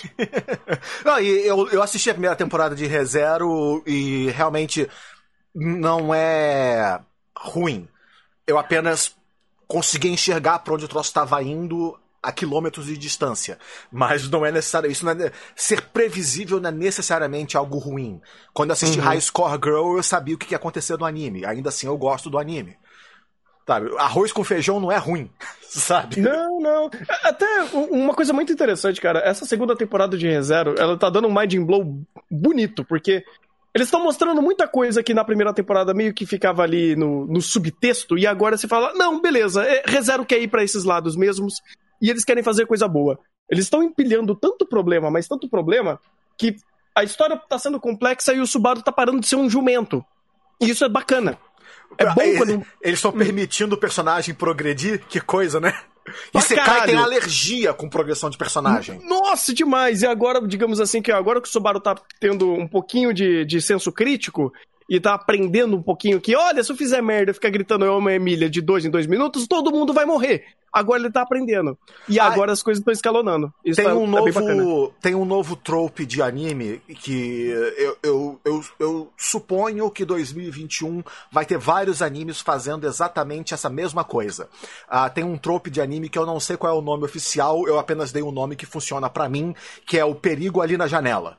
Não, e eu assisti a primeira temporada de Re:Zero e realmente não é ruim. Eu apenas consegui enxergar pra onde o troço estava indo a quilômetros de distância. Mas não é necessário. Isso não é, ser previsível não é necessariamente algo ruim. Quando eu assisti High Score Girl, eu sabia o que ia acontecer no anime. Ainda assim, eu gosto do anime. Sabe? Arroz com feijão não é ruim, sabe? Não. Até uma coisa muito interessante, cara. Essa segunda temporada de Re:Zero, ela tá dando um mind blow bonito, porque eles estão mostrando muita coisa que na primeira temporada meio que ficava ali no subtexto, e agora você fala, não, beleza, Re:Zero quer ir pra esses lados mesmos, e eles querem fazer coisa boa. Eles estão empilhando tanto problema, mas tanto problema, que a história tá sendo complexa e o Subaru tá parando de ser um jumento. E isso é bacana. É bom quando... Eles estão permitindo o personagem progredir? Que coisa, né? E Sekai tem alergia com progressão de personagem. Nossa, demais! E agora, digamos assim, que agora que o Subaru tá tendo um pouquinho de senso crítico e tá aprendendo um pouquinho que, olha, se eu fizer merda e ficar gritando eu amo a Emília de 2 em 2 minutos, todo mundo vai morrer. Agora ele tá aprendendo. E agora as coisas estão escalonando. Isso tem um novo trope de anime que eu suponho que 2021 vai ter vários animes fazendo exatamente essa mesma coisa. Tem um trope de anime que eu não sei qual é o nome oficial, eu apenas dei um nome que funciona pra mim, que é o perigo ali na janela.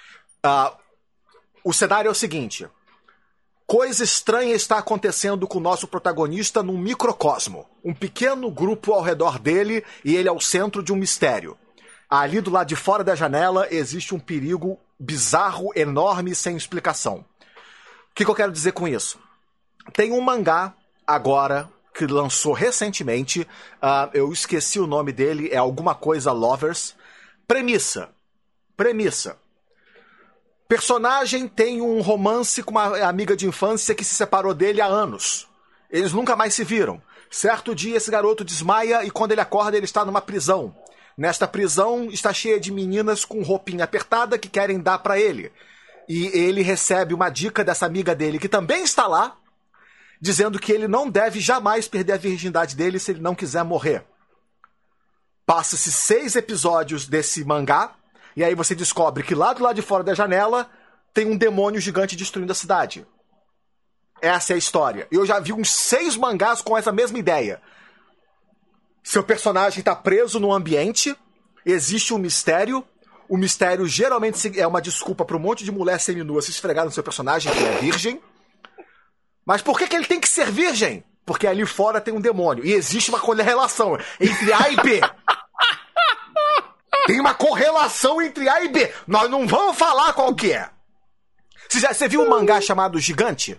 O cenário é o seguinte: coisa estranha está acontecendo com o nosso protagonista num microcosmo. Um pequeno grupo ao redor dele e ele é o centro de um mistério. Ali do lado de fora da janela existe um perigo bizarro, enorme, sem explicação. O que eu quero dizer com isso? Tem um mangá agora que lançou recentemente, eu esqueci o nome dele, é alguma coisa Lovers. Premissa. Personagem tem um romance com uma amiga de infância que se separou dele há anos. Eles nunca mais se viram. Certo dia, esse garoto desmaia e quando ele acorda, ele está numa prisão. Nesta prisão, está cheia de meninas com roupinha apertada que querem dar pra ele. E ele recebe uma dica dessa amiga dele, que também está lá, dizendo que ele não deve jamais perder a virgindade dele se ele não quiser morrer. Passa-se 6 episódios desse mangá, e aí você descobre que lá do lado de fora da janela tem um demônio gigante destruindo a cidade. Essa é a história. Eu já vi uns 6 mangás com essa mesma ideia. Seu personagem está preso no ambiente, existe um mistério, o mistério geralmente é uma desculpa para um monte de mulher seminua se esfregar no seu personagem, que é virgem. Mas por que ele tem que ser virgem? Porque ali fora tem um demônio. E existe uma correlação entre A e B. Tem uma correlação entre A e B. Nós não vamos falar qual que é. Você viu um mangá chamado Gigante?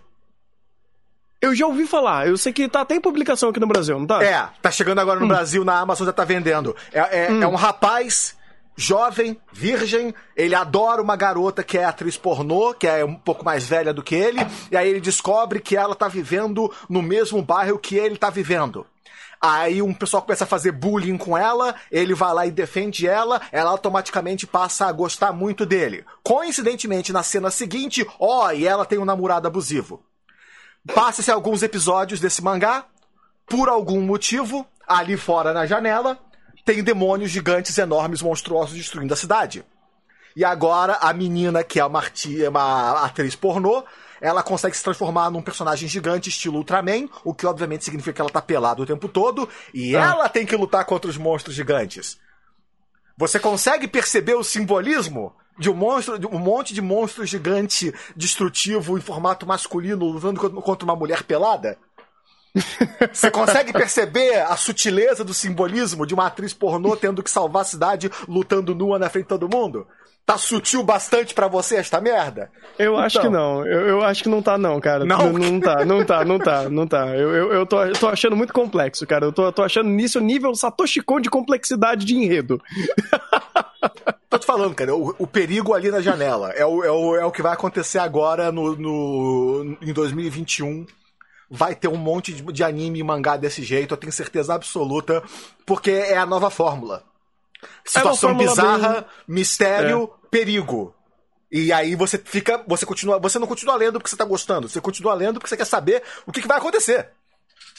Eu já ouvi falar. Eu sei que tá até em publicação aqui no Brasil, não tá? Tá chegando agora no Brasil, na Amazon já tá vendendo. É um rapaz jovem, virgem, ele adora uma garota que é atriz pornô, que é um pouco mais velha do que ele, e aí ele descobre que ela tá vivendo no mesmo bairro que ele tá vivendo. Aí um pessoal começa a fazer bullying com ela, ele vai lá e defende ela automaticamente passa a gostar muito dele. Coincidentemente, na cena seguinte, e ela tem um namorado abusivo. Passa-se alguns episódios desse mangá, por algum motivo, ali fora na janela, tem demônios gigantes, enormes, monstruosos destruindo a cidade. E agora a menina, que é uma atriz pornô, ela consegue se transformar num personagem gigante estilo Ultraman, o que obviamente significa que ela tá pelada o tempo todo, e ela tem que lutar contra os monstros gigantes. Você consegue perceber o simbolismo de um monte de monstro gigante destrutivo em formato masculino lutando contra uma mulher pelada? Você consegue perceber a sutileza do simbolismo de uma atriz pornô tendo que salvar a cidade lutando nua na frente de todo mundo? Tá sutil bastante pra você esta merda? Eu acho que não. Eu acho que não tá não, cara. Não tá. Eu tô achando muito complexo, cara. Eu tô achando nisso nível Satoshi Kon de complexidade de enredo. Tô te falando, cara, o perigo ali na janela é o que vai acontecer agora em 2021. Vai ter um monte de anime e mangá desse jeito, eu tenho certeza absoluta, porque é a nova fórmula. Situação bizarra, mistério, perigo. E aí você não continua lendo porque você tá gostando, você continua lendo porque você quer saber o que vai acontecer.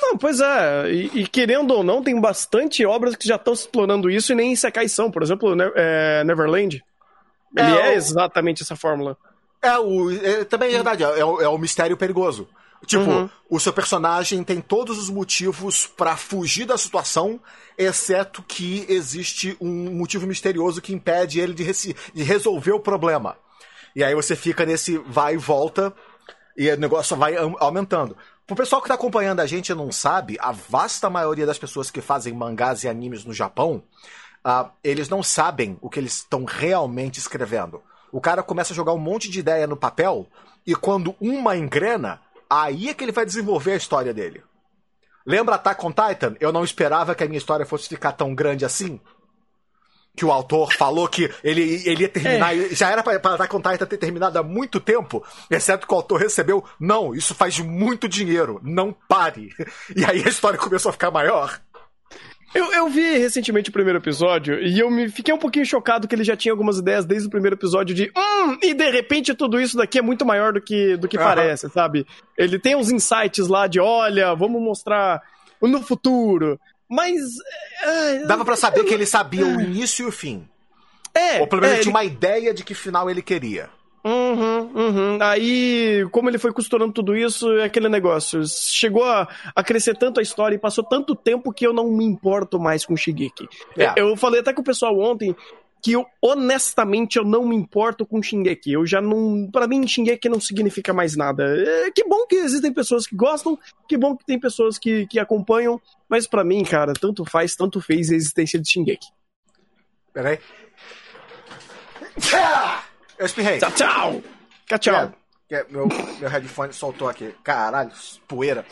Não, pois é, e querendo ou não, tem bastante obras que já estão explorando isso e nem Isekai são. Por exemplo, Neverland. Ele é exatamente essa fórmula. Também é verdade, é o mistério perigoso. Tipo, o seu personagem tem todos os motivos pra fugir da situação, exceto que existe um motivo misterioso que impede ele de resolver o problema. E aí você fica nesse vai e volta, e o negócio vai aumentando. Pro pessoal que tá acompanhando a gente e não sabe, a vasta maioria das pessoas que fazem mangás e animes no Japão, eles não sabem o que eles estão realmente escrevendo. O cara começa a jogar um monte de ideia no papel, e quando uma engrena, aí é que ele vai desenvolver a história dele. Lembra Attack on Titan? Eu não esperava que a minha história fosse ficar tão grande assim. Que o autor falou que ele ia terminar... Já era pra Attack on Titan ter terminado há muito tempo, exceto que o autor recebeu... Não, isso faz muito dinheiro, não pare. E aí a história começou a ficar maior. Eu vi recentemente o primeiro episódio e eu fiquei um pouquinho chocado que ele já tinha algumas ideias desde o primeiro episódio de e de repente tudo isso daqui é muito maior do que parece, sabe? Ele tem uns insights lá de, olha, vamos mostrar no futuro, mas... Dava pra saber que ele sabia o início e o fim. Ou pelo menos ele tinha uma ideia de que final ele queria. Aí, como ele foi costurando tudo isso, é aquele negócio. Chegou a crescer tanto a história e passou tanto tempo que eu não me importo mais com Shingeki. Eu falei até com o pessoal ontem que honestamente eu não me importo com Shingeki. Eu já não... Pra mim, Shingeki não significa mais nada. Que bom que existem pessoas que gostam, que bom que tem pessoas que acompanham, mas pra mim, cara, tanto faz, tanto fez a existência de Shingeki. Peraí. Eu espirrei. Tchau. Meu headphone soltou aqui. Caralho, poeira.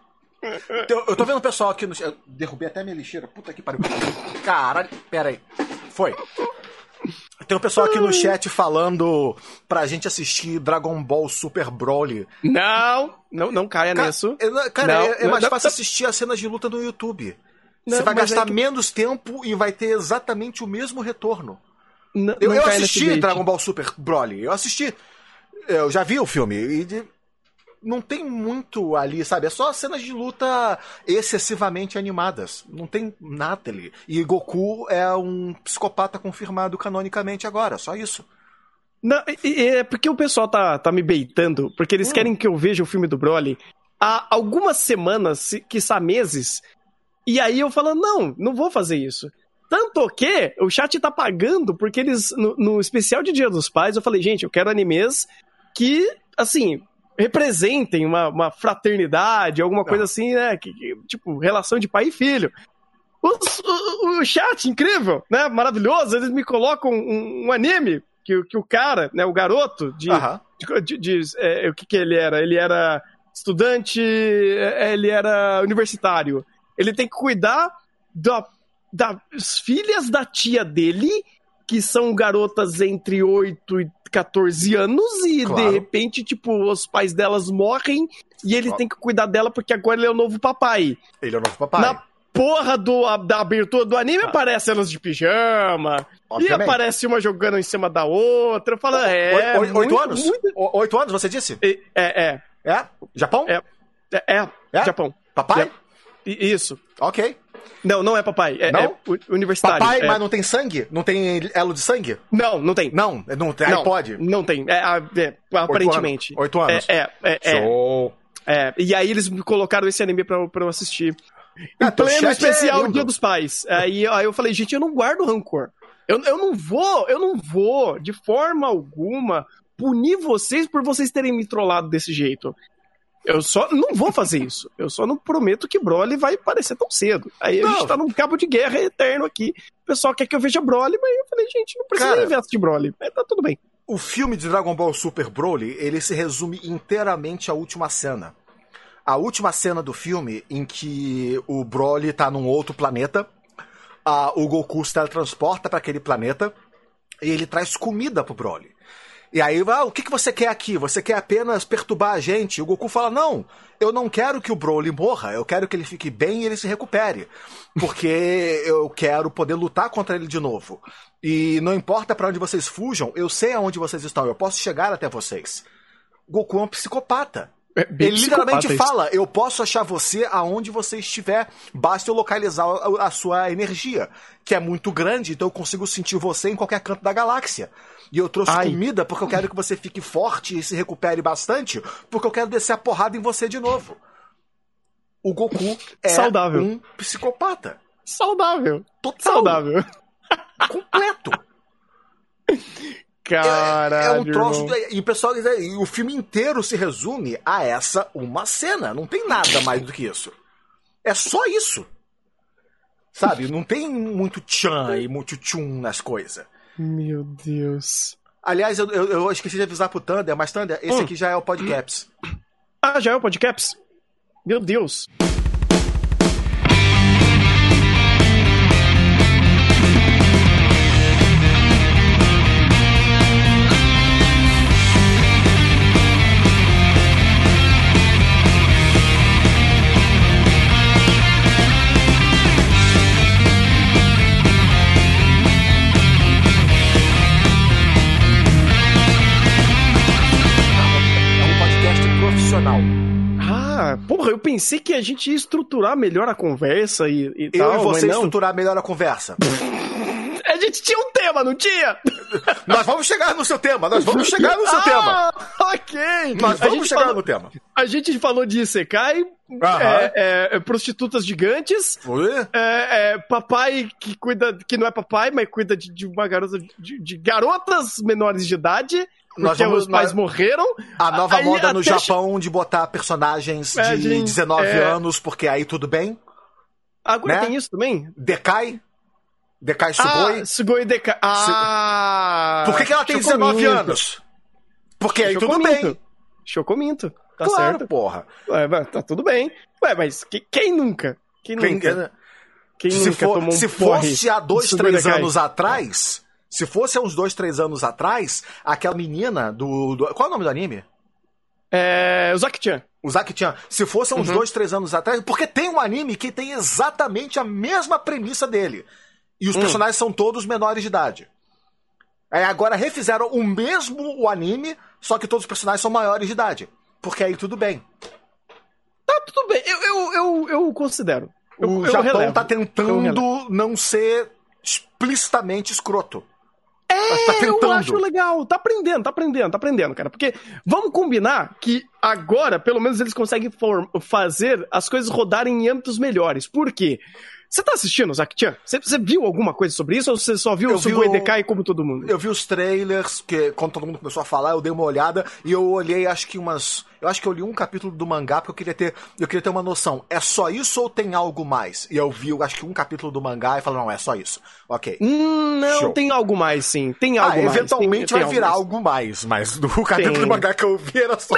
Eu tô vendo o pessoal aqui no... Eu derrubei até minha lixeira. Puta que pariu. Caralho, pera aí. Foi. Tem um pessoal aqui no chat falando pra gente assistir Dragon Ball Super Broly. Não caia nisso. Cara, é mais fácil assistir as cenas de luta no YouTube. Você vai gastar menos tempo e vai ter exatamente o mesmo retorno. Eu assisti Dragon Ball Super Broly. Eu já vi o filme. E não tem muito ali, sabe? É só cenas de luta excessivamente animadas. Não tem nada ali. E Goku é um psicopata confirmado canonicamente agora. Só isso. Não, é porque o pessoal tá me baitando. Porque eles querem que eu veja o filme do Broly há algumas semanas, quiçá meses. E aí eu falo, não vou fazer isso. Tanto que o chat tá pagando, porque eles, no especial de Dia dos Pais, eu falei, gente, eu quero animes que, assim, representem uma fraternidade, alguma coisa assim, né? Tipo, relação de pai e filho. O chat, incrível, né? Maravilhoso, eles me colocam um anime que o cara, né, o garoto, o que ele era? Ele era estudante, ele era universitário. Ele tem que cuidar das filhas da tia dele, que são garotas entre 8 e 14 anos, e de repente, tipo, os pais delas morrem e ele tem que cuidar dela porque agora ele é o novo papai. Ele é o novo papai. Na porra da abertura do anime aparece elas de pijama, e aparece uma jogando em cima da outra. Fala, 8 anos? 8 anos, você disse? É? Japão? É? Japão. Papai? Isso. Ok. Não é papai, não? É universitário. Papai, mas não tem sangue? Não tem elo de sangue? Não tem. Não tem. Aí pode? Não tem, aparentemente. 8 anos. Show. E aí eles me colocaram esse anime pra eu assistir. Em pleno especial Dia dos Pais. Aí eu falei, gente, eu não guardo rancor. Eu não vou, de forma alguma, punir vocês por vocês terem me trollado desse jeito. Eu só não vou fazer isso. Eu só não prometo que Broly vai aparecer tão cedo. Aí a gente tá num cabo de guerra eterno aqui. O pessoal quer que eu veja Broly, mas eu falei, gente, não precisa nem ver de Broly. Mas tá tudo bem. O filme de Dragon Ball Super Broly, ele se resume inteiramente à última cena. A última cena do filme, em que o Broly tá num outro planeta, o Goku se teletransporta pra aquele planeta, e ele traz comida pro Broly. E aí, o que você quer aqui? Você quer apenas perturbar a gente? E o Goku fala, não, eu não quero que o Broly morra, eu quero que ele fique bem e ele se recupere. Porque eu quero poder lutar contra ele de novo. E não importa pra onde vocês fujam, eu sei aonde vocês estão, eu posso chegar até vocês. O Goku é um psicopata. Ele literalmente fala, eu posso achar você aonde você estiver, basta eu localizar a sua energia, que é muito grande, então eu consigo sentir você em qualquer canto da galáxia. E eu trouxe comida porque eu quero que você fique forte e se recupere bastante, porque eu quero descer a porrada em você de novo. O Goku é saudável. Um psicopata. Saudável. Total. Saudável. Completo. Caralho, é um troço. E o pessoal, o filme inteiro se resume a essa uma cena. Não tem nada mais do que isso. É só isso. Sabe? Não tem muito tchan e muito tchum nas coisas. Meu Deus. Aliás, eu esqueci de avisar pro Thunder, mas Thunder, esse aqui já é o Podcaps. Ah, já é o Podcaps? Meu Deus. Porra, eu pensei que a gente ia estruturar melhor a conversa e tal. Eu e você estruturar melhor a conversa. A gente tinha um tema, não tinha? Nós vamos chegar no seu tema, nós vamos chegar no seu tema. Ok. Nós vamos chegar no tema. A gente falou de Isekai, prostitutas gigantes, papai que cuida, que não é papai, mas cuida de uma garota, de garotas menores de idade. Porque os pais morreram. A nova moda no Japão de botar personagens de 19 anos, porque aí tudo bem. Agora tem isso também? Dekai Sugoi. Sugoi Dekai. Por que ela tem 19 anos? Porque aí tudo bem. Chocominto. Tá claro, certo. Porra. Tá tudo bem. Ué, mas quem nunca? Quem nunca tomou um se fosse há 2, 3 anos atrás... Se fosse há uns 2, 3 anos atrás, aquela menina do... Qual é o nome do anime? O Zaki-chan. O Zaki-chan. Se fosse há uns 2, 3 anos atrás... Porque tem um anime que tem exatamente a mesma premissa dele. E os personagens são todos menores de idade. Agora refizeram o anime, só que todos os personagens são maiores de idade. Porque aí tudo bem. Tá tudo bem. Eu considero. O Japão tá tentando não ser explicitamente escroto. Eu acho legal. Tá aprendendo, cara. Porque vamos combinar que agora, pelo menos, eles conseguem fazer as coisas rodarem em âmbitos melhores. Por quê? Você tá assistindo, Zaki-chan? Você viu alguma coisa sobre isso ou você só viu o Sugoi Dekai como todo mundo? Eu vi os trailers, que quando todo mundo começou a falar, eu dei uma olhada e eu olhei, acho que eu li um capítulo do mangá porque eu queria ter uma noção. É só isso ou tem algo mais? E eu vi, acho que um capítulo do mangá e falei, não, é só isso. Ok. Não, show. Tem algo mais, sim. Tem algo mais. Eventualmente vai virar algo mais, mas do capítulo do mangá que eu vi era só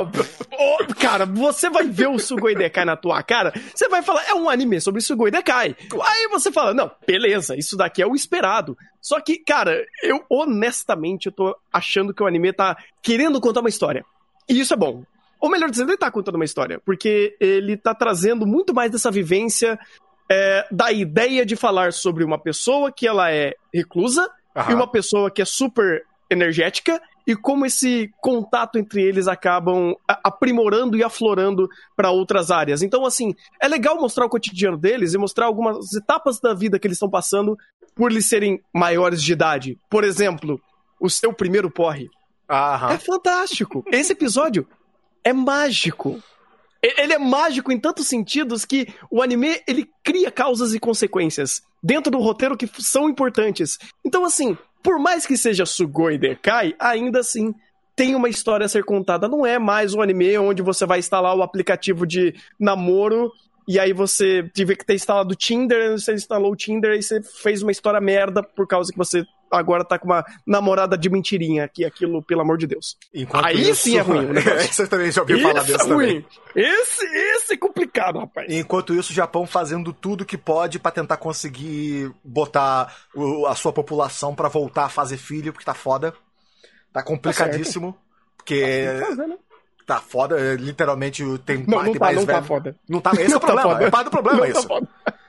cara, você vai ver o Sugoi Dekai na tua cara, você vai falar, é um anime sobre Sugoi Dekai. Aí você fala, não, beleza, isso daqui é o esperado. Só que, cara, honestamente, eu tô achando que o anime tá querendo contar uma história. E isso é bom. Ou melhor dizendo, ele tá contando uma história. Porque ele tá trazendo muito mais dessa vivência da ideia de falar sobre uma pessoa que ela é reclusa e uma pessoa que é super energética e como esse contato entre eles acabam aprimorando e aflorando para outras áreas. Então, assim, é legal mostrar o cotidiano deles e mostrar algumas etapas da vida que eles estão passando por eles serem maiores de idade. Por exemplo, o seu primeiro porre. É fantástico. Esse episódio é mágico. Ele é mágico em tantos sentidos que o anime, ele cria causas e consequências dentro do roteiro que são importantes. Então, assim, por mais que seja Sugoi Dekai, ainda assim tem uma história a ser contada. Não é mais um anime onde você vai instalar o aplicativo de namoro e aí você tiver que ter instalado o Tinder, você instalou o Tinder e você fez uma história merda por causa que você agora tá com uma namorada de mentirinha, que aquilo, pelo amor de Deus. Enquanto aí isso, sim é ruim. Você também já ouviu falar disso também. Esse é complicado, rapaz. Enquanto isso, o Japão fazendo tudo que pode pra tentar conseguir botar a sua população pra voltar a fazer filho, porque tá foda. Tá complicadíssimo. Porque... Tá foda, literalmente tem parte mais velha. Não tá foda. Não tá, esse é o problema, é parte do problema isso. Tá foda.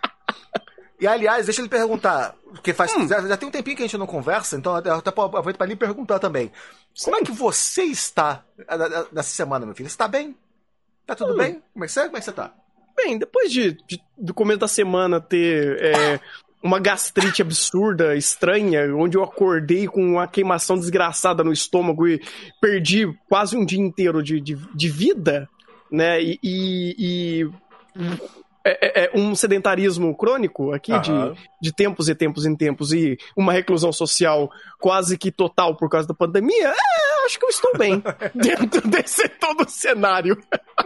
E aliás, deixa ele perguntar, porque já tem um tempinho que a gente não conversa, então até aproveito pra lhe perguntar também. Como é que você está nessa semana, meu filho? Você tá bem? Tá tudo bem? Como é que você tá? Bem, depois do começo da semana ter uma gastrite absurda, estranha, onde eu acordei com uma queimação desgraçada no estômago e perdi quase um dia inteiro de vida, né? Um sedentarismo crônico aqui, de tempos e tempos em tempos, e uma reclusão social quase que total por causa da pandemia, acho que eu estou bem dentro desse todo cenário.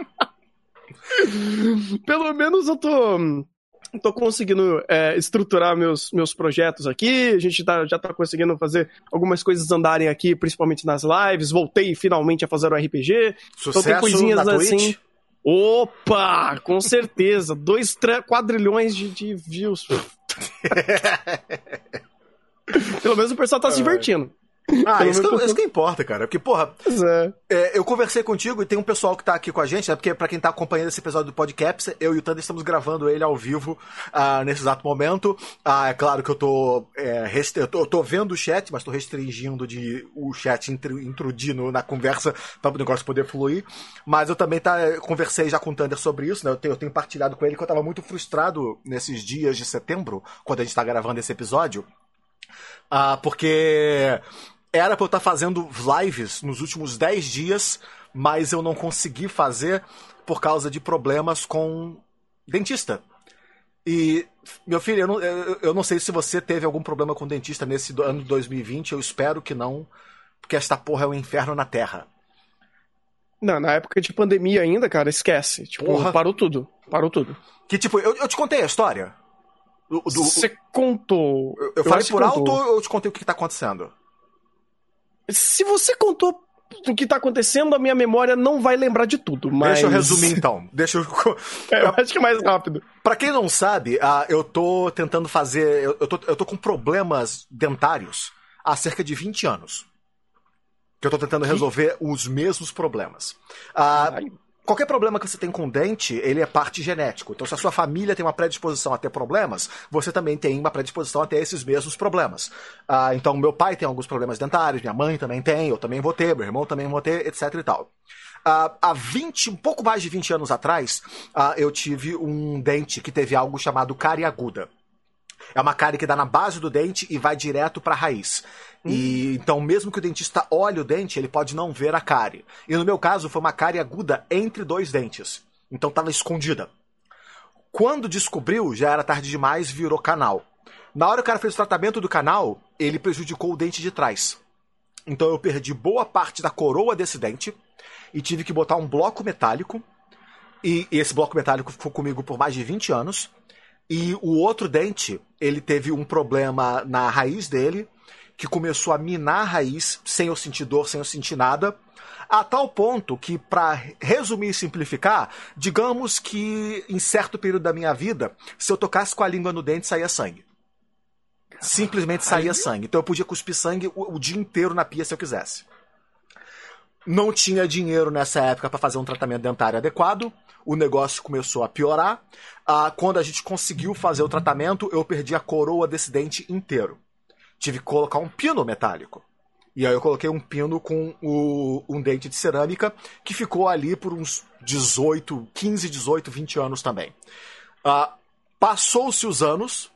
Pelo menos eu tô conseguindo estruturar meus projetos aqui, a gente já tá conseguindo fazer algumas coisas andarem aqui, principalmente nas lives, voltei finalmente a fazer o RPG. Sucesso então tem coisinhas na assim... Twitch? Opa! Com certeza! 2 quadrilhões de views. Pelo menos o pessoal tá se divertindo. Isso que importa, cara. Porque, porra, eu conversei contigo e tem um pessoal que tá aqui com a gente, né? Porque pra quem tá acompanhando esse episódio do podcast, eu e o Thunder estamos gravando ele ao vivo nesse exato momento. É claro que eu tô vendo o chat, mas tô restringindo o chat intrudir na conversa pra o negócio poder fluir. Mas eu também conversei já com o Thunder sobre isso, né? Eu tenho partilhado com ele que eu tava muito frustrado nesses dias de setembro, quando a gente tá gravando esse episódio. Porque era pra eu estar fazendo lives nos últimos 10 dias, mas eu não consegui fazer por causa de problemas com dentista. E, meu filho, eu não sei se você teve algum problema com dentista nesse ano de 2020, eu espero que não, porque esta porra é um inferno na Terra. Não, na época de pandemia ainda, cara, esquece. Tipo, parou tudo. Que tipo, eu te contei a história? Você contou. Eu falei por alto ou eu te contei o que tá acontecendo? Se você contou o que tá acontecendo, a minha memória não vai lembrar de tudo, mas... Deixa eu resumir, então. Eu acho que é mais rápido. Pra quem não sabe, eu tô tentando fazer... Eu tô com problemas dentários há cerca de 20 anos. Que eu tô tentando resolver os mesmos problemas. Qualquer problema que você tem com dente, ele é parte genético. Então, se a sua família tem uma predisposição a ter problemas, você também tem uma predisposição a ter esses mesmos problemas. Então, meu pai tem alguns problemas dentários, minha mãe também tem, eu também vou ter, meu irmão também vou ter, etc e tal. Um pouco mais de 20 anos atrás, eu tive um dente que teve algo chamado cárie aguda. É uma cárie que dá na base do dente e vai direto para a raiz. E então, mesmo que o dentista olhe o dente, ele pode não ver a cárie. E no meu caso, foi uma cárie aguda entre 2 dentes. Então, estava escondida. Quando descobriu, já era tarde demais, virou canal. Na hora que o cara fez o tratamento do canal, ele prejudicou o dente de trás. Então, eu perdi boa parte da coroa desse dente e tive que botar um bloco metálico. E esse bloco metálico ficou comigo por mais de 20 anos. E o outro dente, ele teve um problema na raiz dele, que começou a minar a raiz, sem eu sentir dor, sem eu sentir nada, a tal ponto que, para resumir e simplificar, digamos que em certo período da minha vida, se eu tocasse com a língua no dente, saía sangue. Simplesmente saía sangue. Então eu podia cuspir sangue o dia inteiro na pia se eu quisesse. Não tinha dinheiro nessa época para fazer um tratamento dentário adequado. O negócio começou a piorar. Quando a gente conseguiu fazer o tratamento, eu perdi a coroa desse dente inteiro. Tive que colocar um pino metálico. E aí eu coloquei um pino com um dente de cerâmica que ficou ali por uns 15, 18, 20 anos também. Passou-se os anos.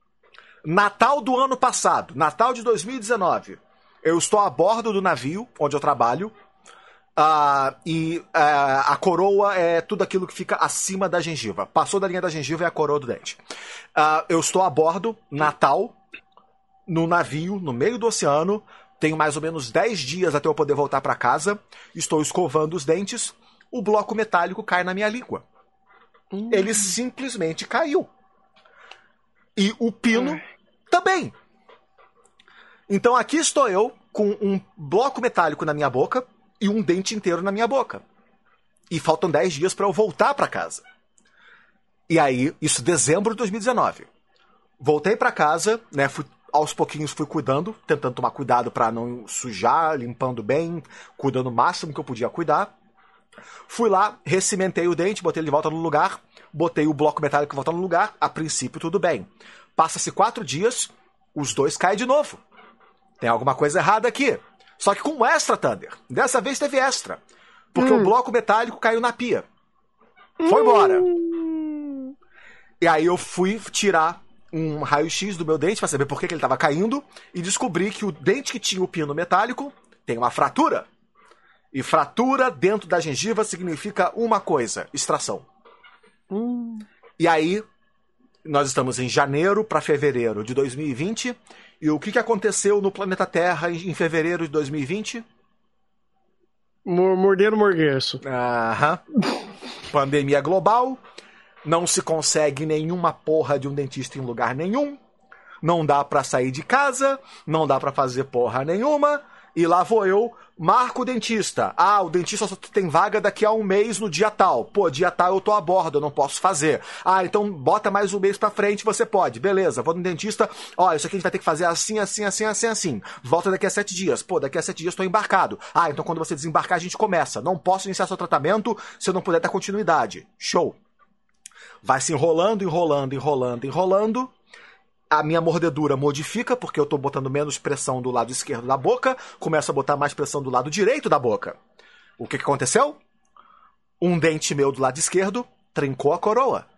Natal do ano passado, Natal de 2019, eu estou a bordo do navio onde eu trabalho. A coroa é tudo aquilo que fica acima da gengiva. Passou da linha da gengiva é a coroa do dente. Eu estou a bordo, Natal, no navio, no meio do oceano. Tenho mais ou menos 10 dias até eu poder voltar para casa. Estou escovando os dentes. O bloco metálico cai na minha língua. Ele simplesmente caiu. E o pino também. Então aqui estou eu com um bloco metálico na minha boca e um dente inteiro na minha boca. E faltam 10 dias para eu voltar para casa. E aí, isso dezembro de 2019. Voltei para casa, né, aos pouquinhos fui cuidando, tentando tomar cuidado para não sujar, limpando bem, cuidando o máximo que eu podia cuidar. Fui lá, recimentei o dente, botei ele de volta no lugar, botei o bloco metálico de volta no lugar, a princípio tudo bem. Passa-se 4 dias, os dois caem de novo. Tem alguma coisa errada aqui. Só que com extra, Thunder. Dessa vez teve extra. Porque o bloco metálico caiu na pia. Foi embora. E aí eu fui tirar um raio-x do meu dente pra saber por que ele tava caindo e descobri que o dente que tinha o pino metálico tem uma fratura. E fratura dentro da gengiva significa uma coisa: extração. E aí, nós estamos em janeiro para fevereiro de 2020. E o que aconteceu no planeta Terra em fevereiro de 2020? Morder o morgueço. Aham. Pandemia global. Não se consegue nenhuma porra de um dentista em lugar nenhum. Não dá pra sair de casa. Não dá pra fazer porra nenhuma. E lá vou eu, marco o dentista. Ah, o dentista só tem vaga daqui a um mês no dia tal. Pô, dia tal eu tô a bordo, eu não posso fazer. Ah, então bota mais um mês pra frente, você pode. Beleza, vou no dentista. Ó, isso aqui a gente vai ter que fazer assim, assim, assim, assim, assim. Volta daqui a 7 dias. Pô, daqui a 7 dias tô embarcado. Ah, então quando você desembarcar a gente começa. Não posso iniciar seu tratamento se eu não puder dar continuidade. Show. Vai se enrolando, enrolando, enrolando, enrolando. A minha mordedura modifica, porque eu tô botando menos pressão do lado esquerdo da boca, começo a botar mais pressão do lado direito da boca. O que aconteceu? Um dente meu do lado esquerdo trincou a coroa.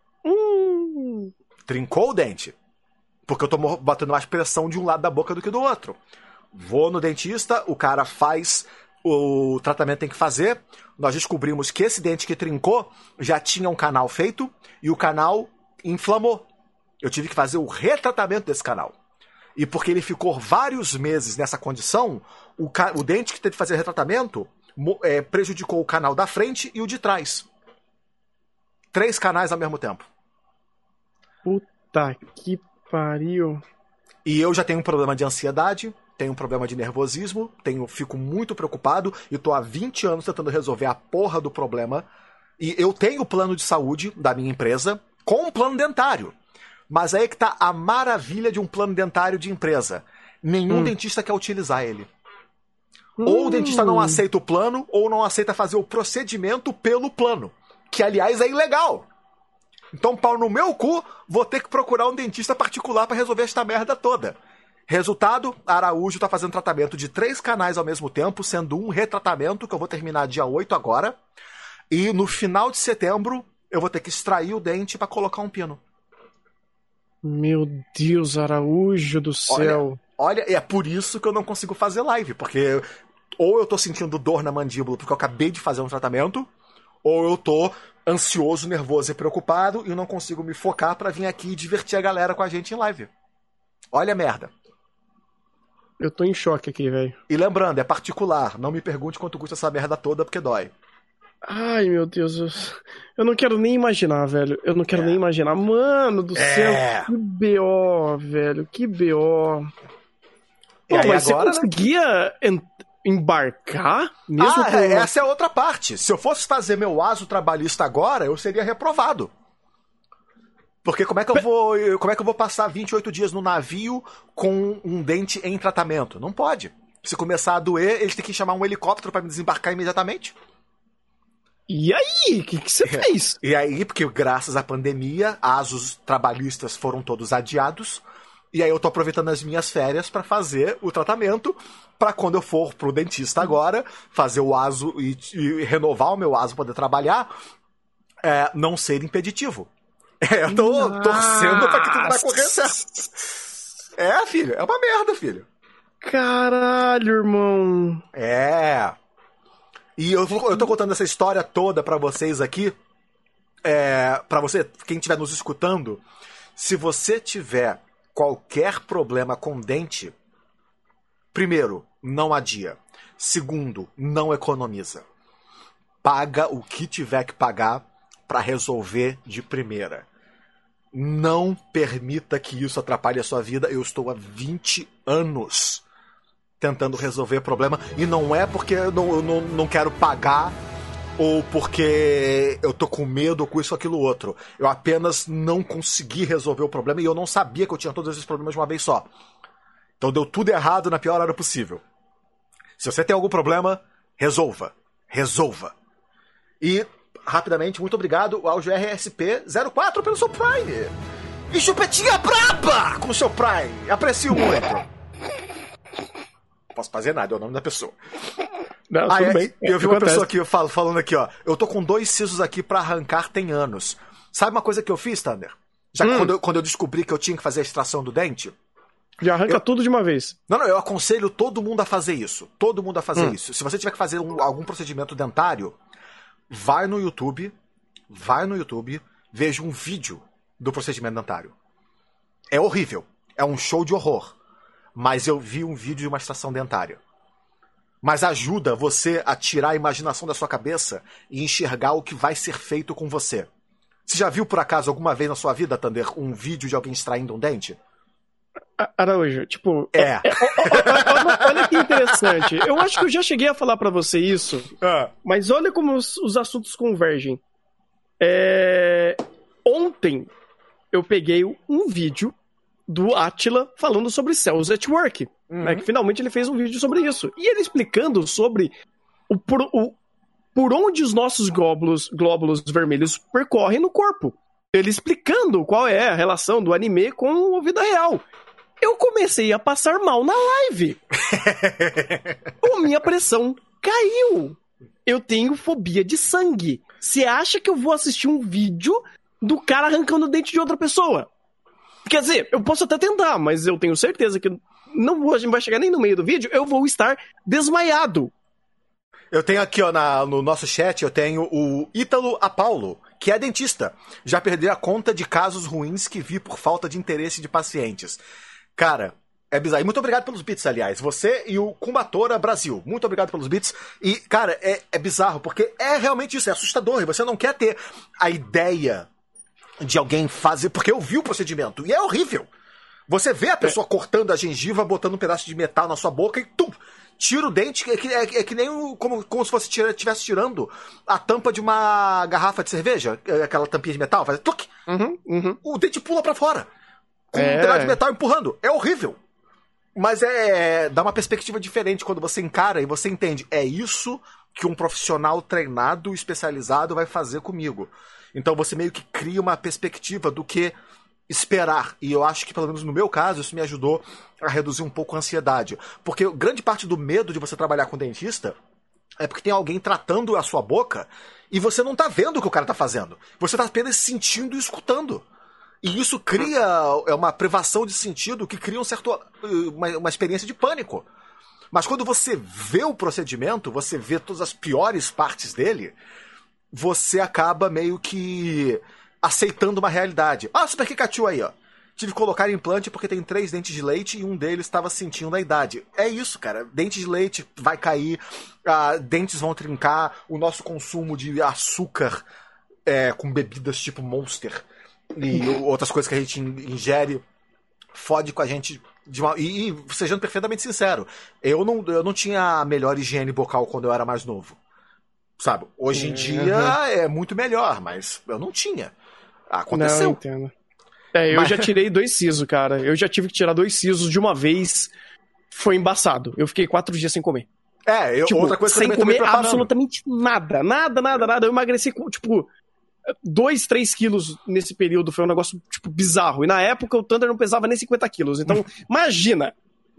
Trincou o dente. Porque eu tô botando mais pressão de um lado da boca do que do outro. Vou no dentista, o cara faz o tratamento que tem que fazer. Nós descobrimos que esse dente que trincou já tinha um canal feito e o canal inflamou. Eu tive que fazer o retratamento desse canal. E porque ele ficou vários meses nessa condição, o dente que teve que fazer retratamento prejudicou o canal da frente e o de trás. 3 canais ao mesmo tempo. Puta que pariu. E eu já tenho um problema de ansiedade, tenho um problema de nervosismo, fico muito preocupado e tô há 20 anos tentando resolver a porra do problema. E eu tenho o plano de saúde da minha empresa com um plano dentário. Mas aí que tá a maravilha de um plano dentário de empresa. Nenhum dentista quer utilizar ele. Ou o dentista não aceita o plano, ou não aceita fazer o procedimento pelo plano. Que, aliás, é ilegal. Então, pau no meu cu, vou ter que procurar um dentista particular para resolver esta merda toda. Resultado, Araújo tá fazendo tratamento de 3 canais ao mesmo tempo, sendo um retratamento, que eu vou terminar dia 8 agora. E no final de setembro, eu vou ter que extrair o dente para colocar um pino. Meu Deus, Araújo do céu. Olha, é por isso que eu não consigo fazer live, porque ou eu tô sentindo dor na mandíbula porque eu acabei de fazer um tratamento, ou eu tô ansioso, nervoso e preocupado e não consigo me focar pra vir aqui e divertir a galera com a gente em live. Olha a merda. Eu tô em choque aqui, velho. E lembrando, é particular, não me pergunte quanto custa essa merda toda, porque dói. Ai, meu Deus. Eu não quero nem imaginar, velho. Eu não quero nem imaginar. Mano do céu, que B.O., velho. Que B.O. Pô, mas agora, você conseguia embarcar? Mesmo com... essa é outra parte. Se eu fosse fazer meu aso trabalhista agora, eu seria reprovado. Porque como é que eu vou passar 28 dias no navio com um dente em tratamento? Não pode. Se começar a doer, eles têm que chamar um helicóptero para me desembarcar imediatamente. E aí? O que você fez? E aí, porque graças à pandemia, asos trabalhistas foram todos adiados. E aí eu tô aproveitando as minhas férias para fazer o tratamento, para quando eu for pro dentista agora, fazer o aso e renovar o meu aso, poder trabalhar, não ser impeditivo. Eu tô torcendo pra que tudo vai correr certo. Filho, é uma merda, filho. Caralho, irmão. E eu tô contando essa história toda pra vocês aqui, pra você, quem estiver nos escutando, se você tiver qualquer problema com dente, primeiro, não adia. Segundo, não economiza. Paga o que tiver que pagar pra resolver de primeira. Não permita que isso atrapalhe a sua vida. Eu estou há 20 anos tentando resolver problema, e não é porque eu não quero pagar ou porque eu tô com medo ou com isso ou aquilo outro. Eu apenas não consegui resolver o problema e eu não sabia que eu tinha todos esses problemas de uma vez só. Então deu tudo errado na pior hora possível. Se você tem algum problema, resolva. Resolva. E, rapidamente, muito obrigado ao GRSP04 pelo seu Prime. E chupetinha braba com o seu Prime. Aprecio muito. Não posso fazer nada, é o nome da pessoa. Não, tudo bem. Eu vi uma pessoa aqui falando aqui, ó. Eu tô com 2 sisos aqui pra arrancar tem anos. Sabe uma coisa que eu fiz, Thunder? Já quando eu descobri que eu tinha que fazer a extração do dente... Já arranca tudo de uma vez. Não, eu aconselho todo mundo a fazer isso. Todo mundo a fazer isso. Se você tiver que fazer algum procedimento dentário, vai no YouTube, veja um vídeo do procedimento dentário. É horrível. É um show de horror. Mas eu vi um vídeo de uma extração dentária. Mas ajuda você a tirar a imaginação da sua cabeça e enxergar o que vai ser feito com você. Você já viu, por acaso, alguma vez na sua vida, Thunder, um vídeo de alguém extraindo um dente? Araújo, tipo... Olha que interessante. Eu acho que eu já cheguei a falar pra você isso, mas olha como os assuntos convergem. Ontem eu peguei um vídeo do Átila falando sobre Cells at Work, né, que finalmente ele fez um vídeo sobre isso. E ele explicando sobre por onde os nossos glóbulos vermelhos percorrem no corpo. Ele explicando qual é a relação do anime com a vida real. Eu comecei a passar mal na live. Minha pressão caiu. Eu tenho fobia de sangue. Você acha que eu vou assistir um vídeo do cara arrancando o dente de outra pessoa? Quer dizer, eu posso até tentar, mas eu tenho certeza que a gente vai chegar nem no meio do vídeo, eu vou estar desmaiado. Eu tenho aqui, ó, no nosso chat, eu tenho o Ítalo Apaulo, que é dentista. Já perdeu a conta de casos ruins que vi por falta de interesse de pacientes. Cara, é bizarro. E muito obrigado pelos bits, aliás. Você e o Kumbatora Brasil. Muito obrigado pelos bits. E, cara, é bizarro, porque é realmente isso, é assustador. E você não quer ter a ideia de alguém fazer... Porque eu vi o procedimento, e é horrível. Você vê a pessoa cortando a gengiva, botando um pedaço de metal na sua boca e tira o dente, é que nem como se você estivesse tirando a tampa de uma garrafa de cerveja, aquela tampinha de metal, faz tuc, o dente pula pra fora, com um pedaço de metal empurrando. É horrível. Mas dá uma perspectiva diferente quando você encara e você entende, é isso que um profissional treinado, especializado vai fazer comigo. Então você meio que cria uma perspectiva do que esperar. E eu acho que, pelo menos no meu caso, isso me ajudou a reduzir um pouco a ansiedade. Porque grande parte do medo de você trabalhar com dentista é porque tem alguém tratando a sua boca e você não tá vendo o que o cara tá fazendo. Você tá apenas sentindo e escutando. E isso cria uma privação de sentido que cria uma experiência de pânico. Mas quando você vê o procedimento, você vê todas as piores partes dele, você acaba meio que aceitando uma realidade. Super Pikachu aí, ó. Tive que colocar implante porque tem 3 dentes de leite e um deles estava sentindo a idade. É isso, cara. Dente de leite vai cair, dentes vão trincar, o nosso consumo de açúcar com bebidas tipo Monster e outras coisas que a gente ingere fode com a gente. E sejando perfeitamente sincero, eu não tinha a melhor higiene bucal quando eu era mais novo. Sabe? Hoje em dia é muito melhor, mas eu não tinha. Aconteceu. Não, entendo. Eu já tirei 2 sisos, cara. Eu já tive que tirar 2 sisos de uma vez. Foi embaçado. Eu fiquei 4 dias sem comer. Outra coisa que sem comer absolutamente nada. Nada. Eu emagreci com, 2, 3 quilos nesse período. Foi um negócio, bizarro. E na época o Thunder não pesava nem 50 quilos. Então, imagina!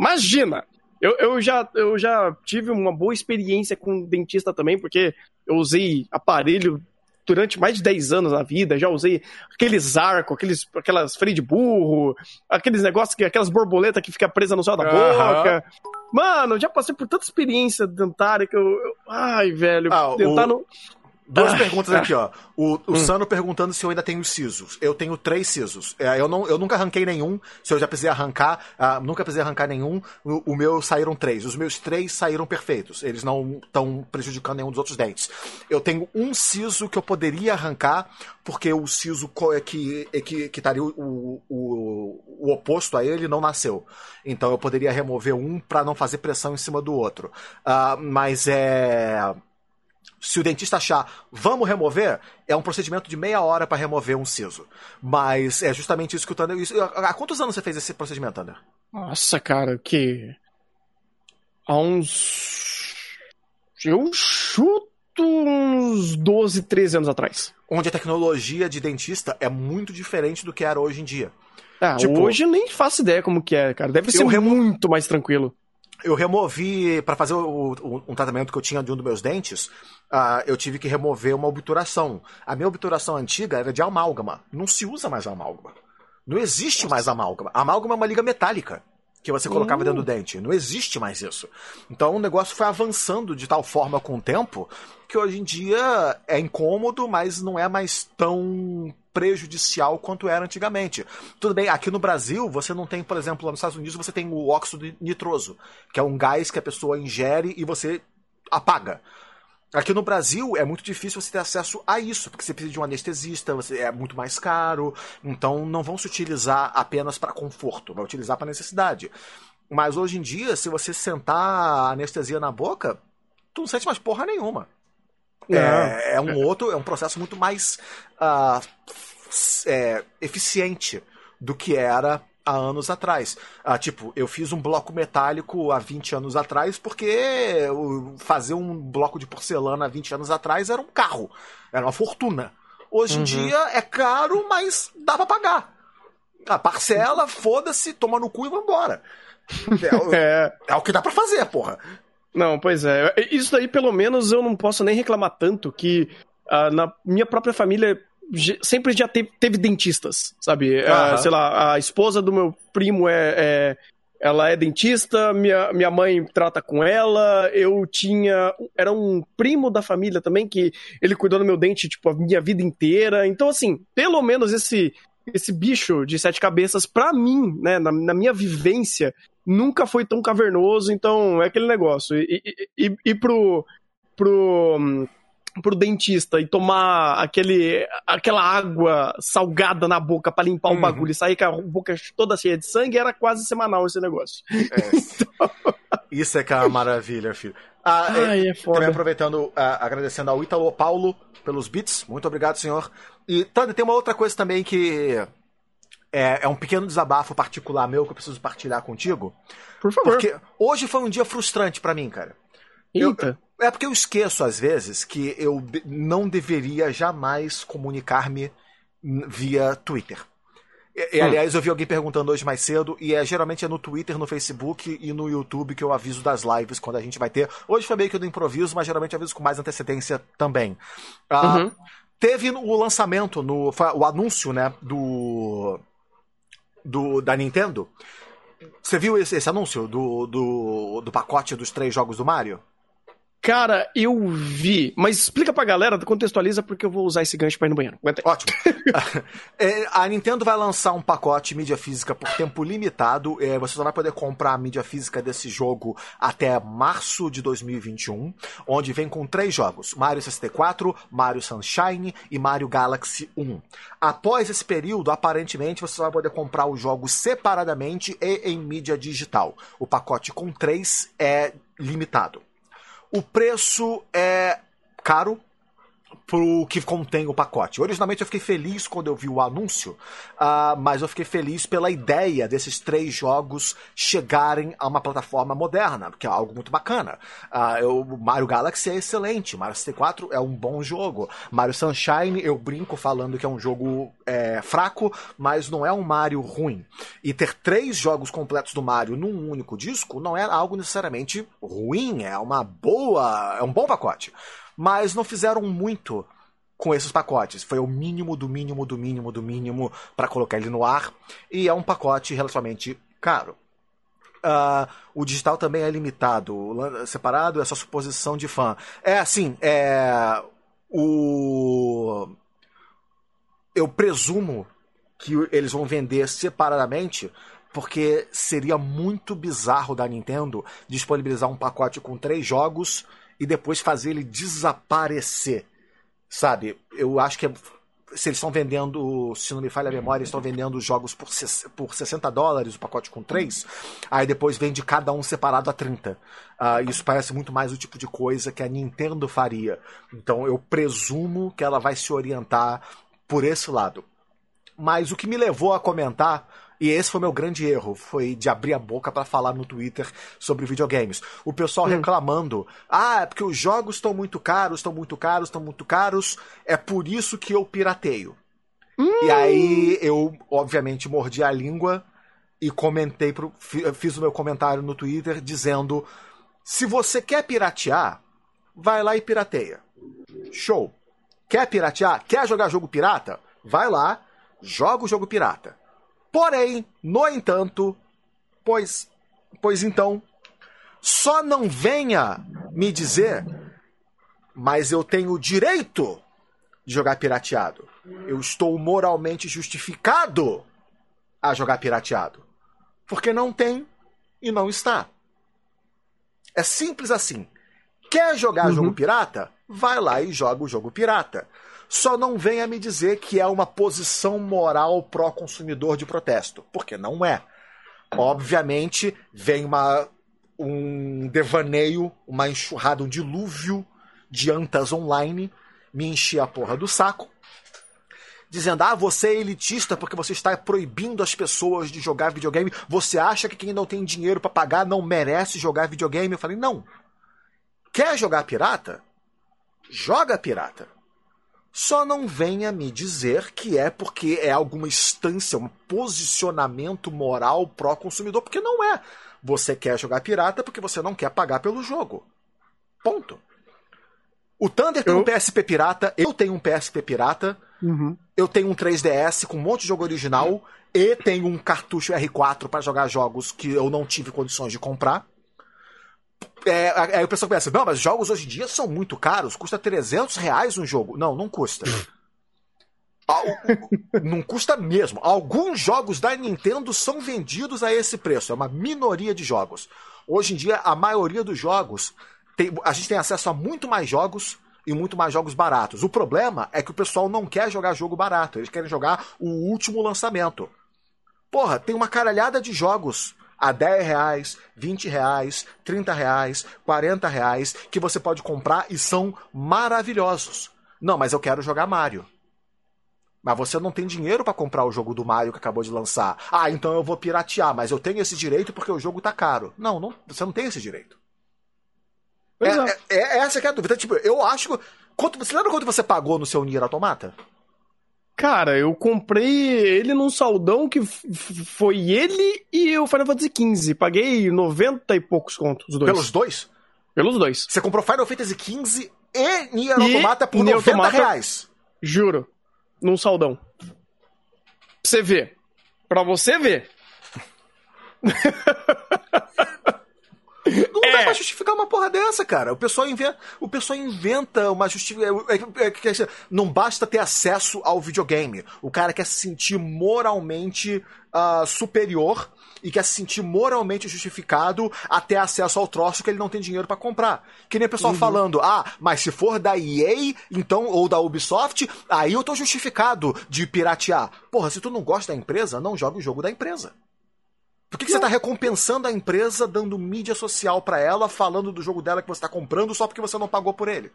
Eu já tive uma boa experiência com dentista também, porque eu usei aparelho durante mais de 10 anos na vida, já usei aqueles arcos, aquelas freio de burro, aqueles negócios, aquelas borboletas que fica presa no céu da boca. Mano, já passei por tanta experiência dentária que ai, velho, tentar não... 2 perguntas aqui, ó. O Sano perguntando se eu ainda tenho sisos. Eu tenho 3 sisos. Eu nunca arranquei nenhum. Se eu já precisei arrancar, nunca precisei arrancar nenhum. O meu saíram 3. Os meus 3 saíram perfeitos. Eles não estão prejudicando nenhum dos outros dentes. Eu tenho um siso que eu poderia arrancar, porque o siso que estaria o oposto a ele não nasceu. Então eu poderia remover um para não fazer pressão em cima do outro. Mas se o dentista achar, vamos remover, é um procedimento de meia hora para remover um siso. Mas é justamente isso que o Thunder... Há quantos anos você fez esse procedimento, Thunder? Nossa, cara, há uns... Eu chuto uns 12, 13 anos atrás. Onde a tecnologia de dentista é muito diferente do que era hoje em dia. Hoje eu nem faço ideia como que é, cara. Deve ser muito mais tranquilo. eu removi, para fazer um tratamento que eu tinha de um dos meus dentes, eu tive que remover uma obturação. A minha obturação antiga era de amálgama. Não se usa mais amálgama. Não existe mais amálgama. Amálgama é uma liga metálica que você colocava dentro do dente. Não existe mais isso. Então o negócio foi avançando de tal forma com o tempo que hoje em dia é incômodo, mas não é mais tão prejudicial quanto era antigamente. Tudo bem, aqui no Brasil você não tem, por exemplo, lá nos Estados Unidos você tem o óxido nitroso, que é um gás que a pessoa ingere e você apaga. Aqui no Brasil é muito difícil você ter acesso a isso, porque você precisa de um anestesista, é muito mais caro, então não vão se utilizar apenas para conforto, vai utilizar para necessidade. Mas hoje em dia, se você sentar a anestesia na boca, tu não sente mais porra nenhuma. É um processo muito mais eficiente do que era há anos atrás. Tipo, eu fiz um bloco metálico há 20 anos atrás porque fazer um bloco de porcelana há 20 anos atrás era um carro, era uma fortuna. Hoje em dia é caro, mas dá pra pagar. A parcela, foda-se, toma no cu e vambora. É o que dá pra fazer, porra. Não, pois é. Isso daí, pelo menos, eu não posso nem reclamar tanto que na minha própria família sempre já teve dentistas, sabe? Sei lá, a esposa do meu primo ela é dentista, minha mãe trata com ela, era um primo da família também que ele cuidou do meu dente, tipo, a minha vida inteira. Então, assim, pelo menos esse bicho de 7 cabeças, pra mim, né, na minha vivência, nunca foi tão cavernoso. Então é aquele negócio. E pro dentista e tomar aquela água salgada na boca pra limpar o bagulho e sair com a boca toda cheia de sangue, era quase semanal esse negócio. Então... Isso é que é uma maravilha, filho. É foda. Também aproveitando, agradecendo ao Ítalo Paulo pelos bits. Muito obrigado, senhor. E tem uma outra coisa também que é um pequeno desabafo particular meu que eu preciso partilhar contigo. Por favor. Porque hoje foi um dia frustrante pra mim, cara. Eita. É porque eu esqueço, às vezes, que eu não deveria jamais comunicar-me via Twitter. Aliás, eu vi alguém perguntando hoje mais cedo, e geralmente é no Twitter, no Facebook e no YouTube que eu aviso das lives quando a gente vai ter. Hoje foi meio que eu do improviso, mas geralmente eu aviso com mais antecedência também. Teve o lançamento, o anúncio, né, da Nintendo. Você viu esse anúncio do pacote dos 3 jogos do Mario? Cara, eu vi. Mas explica pra galera, contextualiza, porque eu vou usar esse gancho pra ir no banheiro. Aguenta aí. Ótimo. A Nintendo vai lançar um pacote mídia física por tempo limitado. Você só vai poder comprar a mídia física desse jogo até março de 2021, onde vem com 3 jogos: Mario 64, Mario Sunshine e Mario Galaxy 1. Após esse período, aparentemente, você só vai poder comprar os jogos separadamente e em mídia digital. O pacote com 3 é limitado. O preço é caro pro que contém o pacote. Originalmente eu fiquei feliz quando eu vi o anúncio, mas eu fiquei feliz pela ideia desses 3 jogos chegarem a uma plataforma moderna, que é algo muito bacana. O Mario Galaxy é excelente, Mario 64 é um bom jogo, Mario Sunshine eu brinco falando que é um jogo fraco, mas não é um Mario ruim. E ter 3 jogos completos do Mario num único disco não é algo necessariamente ruim, é um bom pacote. Mas não fizeram muito com esses pacotes. Foi o mínimo do mínimo do mínimo do mínimo para colocar ele no ar. E é um pacote relativamente caro. O digital também é limitado. Separado é só suposição de fã. Eu presumo que eles vão vender separadamente, porque seria muito bizarro da Nintendo disponibilizar um pacote com 3 jogos e depois fazer ele desaparecer, sabe? Eu acho que se eles estão vendendo, se não me falha a memória, eles estão vendendo os jogos por $60, o pacote com 3, aí depois vende cada um separado a 30. Isso parece muito mais o tipo de coisa que a Nintendo faria. Então eu presumo que ela vai se orientar por esse lado. Mas o que me levou a comentar, e esse foi meu grande erro, foi de abrir a boca pra falar no Twitter sobre videogames. O pessoal reclamando, é porque os jogos estão muito caros, é por isso que eu pirateio. E aí eu, obviamente, mordi a língua e fiz o meu comentário no Twitter dizendo: se você quer piratear, vai lá e pirateia. Show. Quer piratear? Quer jogar jogo pirata? Vai lá, joga o jogo pirata. Porém, no entanto, pois então, só não venha me dizer, mas eu tenho o direito de jogar pirateado. Eu estou moralmente justificado a jogar pirateado. Porque não tem e não está. É simples assim. Quer jogar jogo pirata? Vai lá e joga o jogo pirata. Só não venha me dizer que é uma posição moral pró-consumidor de protesto. Porque não é. Obviamente, vem um devaneio, uma enxurrada, um dilúvio de antas online, me encher a porra do saco, dizendo: você é elitista porque você está proibindo as pessoas de jogar videogame, você acha que quem não tem dinheiro para pagar não merece jogar videogame? Eu falei: não. Quer jogar pirata? Joga pirata. Só não venha me dizer que é porque é alguma instância, um posicionamento moral pró-consumidor, porque não é. Você quer jogar pirata porque você não quer pagar pelo jogo. Ponto. O Thunder tem um PSP pirata, eu tenho um PSP pirata, eu tenho um 3DS com um monte de jogo original e tenho um cartucho R4 para jogar jogos que eu não tive condições de comprar. Aí o pessoal pensa: não, mas jogos hoje em dia são muito caros, custa R$300 um jogo. Não, não custa. Não custa mesmo. Alguns jogos da Nintendo são vendidos a esse preço, é uma minoria de jogos. Hoje em dia, a maioria dos jogos, a gente tem acesso a muito mais jogos e muito mais jogos baratos. O problema é que o pessoal não quer jogar jogo barato, eles querem jogar o último lançamento. Porra, tem uma caralhada de jogos a R$10, R$20, R$30, R$40 que você pode comprar e são maravilhosos. Não, mas eu quero jogar Mario. Mas você não tem dinheiro pra comprar o jogo do Mario que acabou de lançar. Então eu vou piratear, mas eu tenho esse direito porque o jogo tá caro. Não, você não tem esse direito. Essa que é a dúvida. Tipo, eu acho... Você lembra quanto você pagou no seu Nier Automata? Cara, eu comprei ele num saldão que foi ele e o Final Fantasy XV. Paguei 90 e poucos contos, os dois. Pelos dois? Pelos dois. Você comprou Final Fantasy XV e Nier Automata por R$90? Juro. Num saldão. Pra você ver. Pra você ver. Não dá pra justificar uma porra dessa, cara. O pessoal inventa uma justificação. Não basta ter acesso ao videogame. O cara quer se sentir moralmente superior e quer se sentir moralmente justificado a ter acesso ao troço que ele não tem dinheiro pra comprar. Que nem o pessoal falando: mas se for da EA, então, ou da Ubisoft, aí eu tô justificado de piratear. Porra, se tu não gosta da empresa, não joga o jogo da empresa. Por que você tá recompensando a empresa, dando mídia social pra ela, falando do jogo dela que você tá comprando só porque você não pagou por ele?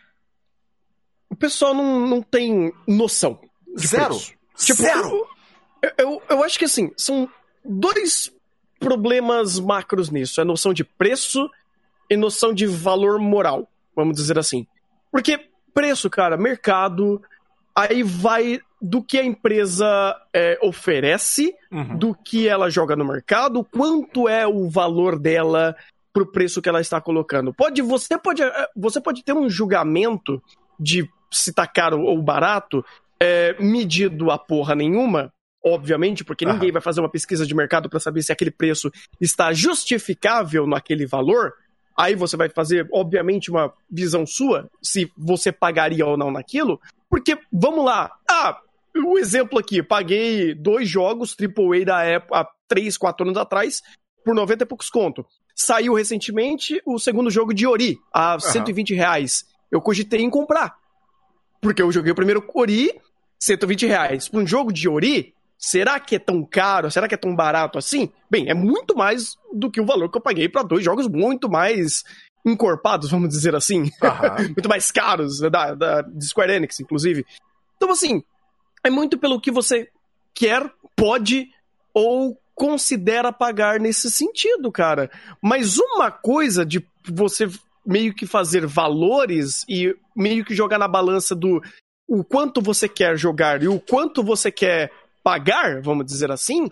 O pessoal não tem noção. Zero. Zero. Eu acho que assim, são dois problemas macros nisso. É noção de preço e noção de valor moral, vamos dizer assim. Porque preço, cara, mercado, aí vai do que a empresa oferece, do que ela joga no mercado, quanto é o valor dela pro preço que ela está colocando. Você pode ter um julgamento de se tá caro ou barato, medido a porra nenhuma, obviamente, porque ninguém vai fazer uma pesquisa de mercado para saber se aquele preço está justificável naquele valor. Aí você vai fazer, obviamente, uma visão sua, se você pagaria ou não naquilo. Porque, vamos lá, o exemplo aqui, paguei 2 jogos AAA da época, há 3, 4 anos atrás, por 90 e poucos conto. Saiu recentemente o segundo jogo de Ori, a R$120. Eu cogitei em comprar. Porque eu joguei o primeiro Ori, R$120. Para um jogo de Ori, será que é tão caro? Será que é tão barato assim? Bem, é muito mais do que o valor que eu paguei para 2 jogos muito mais encorpados, vamos dizer assim. Muito mais caros, da Square Enix, inclusive. Então, assim, é muito pelo que você quer, pode ou considera pagar nesse sentido, cara. Mas uma coisa de você meio que fazer valores e meio que jogar na balança do o quanto você quer jogar e o quanto você quer pagar, vamos dizer assim,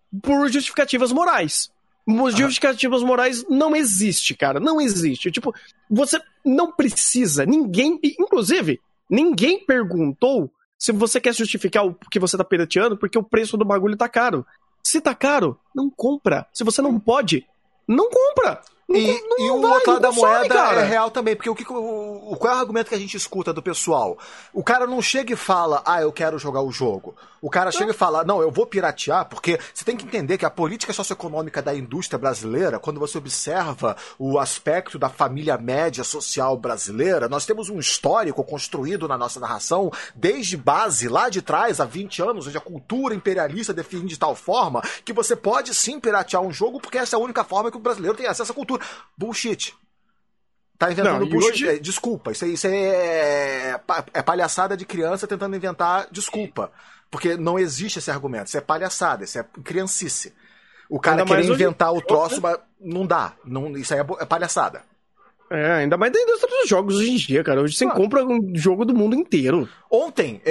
por justificativas morais. Justificativas morais não existe, cara. Não existe. Tipo, você não precisa. Inclusive, ninguém perguntou se você quer justificar o que você tá pirateando porque o preço do bagulho tá caro. Se tá caro, não compra. Se você não pode, não compra. E o outro lado da moeda é real também, porque qual é o argumento que a gente escuta do pessoal? O cara não chega e fala, eu quero jogar o jogo. O cara chega e fala, não, eu vou piratear, porque você tem que entender que a política socioeconômica da indústria brasileira, quando você observa o aspecto da família média social brasileira, nós temos um histórico construído na nossa narração, desde base, lá de trás, há 20 anos, onde a cultura imperialista define de tal forma que você pode sim piratear um jogo, porque essa é a única forma que o brasileiro tem acesso à cultura. Bullshit. Tá inventando bullshit. Hoje... Desculpa, isso é palhaçada de criança tentando inventar desculpa. Porque não existe esse argumento. Isso é palhaçada, isso é criancice. O cara querer inventar o troço, mas não dá. Isso aí é palhaçada. Ainda mais da indústria dos jogos hoje em dia, cara. Hoje você compra um jogo do mundo inteiro. Ontem,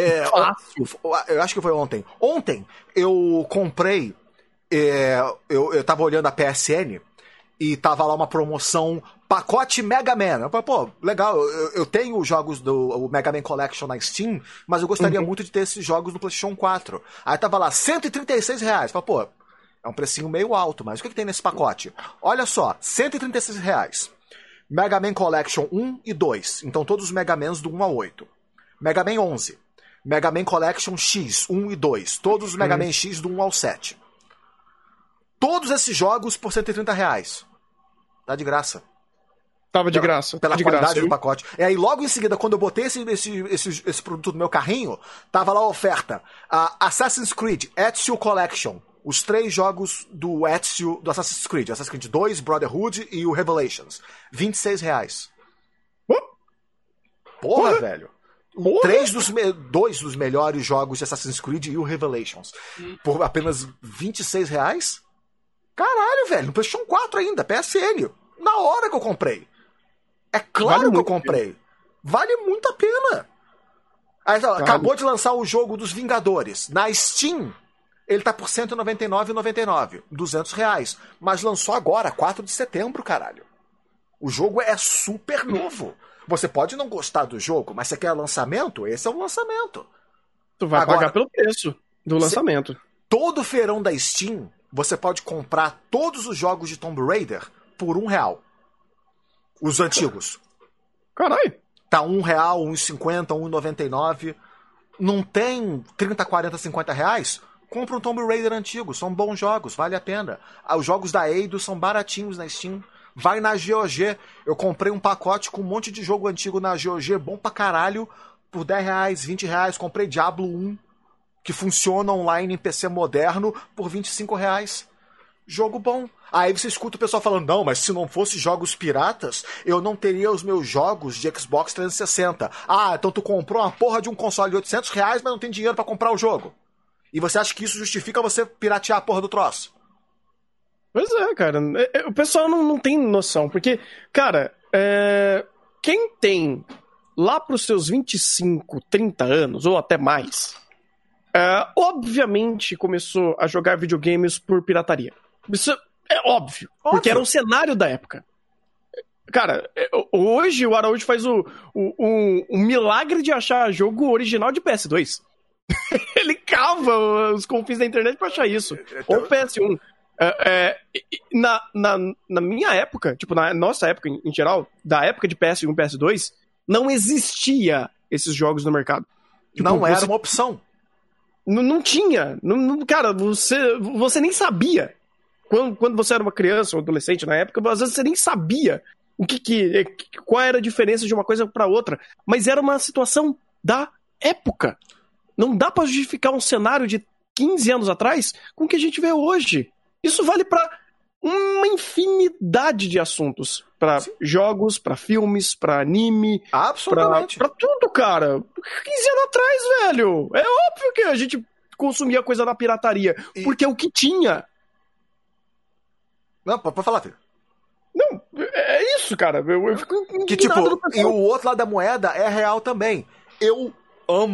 eu acho que foi ontem. Ontem eu comprei, eu tava olhando a PSN, e tava lá uma promoção, pacote Mega Man. Eu falei, pô, legal, eu tenho os jogos do Mega Man Collection na Steam, mas eu gostaria muito de ter esses jogos no PlayStation 4. Aí tava lá, R$136. Eu falei, pô, é um precinho meio alto, mas o que tem nesse pacote? Olha só, R$136. Mega Man Collection 1 e 2. Então todos os Mega Mans do 1 ao 8. Mega Man 11. Mega Man Collection X, 1 e 2. Todos os Mega Man X do 1 ao 7. Todos esses jogos por R$130. Tá de graça. Tava de graça. Pela de qualidade graça, do pacote. E aí, logo em seguida, quando eu botei esse produto no meu carrinho, tava lá a oferta. Assassin's Creed, Ezio Collection. Os 3 jogos do Ezio, do Assassin's Creed. Assassin's Creed 2, Brotherhood e o Revelations. R$26. Porra, velho. Dois dos melhores jogos de Assassin's Creed e o Revelations. Por apenas R$26? Caralho, velho. No PlayStation 4 ainda, PSN. Na hora que eu comprei. É claro que eu comprei. Vale muito a pena. Aí, acabou de lançar o jogo dos Vingadores. Na Steam, ele tá por R$199,99. R$200. Mas lançou agora, 4 de setembro, caralho. O jogo é super novo. Você pode não gostar do jogo, mas você quer lançamento? Esse é o lançamento. Tu vai pagar pelo preço do lançamento. Todo feirão da Steam, você pode comprar todos os jogos de Tomb Raider por R$1. Os antigos. Caralho. Tá R$1, R$1,50, R$1,99. Não tem 30, 40, R$50? Compra um Tomb Raider antigo. São bons jogos, vale a pena. Os jogos da Eidos são baratinhos na Steam. Vai na GOG. Eu comprei um pacote com um monte de jogo antigo na GOG, bom pra caralho, por R$10, R$20. Comprei Diablo 1, que funciona online em PC moderno, por R$25. Jogo bom. Aí você escuta o pessoal falando, não, mas se não fosse jogos piratas, eu não teria os meus jogos de Xbox 360. Então tu comprou uma porra de um console de R$800, mas não tem dinheiro pra comprar o jogo. E você acha que isso justifica você piratear a porra do troço? Pois é, cara. O pessoal não tem noção, porque, cara, quem tem lá pros seus 25, 30 anos, ou até mais, obviamente começou a jogar videogames por pirataria. Isso é óbvio, porque era o cenário da época. Cara, hoje o Araújo faz o milagre de achar jogo original de PS2. Ele cava os confins da internet pra achar isso. Ou PS1. Na minha época, tipo, na nossa época em geral, da época de PS1 e PS2, não existia esses jogos no mercado. Tipo, não era uma opção. Não tinha. Cara, você nem sabia. Quando você era uma criança ou adolescente na época, às vezes você nem sabia qual era a diferença de uma coisa pra outra. Mas era uma situação da época. Não dá pra justificar um cenário de 15 anos atrás com o que a gente vê hoje. Isso vale pra uma infinidade de assuntos. Pra jogos, pra filmes, pra anime. Absolutamente. Pra tudo, cara. 15 anos atrás, velho. É óbvio que a gente consumia coisa da pirataria. Porque é o que tinha. Não, pode falar, filho. Não, é isso, cara. Eu fico que tipo, e o outro lado da moeda é real também. Eu amo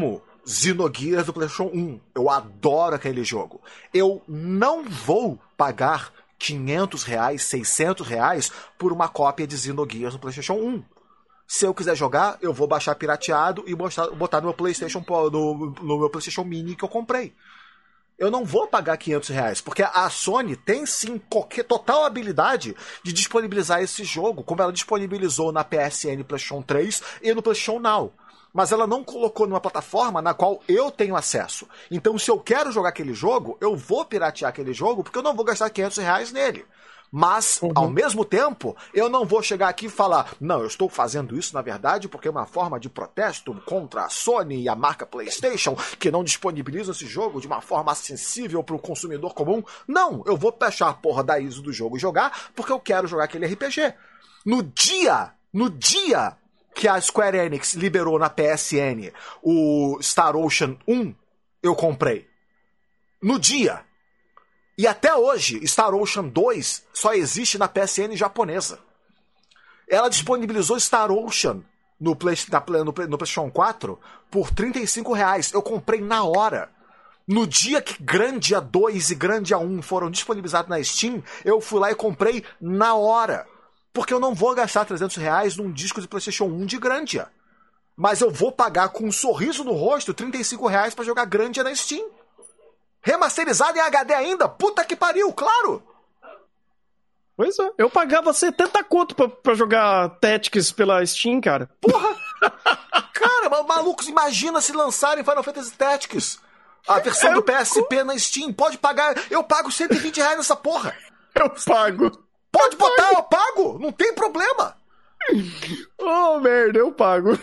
Xenogears do PlayStation 1. Eu adoro aquele jogo. Eu não vou pagar R$500, R$600 por uma cópia de Xenogears no PlayStation 1. Se eu quiser jogar, eu vou baixar pirateado e botar no meu PlayStation, no meu PlayStation Mini que eu comprei. Eu não vou pagar R$500, porque a Sony tem sim total habilidade de disponibilizar esse jogo, como ela disponibilizou na PSN PlayStation 3 e no PlayStation Now. Mas ela não colocou numa plataforma na qual eu tenho acesso. Então, se eu quero jogar aquele jogo, eu vou piratear aquele jogo, porque eu não vou gastar R$500 nele. Mas, ao mesmo tempo, eu não vou chegar aqui e falar, não, eu estou fazendo isso, na verdade, porque é uma forma de protesto contra a Sony e a marca PlayStation, que não disponibilizam esse jogo de uma forma acessível para o consumidor comum. Não, eu vou fechar a porra da ISO do jogo e jogar, porque eu quero jogar aquele RPG. No dia que a Square Enix liberou na PSN o Star Ocean 1, eu comprei. No dia. E até hoje, Star Ocean 2 só existe na PSN japonesa. Ela disponibilizou Star Ocean no PlayStation 4 por R$35. Eu comprei na hora. No dia que Grandia 2 e Grandia 1 foram disponibilizados na Steam, eu fui lá e comprei na hora. Porque eu não vou gastar R$300 num disco de PlayStation 1 de Grandia. Mas eu vou pagar com um sorriso no rosto R$35 pra jogar Grandia na Steam. Remasterizado em HD ainda? Puta que pariu, claro! Pois é, eu pagava 70 conto pra jogar Tactics pela Steam, cara. Porra! Cara, malucos, imagina se lançarem Final Fantasy Tactics. A versão do PSP na Steam. Pode pagar, eu pago R$120 nessa porra. Eu pago. Pode botar, eu pago, não tem problema. Oh, merda, eu pago.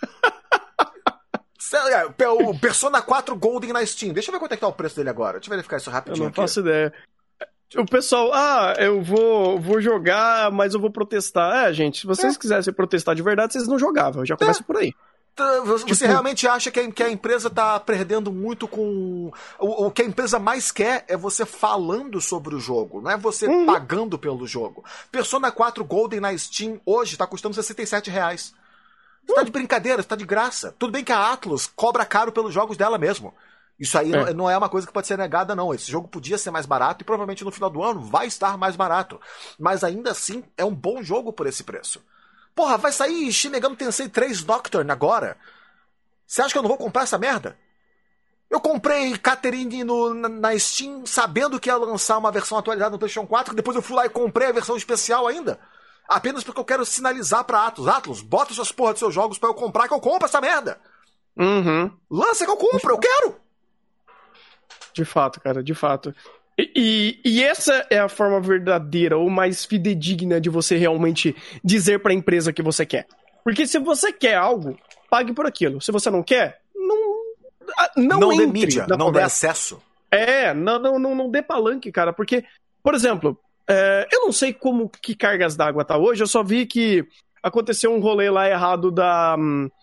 O Persona 4 Golden na Steam. Deixa eu ver quanto é que tá o preço dele agora. Deixa eu verificar isso rapidinho. Eu não faço ideia. O pessoal, eu vou jogar, mas eu vou protestar. Gente, se vocês quisessem protestar de verdade, vocês não jogavam. Já começa por aí. Você realmente acha que a empresa tá perdendo muito com... O que a empresa mais quer é você falando sobre o jogo, não é você pagando pelo jogo. Persona 4 Golden na Steam hoje tá custando R$67. Você tá de brincadeira, você tá de graça. Tudo bem que a Atlus cobra caro pelos jogos dela mesmo. Isso aí não é uma coisa que pode ser negada, não. Esse jogo podia ser mais barato e provavelmente no final do ano vai estar mais barato. Mas ainda assim, é um bom jogo por esse preço. Porra, vai sair Shin Megami Tensei 3 Nocturne agora? Você acha que eu não vou comprar essa merda? Eu comprei Catherine na Steam sabendo que ia lançar uma versão atualizada no PlayStation 4, depois eu fui lá e comprei a versão especial ainda. Apenas porque eu quero sinalizar pra Atlus. Atlus, bota essas porra dos seus jogos pra eu comprar, que eu compro essa merda. Lança que eu compro, eu quero. De fato, cara, de fato. E essa é a forma verdadeira ou mais fidedigna de você realmente dizer pra empresa que você quer. Porque se você quer algo, pague por aquilo. Se você não quer, não dê entre mídia, não dê acesso. Não dê palanque, cara. Porque, por exemplo... eu não sei como que cargas d'água tá hoje, eu só vi que aconteceu um rolê lá errado da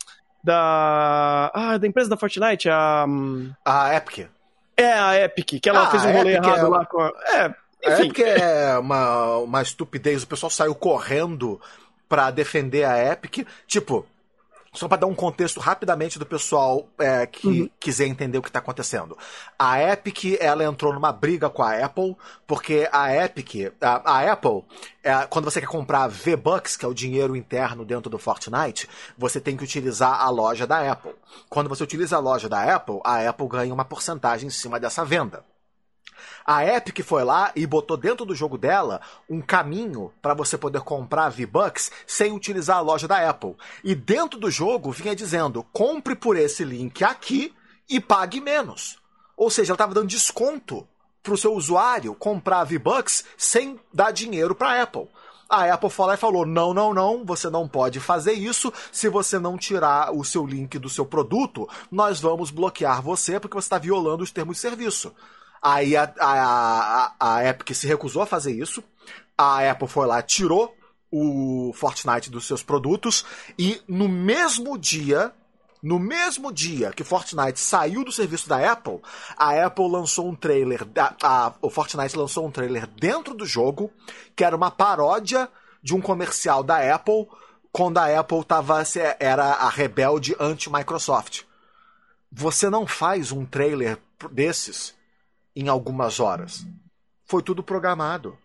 empresa da Fortnite, a Epic. A Epic, que ela fez um rolê errado lá com a... enfim. A Epic é uma estupidez, o pessoal saiu correndo pra defender a Epic, tipo... Só para dar um contexto rapidamente do pessoal que quiser entender o que está acontecendo. A Epic, ela entrou numa briga com a Apple, porque a Epic, a Apple, quando você quer comprar V-Bucks, que é o dinheiro interno dentro do Fortnite, você tem que utilizar a loja da Apple. Quando você utiliza a loja da Apple, a Apple ganha uma porcentagem em cima dessa venda. A Epic foi lá e botou dentro do jogo dela um caminho para você poder comprar V-Bucks sem utilizar a loja da Apple. E dentro do jogo vinha dizendo, compre por esse link aqui e pague menos. Ou seja, ela estava dando desconto para o seu usuário comprar V-Bucks sem dar dinheiro para a Apple. A Apple foi lá e falou, não, você não pode fazer isso. Se você não tirar o seu link do seu produto, nós vamos bloquear você porque você está violando os termos de serviço. Aí a Epic se recusou a fazer isso. A Apple foi lá, tirou o Fortnite dos seus produtos. E no mesmo dia que Fortnite saiu do serviço da Apple, a Apple lançou um trailer. O Fortnite lançou um trailer dentro do jogo, que era uma paródia de um comercial da Apple, quando a Apple era a rebelde anti-Microsoft. você não faz um trailer desses em algumas horas. Foi tudo programado.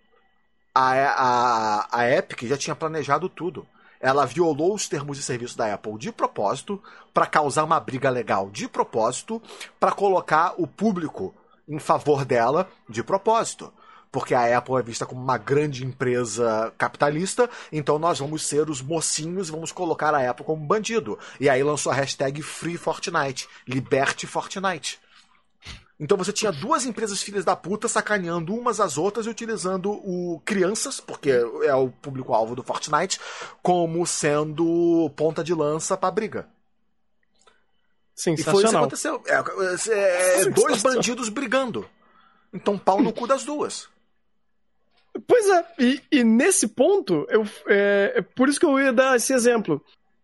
A Epic já tinha planejado tudo. Ela violou os termos de serviço da Apple de propósito, para causar uma briga legal de propósito, para colocar o público em favor dela de propósito. Porque a Apple é vista como uma grande empresa capitalista, então nós vamos ser os mocinhos e vamos colocar a Apple como bandido. E aí lançou a hashtag Free Fortnite, liberte Fortnite. Então você tinha duas empresas filhas da puta sacaneando umas às outras e utilizando crianças, porque é o público-alvo do Fortnite, como sendo ponta de lança pra briga. Sensacional. E foi isso que aconteceu. Dois bandidos brigando. Então pau no cu das duas. Pois é, e nesse ponto, por isso que eu ia dar esse exemplo.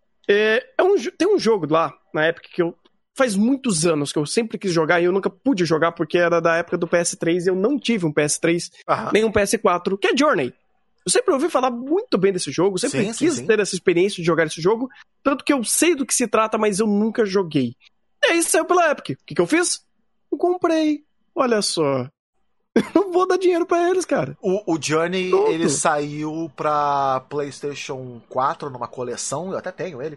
Tem um jogo lá, na Epic, que faz muitos anos que eu sempre quis jogar e eu nunca pude jogar porque era da época do PS3 e eu não tive um PS3, nem um PS4, que é Journey. Eu sempre ouvi falar muito bem desse jogo, sempre quis ter essa experiência de jogar esse jogo, tanto que eu sei do que se trata, mas eu nunca joguei. E aí saiu pela Epic. O que eu fiz? Eu comprei. Olha só. Não vou dar dinheiro pra eles, cara. O Journey, ele saiu pra PlayStation 4 numa coleção, eu até tenho ele,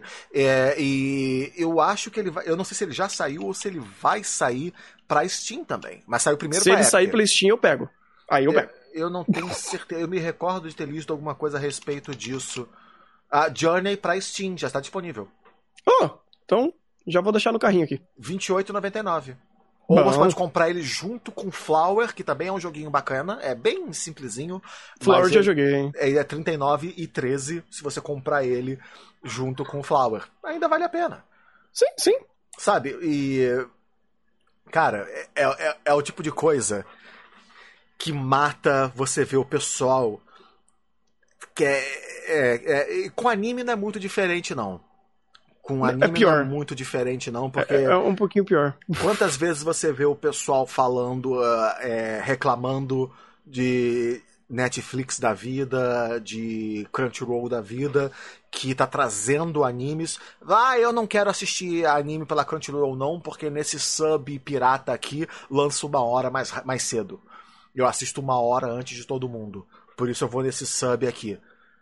e eu acho que ele vai, eu não sei se ele já saiu ou se ele vai sair pra Steam também, mas saiu primeiro pra Epic. Se ele sair pela Steam, eu pego. Aí eu pego. Eu não tenho certeza, eu me recordo de ter lido alguma coisa a respeito disso. A Journey pra Steam já está disponível. Então já vou deixar no carrinho aqui. R$28,99. Ou você pode comprar ele junto com Flower, que também é um joguinho bacana. É bem simplesinho. Flower já joguei, hein? Ele é R$39,13 se você comprar ele junto com Flower. Ainda vale a pena. Sim. Sabe? E... Cara, é o tipo de coisa que mata você ver o pessoal que com anime não é muito diferente, não. Com anime é pior. Não é muito diferente, não, porque... É um pouquinho pior. Quantas vezes você vê o pessoal falando, reclamando de Netflix da vida, de Crunchyroll da vida, que tá trazendo animes. Eu não quero assistir anime pela Crunchyroll não, porque nesse sub pirata aqui lança 1 hora mais cedo. Eu assisto 1 hora antes de todo mundo. Por isso eu vou nesse sub aqui.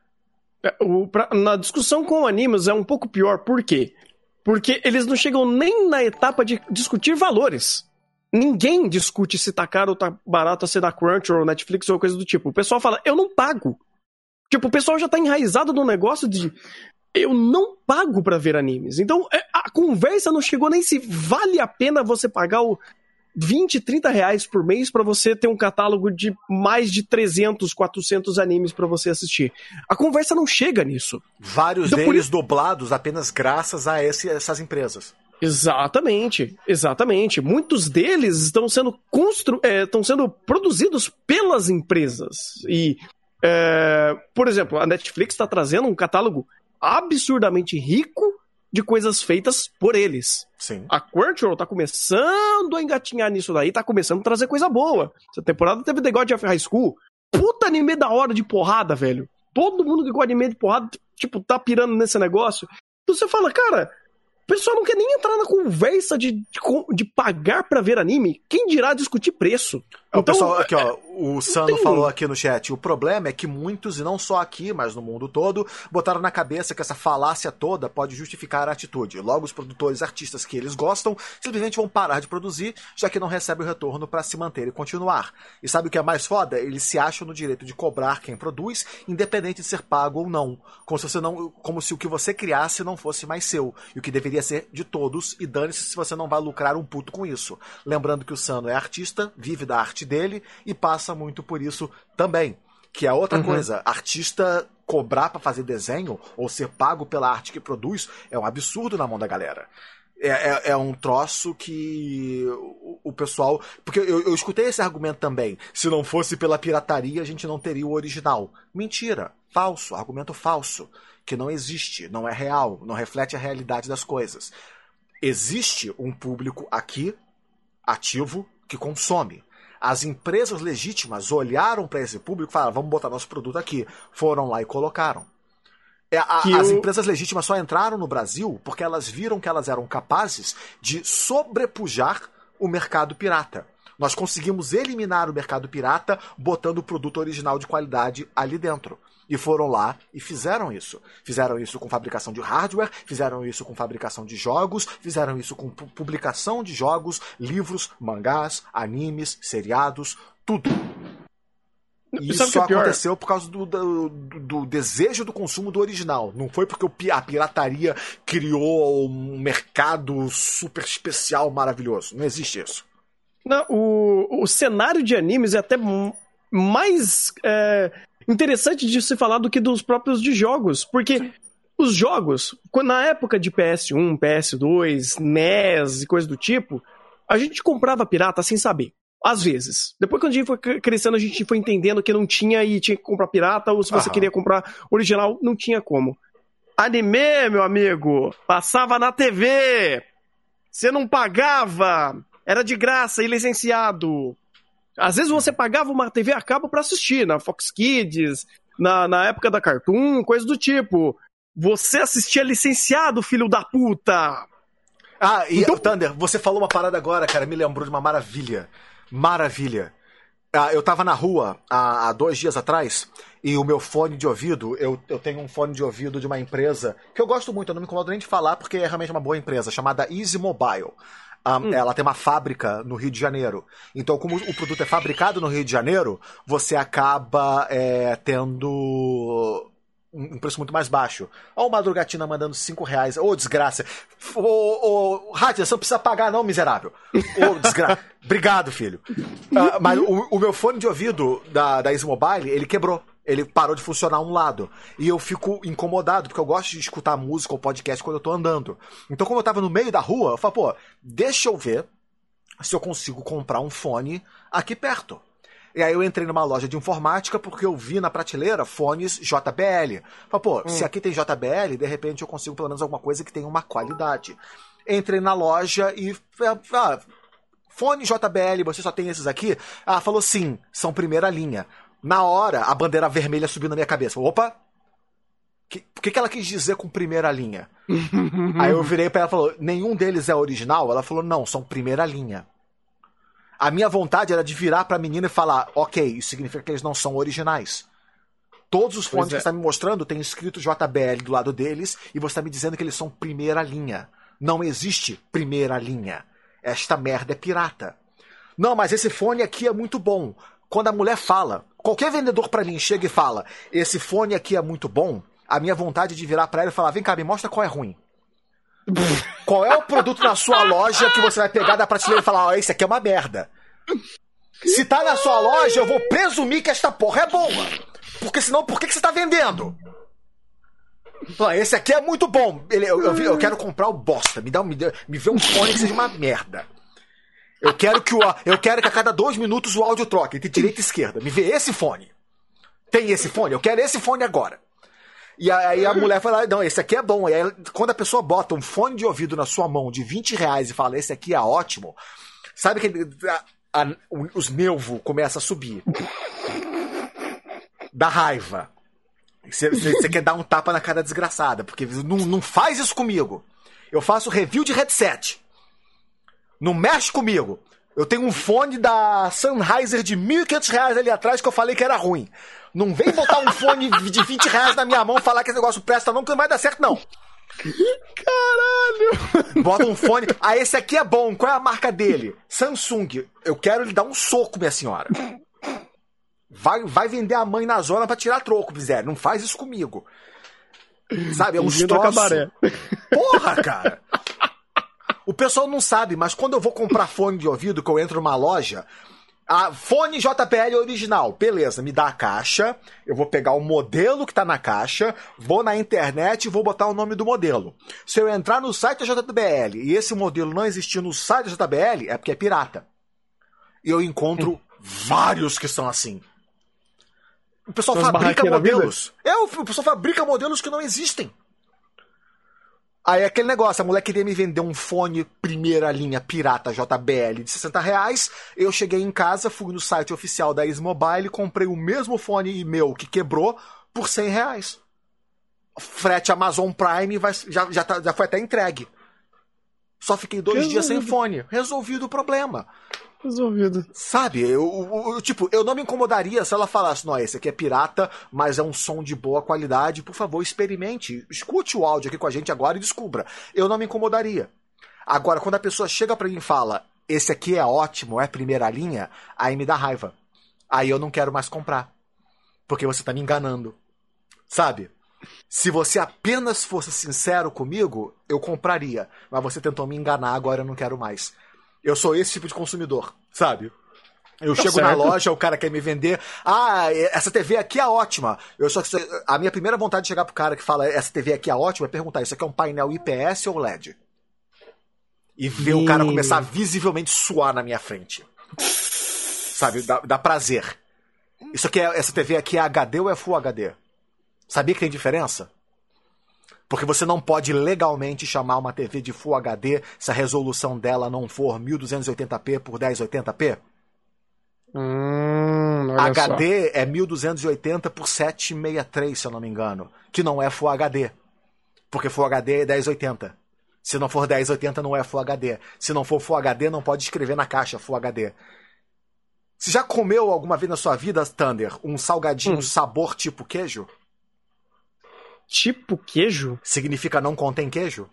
Na discussão com animes é um pouco pior, por quê? Porque eles não chegam nem na etapa de discutir valores. Ninguém discute se tá caro ou tá barato, se é da Crunchyroll, Netflix ou coisa do tipo. O pessoal fala, eu não pago. Tipo, o pessoal já tá enraizado no negócio de eu não pago pra ver animes. Então, a conversa não chegou nem se vale a pena você pagar o 20, 30 reais por mês pra você ter um catálogo de mais de 300, 400 animes pra você assistir. A conversa não chega nisso. Vários deles dublados apenas graças a essas empresas. Exatamente. Muitos deles estão sendo produzidos pelas empresas. E, por exemplo, a Netflix está trazendo um catálogo absurdamente rico de coisas feitas por eles. Sim. A Crunchyroll tá começando a engatinhar nisso daí, tá começando a trazer coisa boa. Essa temporada teve The God of High School. Puta anime da hora de porrada, velho. Todo mundo que gosta de anime de porrada, tipo, tá pirando nesse negócio. Então você fala, cara, o pessoal não quer nem entrar na conversa de pagar pra ver anime. Quem dirá discutir preço? O pessoal, aqui, ó, o Sano falou aqui no chat, o problema é que muitos, e não só aqui, mas no mundo todo, botaram na cabeça que essa falácia toda pode justificar a atitude. Logo, os produtores artistas que eles gostam simplesmente vão parar de produzir, já que não recebem o retorno para se manter e continuar. E sabe o que é mais foda? Eles se acham no direito de cobrar quem produz, independente de ser pago ou não. Como se o que você criasse não fosse mais seu, e o que deveria ser de todos, e dane-se se você não vai lucrar um puto com isso. Lembrando que o Sano é artista, vive da arte dele e passa muito por isso também. Que é outra coisa, artista cobrar pra fazer desenho ou ser pago pela arte que produz é um absurdo na mão da galera. É um troço que o pessoal... Porque eu escutei esse argumento também. Se não fosse pela pirataria, a gente não teria o original. Mentira. Falso. Argumento falso. Que não existe. Não é real. Não reflete a realidade das coisas. Existe um público aqui, ativo, que consome. As empresas legítimas olharam para esse público e falaram, vamos botar nosso produto aqui. Foram lá e colocaram. As empresas legítimas só entraram no Brasil porque elas viram que elas eram capazes de sobrepujar o mercado pirata. Nós conseguimos eliminar o mercado pirata botando o produto original de qualidade ali dentro. E foram lá e fizeram isso. Fizeram isso com fabricação de hardware, fizeram isso com fabricação de jogos, fizeram isso com publicação de jogos, livros, mangás, animes, seriados, tudo. E isso só aconteceu por causa do desejo do consumo do original. Não foi porque a pirataria criou um mercado super especial, maravilhoso. Não existe isso. Não, o cenário de animes é até mais interessante de se falar do que dos próprios de jogos. Porque os jogos, na época de PS1, PS2, NES e coisa do tipo, a gente comprava pirata sem saber. Às vezes. Depois, quando a gente foi crescendo, a gente foi entendendo que não tinha e tinha que comprar pirata, ou se você queria comprar original, não tinha como. Anime, meu amigo, passava na TV. Você não pagava. Era de graça e licenciado. Às vezes você pagava uma TV a cabo pra assistir, na Fox Kids, na época da Cartoon, coisa do tipo. Você assistia licenciado, filho da puta. Então... Thunder, você falou uma parada agora, cara, me lembrou de uma maravilha. Maravilha. Eu tava na rua há 2 dias atrás e o meu fone de ouvido, eu tenho um fone de ouvido de uma empresa que eu gosto muito, eu não me incomodo nem de falar porque é realmente uma boa empresa, chamada Easy Mobile. Ela tem uma fábrica no Rio de Janeiro. Então, como o produto é fabricado no Rio de Janeiro, você acaba tendo um preço muito mais baixo. Olha o Madrugatina mandando R$5. Ô, desgraça. Ô, Rádio, você não precisa pagar não, miserável. Ô, desgraça. Obrigado, filho. Mas o meu fone de ouvido da Easy Mobile, ele quebrou. Ele parou de funcionar um lado. E eu fico incomodado, porque eu gosto de escutar música ou podcast quando eu tô andando. Então, como eu tava no meio da rua, eu falei, pô, deixa eu ver se eu consigo comprar um fone aqui perto. E aí eu entrei numa loja de informática porque eu vi na prateleira fones JBL. Falei, pô, se aqui tem JBL, de repente eu consigo pelo menos alguma coisa que tenha uma qualidade. Entrei na loja e... fone JBL, você só tem esses aqui? Falou sim, são primeira linha. Na hora, a bandeira vermelha subiu na minha cabeça. Falei, opa, o que ela quis dizer com primeira linha? Aí eu virei pra ela e falou, nenhum deles é original? Ela falou, não, são primeira linha. A minha vontade era de virar pra menina e falar, ok, isso significa que eles não são originais. Todos os fones que você está me mostrando tem escrito JBL do lado deles e você está me dizendo que eles são primeira linha. Não existe primeira linha. Esta merda é pirata. Não, mas esse fone aqui é muito bom. Quando a mulher fala, qualquer vendedor pra mim chega e fala, esse fone aqui é muito bom, a minha vontade de virar pra ela e falar, vem cá, me mostra qual é ruim. Qual é o produto na sua loja que você vai pegar da prateleira e falar, esse aqui é uma merda. Se tá na sua loja, eu vou presumir que esta porra é boa. Porque senão, por que você tá vendendo? Esse aqui é muito bom. Eu quero comprar o bosta. Me vê um fone que seja uma merda. Eu quero que a cada 2 minutos o áudio troque entre direita e esquerda. Me vê esse fone. Tem esse fone? Eu quero esse fone agora. E aí a mulher fala, não, esse aqui é bom. E aí, quando a pessoa bota um fone de ouvido na sua mão de R$20 e fala, esse aqui é ótimo, sabe que os nervos começam a subir. Da raiva. Você quer dar um tapa na cara desgraçada, porque não faz isso comigo. Eu faço review de headset. Não mexe comigo. Eu tenho um fone da Sennheiser de R$1.500 ali atrás que eu falei que era ruim. Não vem botar um fone de R$20 na minha mão e falar que esse negócio presta não, que não vai dar certo não. Caralho! Bota um fone. Esse aqui é bom. Qual é a marca dele? Samsung. Eu quero lhe dar um soco, minha senhora. Vai vender a mãe na zona pra tirar troco, miséria. Não faz isso comigo. Sabe, é um troço. Porra, cara. O pessoal não sabe, mas quando eu vou comprar fone de ouvido, que eu entro numa loja, fone JBL original, beleza, me dá a caixa, eu vou pegar o modelo que tá na caixa, vou na internet e vou botar o nome do modelo. Se eu entrar no site da JBL e esse modelo não existir no site da JBL, é porque é pirata. E eu encontro vários que são assim. O pessoal fabrica modelos. O pessoal fabrica modelos que não existem. Aí aquele negócio, a mulher queria me vender um fone primeira linha pirata JBL de R$60. Eu cheguei em casa, fui no site oficial da Easy Mobile e comprei o mesmo fone meu que quebrou por R$100. frete Amazon Prime já foi até entregue. Só fiquei 2 dias sem fone. Resolvido o problema. Resolvido. Sabe, eu não me incomodaria se ela falasse, não, esse aqui é pirata, mas é um som de boa qualidade, por favor, experimente. Escute o áudio aqui com a gente agora e descubra. Eu não me incomodaria. Agora, quando a pessoa chega pra mim e fala, esse aqui é ótimo, é primeira linha, aí me dá raiva. Aí eu não quero mais comprar. Porque você tá me enganando. Sabe? Se você apenas fosse sincero comigo, eu compraria. Mas você tentou me enganar, agora eu não quero mais. Eu sou esse tipo de consumidor, sabe? Eu chego na loja, o cara quer me vender. Ah, essa TV aqui é ótima. A minha primeira vontade de chegar pro cara que fala essa TV aqui é ótima é perguntar, isso aqui é um painel IPS ou LED? E ver o cara começar a visivelmente suar na minha frente. Sabe? Dá prazer. Essa TV aqui é HD ou é Full HD? Sabia que tem diferença? Porque você não pode legalmente chamar uma TV de Full HD se a resolução dela não for 1280p por 1080p. HD é 1280 por 763, se eu não me engano. Que não é Full HD. Porque Full HD é 1080. Se não for 1080, não é Full HD. Se não for Full HD, não pode escrever na caixa Full HD. Você já comeu alguma vez na sua vida, Thunder, um salgadinho sabor tipo queijo? Tipo queijo? Significa não contém queijo?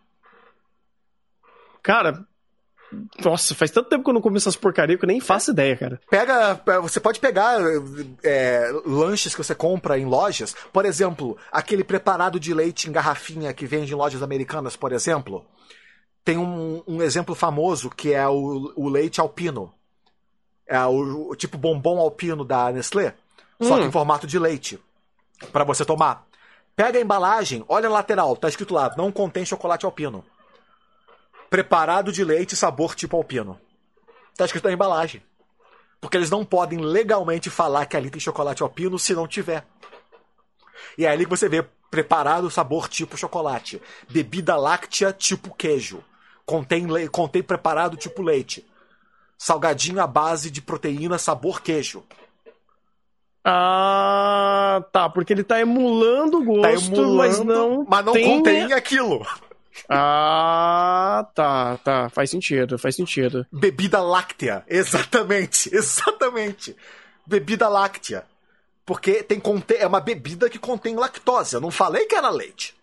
Cara, nossa, faz tanto tempo que eu não comi essas porcarias que eu nem faço ideia, cara. Você pode pegar lanches que você compra em lojas. Por exemplo, aquele preparado de leite em garrafinha que vende em lojas americanas, por exemplo. Tem um exemplo famoso que é o leite alpino. É o tipo bombom alpino da Nestlé. Só que em formato de leite. Pra você tomar. Pega a embalagem, olha na lateral, tá escrito lá, não contém chocolate alpino. Preparado de leite sabor tipo alpino. Tá escrito na embalagem. Porque eles não podem legalmente falar que ali tem chocolate alpino se não tiver. E é ali que você vê preparado sabor tipo chocolate. Bebida láctea tipo queijo. Contém preparado tipo leite. Salgadinho à base de proteína sabor queijo. Ah, tá, porque ele tá emulando o gosto, mas não contém aquilo. Ah, tá, faz sentido. Bebida láctea, exatamente. Bebida láctea. Porque é uma bebida que contém lactose, eu não falei que era leite.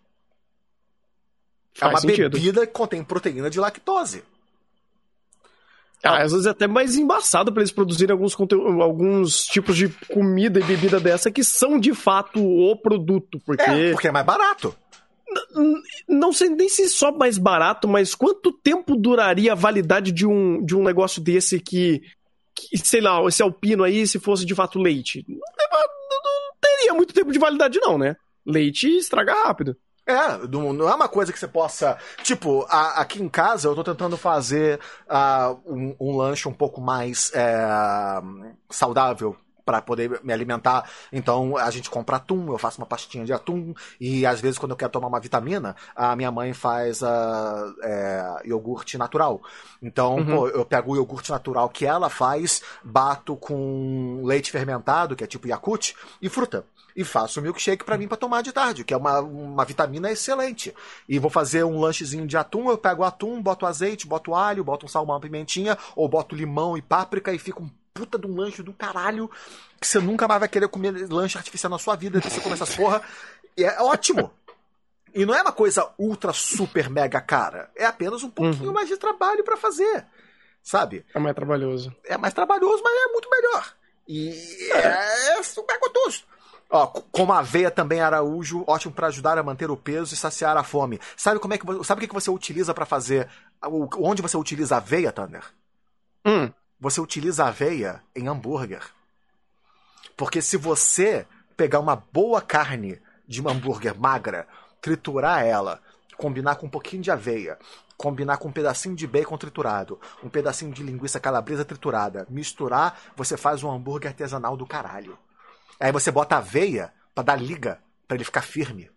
Faz sentido. Bebida que contém proteína de lactose. Às vezes é até mais embaçado para eles produzirem alguns tipos de comida e bebida dessa que são de fato o produto. Porque é mais barato. Não sei nem se só mais barato, mas quanto tempo duraria a validade de um negócio desse que, sei lá, esse alpino aí, se fosse de fato leite? Não teria muito tempo de validade não, né? Leite estraga rápido. Não é uma coisa que você possa... Tipo, aqui em casa eu tô tentando fazer um lanche um pouco mais saudável para poder me alimentar. Então a gente compra atum, eu faço uma pastinha de atum e às vezes quando eu quero tomar uma vitamina, a minha mãe faz iogurte natural. Então, eu pego o iogurte natural que ela faz, bato com leite fermentado, que é tipo Yakult, e fruta. E faço um milkshake pra mim pra tomar de tarde, que é uma vitamina excelente. E vou fazer um lanchezinho de atum, eu pego o atum, boto azeite, boto alho, boto um salmão, uma pimentinha, ou boto limão e páprica e fica um puta de um lanche do caralho, que você nunca mais vai querer comer lanche artificial na sua vida, se você comer essas porra. E é ótimo. E não é uma coisa ultra, super, mega cara. É apenas um pouquinho mais de trabalho pra fazer. Sabe? É mais trabalhoso. É mais trabalhoso, mas é muito melhor. E é super gostoso. Ó, como aveia também Araújo, ótimo para ajudar a manter o peso e saciar a fome. Sabe o que você utiliza para fazer? Onde você utiliza aveia, Thunder? Você utiliza aveia em hambúrguer. Porque se você pegar uma boa carne de um hambúrguer magra, triturar ela, combinar com um pouquinho de aveia, combinar com um pedacinho de bacon triturado, um pedacinho de linguiça calabresa triturada, misturar, você faz um hambúrguer artesanal do caralho. Aí você bota aveia pra dar liga, pra ele ficar firme.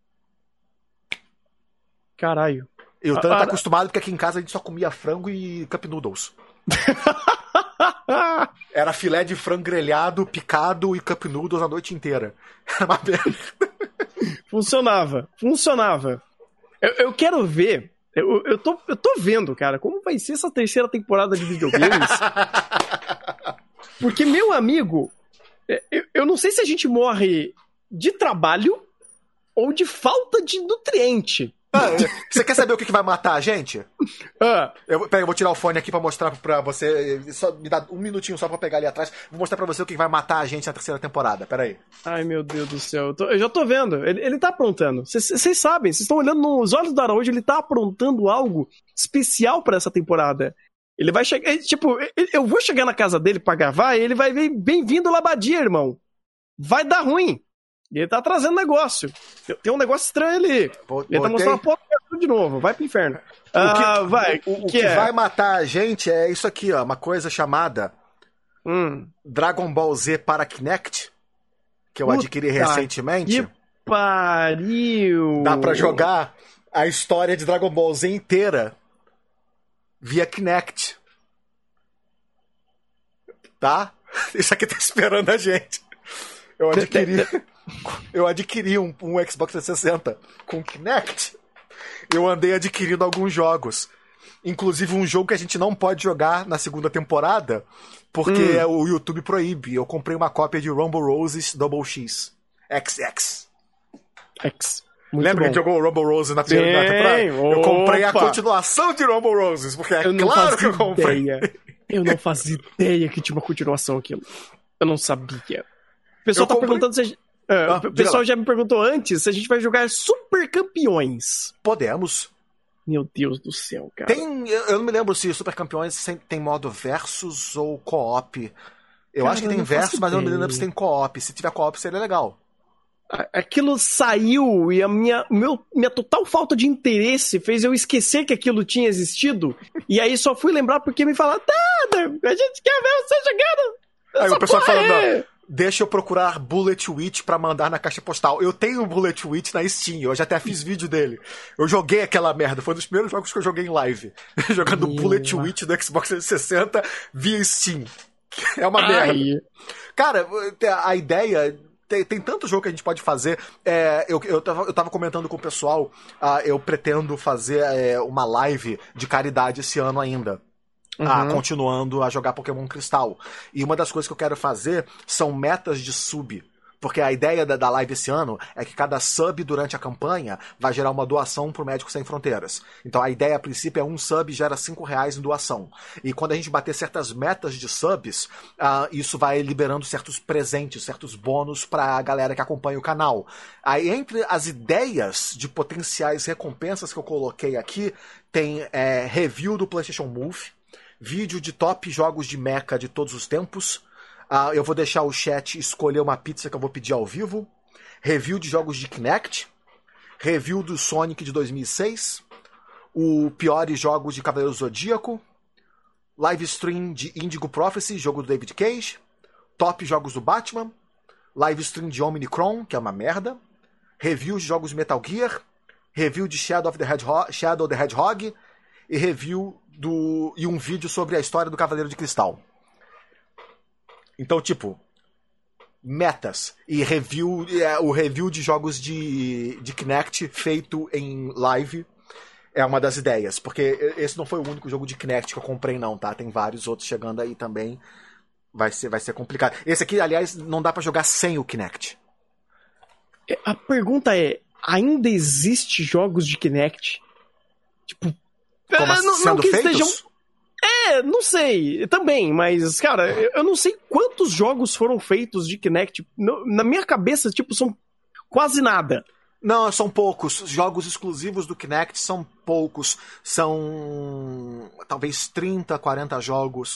Caralho. E o Tano tá acostumado porque aqui em casa a gente só comia frango e cup noodles. Era filé de frango grelhado, picado e cup noodles a noite inteira. Era uma merda. Funcionava. Eu quero ver. Eu tô vendo, cara, como vai ser essa terceira temporada de videogames. Porque, meu amigo, eu não sei se a gente morre de trabalho ou de falta de nutriente. Você quer saber o que vai matar a gente? Peraí, eu vou tirar o fone aqui pra mostrar pra você. Só me dá um minutinho só pra pegar ali atrás. Vou mostrar pra você o que vai matar a gente na terceira temporada. Peraí. Ai, meu Deus do céu. Eu já tô vendo. Ele tá aprontando. Vocês sabem, vocês estão olhando nos olhos do Araújo, ele tá aprontando algo especial pra essa temporada. Ele vai chegar. Tipo, eu vou chegar na casa dele pra gravar e ele vai ver bem-vindo Labadia, irmão. Vai dar ruim. E ele tá trazendo negócio. Tem um negócio estranho ali. Ele tá mostrando a porra de novo. Vai pro inferno. O que vai matar a gente é isso aqui, ó. Uma coisa chamada Dragon Ball Z para Kinect, que eu adquiri recentemente. Que pariu! Dá pra jogar a história de Dragon Ball Z inteira via Kinect. Tá? Isso aqui tá esperando a gente. Eu adquiri um Xbox 360 com Kinect. Eu andei adquirindo alguns jogos. Inclusive um jogo que a gente não pode jogar na segunda temporada, porque o YouTube proíbe. Eu comprei uma cópia de Rumble Roses Double X. XX. Lembra que a gente jogou o Rumble Roses na primeira temporada? Eu comprei a continuação de Rumble Roses, porque claro que eu comprei. Eu não fazia ideia que tinha uma continuação aquilo. Eu não sabia. O pessoal tá perguntando se o pessoal já me perguntou antes se a gente vai jogar Super Campeões. Podemos. Meu Deus do céu, cara. Eu não me lembro se Super Campeões tem modo versus ou co-op. Eu acho que tem versus, mas eu não me lembro se tem co-op. Se tiver co-op, seria legal. Aquilo saiu e a minha total falta de interesse fez eu esquecer que aquilo tinha existido. E aí só fui lembrar porque me falaram, a gente quer ver você jogando. Aí o pessoal falando, deixa eu procurar Bullet Witch pra mandar na caixa postal. Eu tenho o Bullet Witch na Steam, eu já até fiz vídeo dele. Eu joguei aquela merda, foi um dos primeiros jogos que eu joguei em live. Jogando Bullet Witch do Xbox 360 via Steam. É uma merda. Cara, a ideia... Tem tanto jogo que a gente pode fazer. Eu tava comentando com o pessoal, eu pretendo fazer uma live de caridade esse ano ainda. Continuando a jogar Pokémon Cristal. E uma das coisas que eu quero fazer são metas de sub. Porque a ideia da live esse ano é que cada sub durante a campanha vai gerar uma doação pro Médicos Sem Fronteiras. Então a ideia a princípio é um sub gera R$5 em doação. E quando a gente bater certas metas de subs, isso vai liberando certos presentes, certos bônus pra galera que acompanha o canal. Aí entre as ideias de potenciais recompensas que eu coloquei aqui, tem review do PlayStation Move, vídeo de top jogos de mecha de todos os tempos. Eu vou deixar o chat escolher uma pizza que eu vou pedir ao vivo. Review de jogos de Kinect. Review do Sonic de 2006. O piores jogos de Cavaleiro Zodíaco. Live stream de Indigo Prophecy, jogo do David Cage. Top jogos do Batman. Live stream de Omnicron, que é uma merda. Review de jogos de Metal Gear. Review de Shadow the Hedgehog. E review e um vídeo sobre a história do Cavaleiro de Cristal. Então, tipo, metas e o review de jogos de Kinect feito em live é uma das ideias. Porque esse não foi o único jogo de Kinect que eu comprei, não, tá? Tem vários outros chegando aí também. Vai ser complicado. Esse aqui, aliás, não dá pra jogar sem o Kinect. A pergunta é, ainda existe jogos de Kinect? Tipo, sendo feitos? Não sei, também, mas, cara, eu não sei quantos jogos foram feitos de Kinect. Na minha cabeça, tipo, são quase nada. Não, são poucos. Jogos exclusivos do Kinect são poucos. São talvez 30, 40 jogos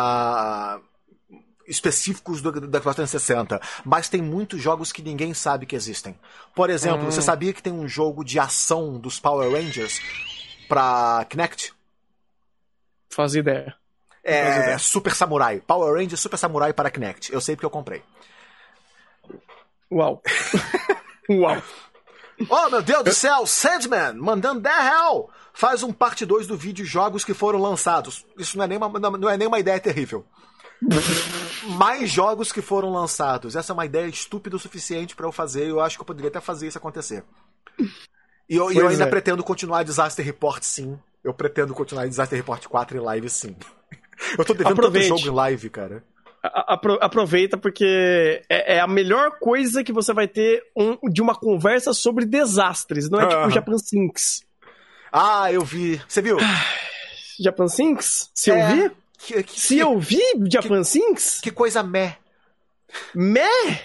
específicos da Xbox 360. Mas tem muitos jogos que ninguém sabe que existem. Por exemplo, você sabia que tem um jogo de ação dos Power Rangers pra Kinect? Faz ideia. Super Samurai. Power Rangers Super Samurai para Kinect. Eu sei porque eu comprei. Uau. Uau. Oh, meu Deus do céu! Sandman, mandando R$10. Faz um parte 2 do vídeo jogos que foram lançados. Isso não é nem uma ideia terrível. Mais jogos que foram lançados. Essa é uma ideia estúpida o suficiente pra eu fazer. Eu acho que eu poderia até fazer isso acontecer. E eu ainda pretendo continuar Disaster Report, sim. Eu pretendo continuar Disaster Report 4 em live, sim. Eu tô devendo tanto jogo em live, cara. Aproveita, porque é a melhor coisa que você vai ter de uma conversa sobre desastres. Não é tipo Japan Sinks. Ah, eu vi. Você viu? Japan Sinks? Se eu vi? Se eu vi Japan Sinks? Que coisa meh. Meh?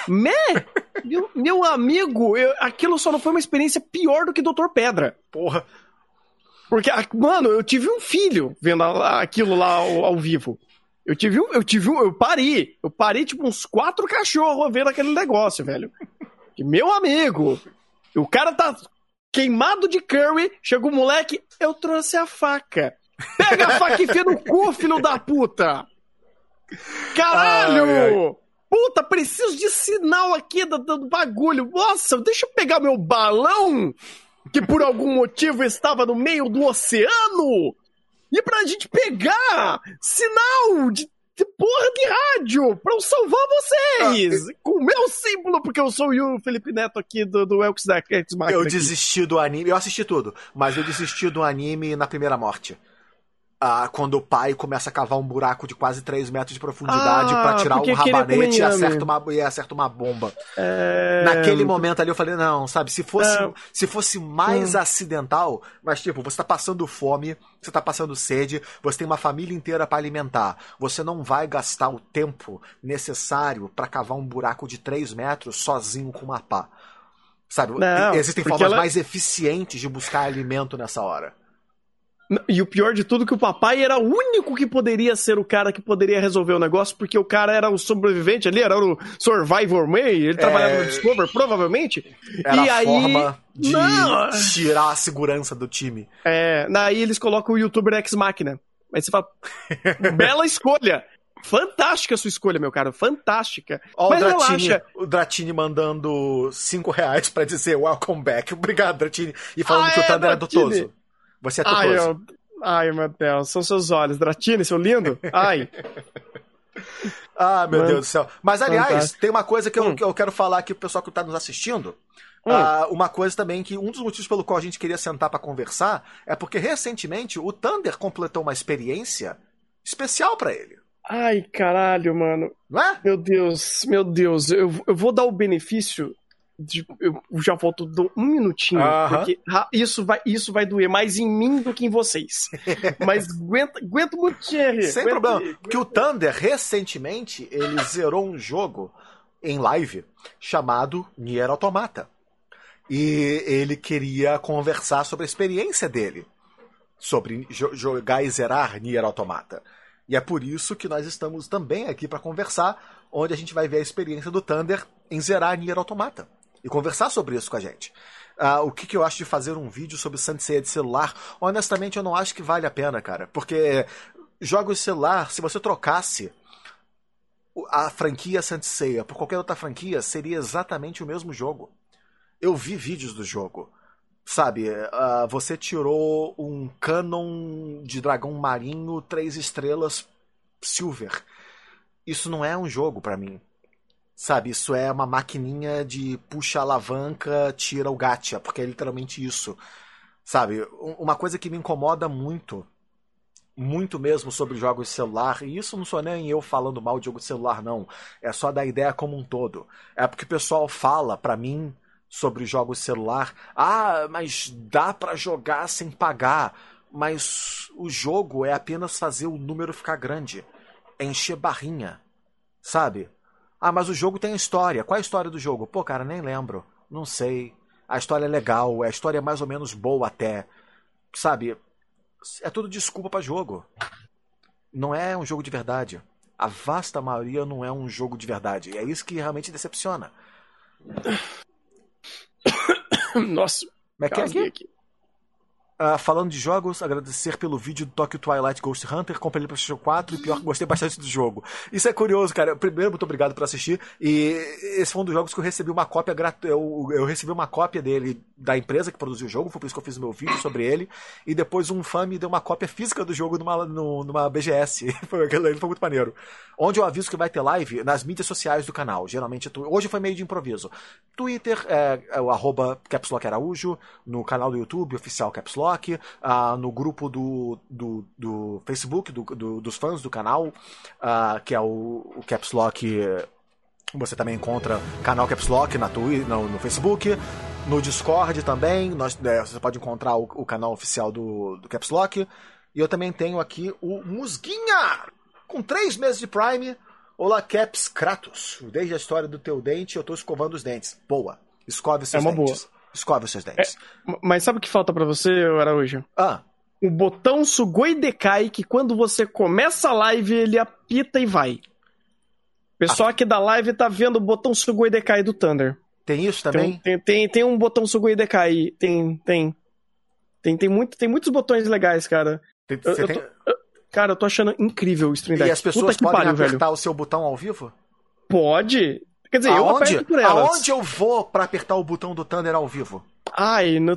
Meu amigo, aquilo só não foi uma experiência pior do que Dr. Pedra. Porra. Porque, mano, eu tive um filho vendo aquilo lá ao vivo. Eu parei tipo uns 4 cachorros vendo aquele negócio, velho. E, meu amigo, o cara tá queimado de curry, chega o moleque, eu trouxe a faca. Pega a faca e enfia no cu, filho da puta! Caralho! Ai. Puta, preciso de sinal aqui do bagulho. Nossa, deixa eu pegar meu balão, que por algum motivo estava no meio do oceano, e pra gente pegar sinal de porra de rádio pra eu salvar vocês com o meu símbolo, porque eu sou o Felipe Neto aqui do Elks da Ex Machina. Eu desisti do anime, eu assisti tudo, mas eu desisti do anime na primeira morte. Quando o pai começa a cavar um buraco de quase 3 metros de profundidade pra tirar um rabanete e acerta uma bomba. Naquele momento ali eu falei, não, sabe, se fosse mais acidental, mas tipo, você tá passando fome, você tá passando sede, você tem uma família inteira pra alimentar, você não vai gastar o tempo necessário pra cavar um buraco de 3 metros sozinho com uma pá. Sabe, existem formas mais eficientes de buscar alimento nessa hora. E o pior de tudo é que o papai era o único que poderia ser o cara que poderia resolver o negócio, porque o cara era o sobrevivente ali, era o Survivor Man, ele trabalhava no Discover, provavelmente. Era a forma de tirar a segurança do time. Daí eles colocam o YouTuber Ex Machina. Aí você fala, bela escolha. Fantástica a sua escolha, meu cara, fantástica. Mas relaxa. O Dratini mandando R$5 pra dizer welcome back. Obrigado, Dratini. E falando que o Thunder é dotoso. Você é tutoso. Ai, meu Deus, são seus olhos. Dratini, seu lindo. Ai. Meu Deus do céu. Mas, aliás, tem uma coisa que eu quero falar aqui pro pessoal que tá nos assistindo. Uma coisa também que um dos motivos pelo qual a gente queria sentar pra conversar é porque, recentemente, o Thunder completou uma experiência especial pra ele. Ai, caralho, mano. Não é? Meu Deus. Eu vou dar o benefício... Eu já volto um minutinho, porque isso vai doer mais em mim do que em vocês. Mas aguenta muito, Thierry. Sem problema. Porque o Thunder, recentemente, ele zerou um jogo em live chamado Nier Automata. E ele queria conversar sobre a experiência dele, sobre jogar e zerar Nier Automata. E é por isso que nós estamos também aqui para conversar, onde a gente vai ver a experiência do Thunder em zerar Nier Automata. E conversar sobre isso com a gente. O que eu acho de fazer um vídeo sobre Saint Seiya de celular? Honestamente, eu não acho que vale a pena, cara. Porque jogos de celular, se você trocasse a franquia Saint Seiya por qualquer outra franquia, seria exatamente o mesmo jogo. Eu vi vídeos do jogo. Sabe, você tirou um Canon de dragão marinho 3 estrelas Silver. Isso não é um jogo pra mim. Sabe, isso é uma maquininha de puxa a alavanca, tira o gacha, porque é literalmente isso. Sabe, uma coisa que me incomoda muito, muito mesmo sobre jogos de celular, e isso não sou nem eu falando mal de jogo de celular, não. É só da ideia como um todo. É porque o pessoal fala pra mim sobre jogos de celular, mas dá pra jogar sem pagar, mas o jogo é apenas fazer o número ficar grande, é encher barrinha, sabe? Mas o jogo tem história. Qual é a história do jogo? Pô, cara, nem lembro. Não sei. A história é legal, a história é mais ou menos boa até. Sabe? É tudo desculpa pra jogo. Não é um jogo de verdade. A vasta maioria não é um jogo de verdade. E é isso que realmente decepciona. Nossa. Mas aqui? Falando de jogos, agradecer pelo vídeo do Tokyo Twilight Ghost Hunter, comprei ele pra PlayStation 4 e pior que gostei bastante do jogo. Isso é curioso, cara. Primeiro, muito obrigado por assistir. E esse foi um dos jogos que eu recebi uma cópia eu recebi uma cópia dele da empresa que produziu o jogo, foi por isso que eu fiz o meu vídeo sobre ele. E depois um fã me deu uma cópia física do jogo numa BGS. Ele foi muito maneiro. Onde eu aviso que vai ter live nas mídias sociais do canal. Geralmente, hoje foi meio de improviso. Twitter, o @CapsLockAraújo, no canal do YouTube, oficial Caps Lock, no grupo do Facebook, dos fãs do canal, que é o Caps Lock. Você também encontra canal Caps Lock no Facebook, no Discord também. Você pode encontrar o canal oficial do Caps Lock. E eu também tenho aqui o Musguinha, com 3 meses de Prime. Olá, Caps Kratos. Desde a história do teu dente, eu tô escovando os dentes. Boa. Escove os seus dentes. Boa. Escove os seus dentes. Mas sabe o que falta pra você, Araújo? O botão Sugoi Dekai, que quando você começa a live, ele apita e vai. O pessoal aqui da live tá vendo o botão Sugoi Dekai do Thunder. Tem isso também? Tem um botão Sugoi Dekai. Tem muitos botões legais, cara. Cara, eu tô achando incrível o Stream Deck. E as pessoas podem apertar o seu botão ao vivo? Pode. Quer dizer, eu aperto por elas. Aonde eu vou pra apertar o botão do Thunder ao vivo? No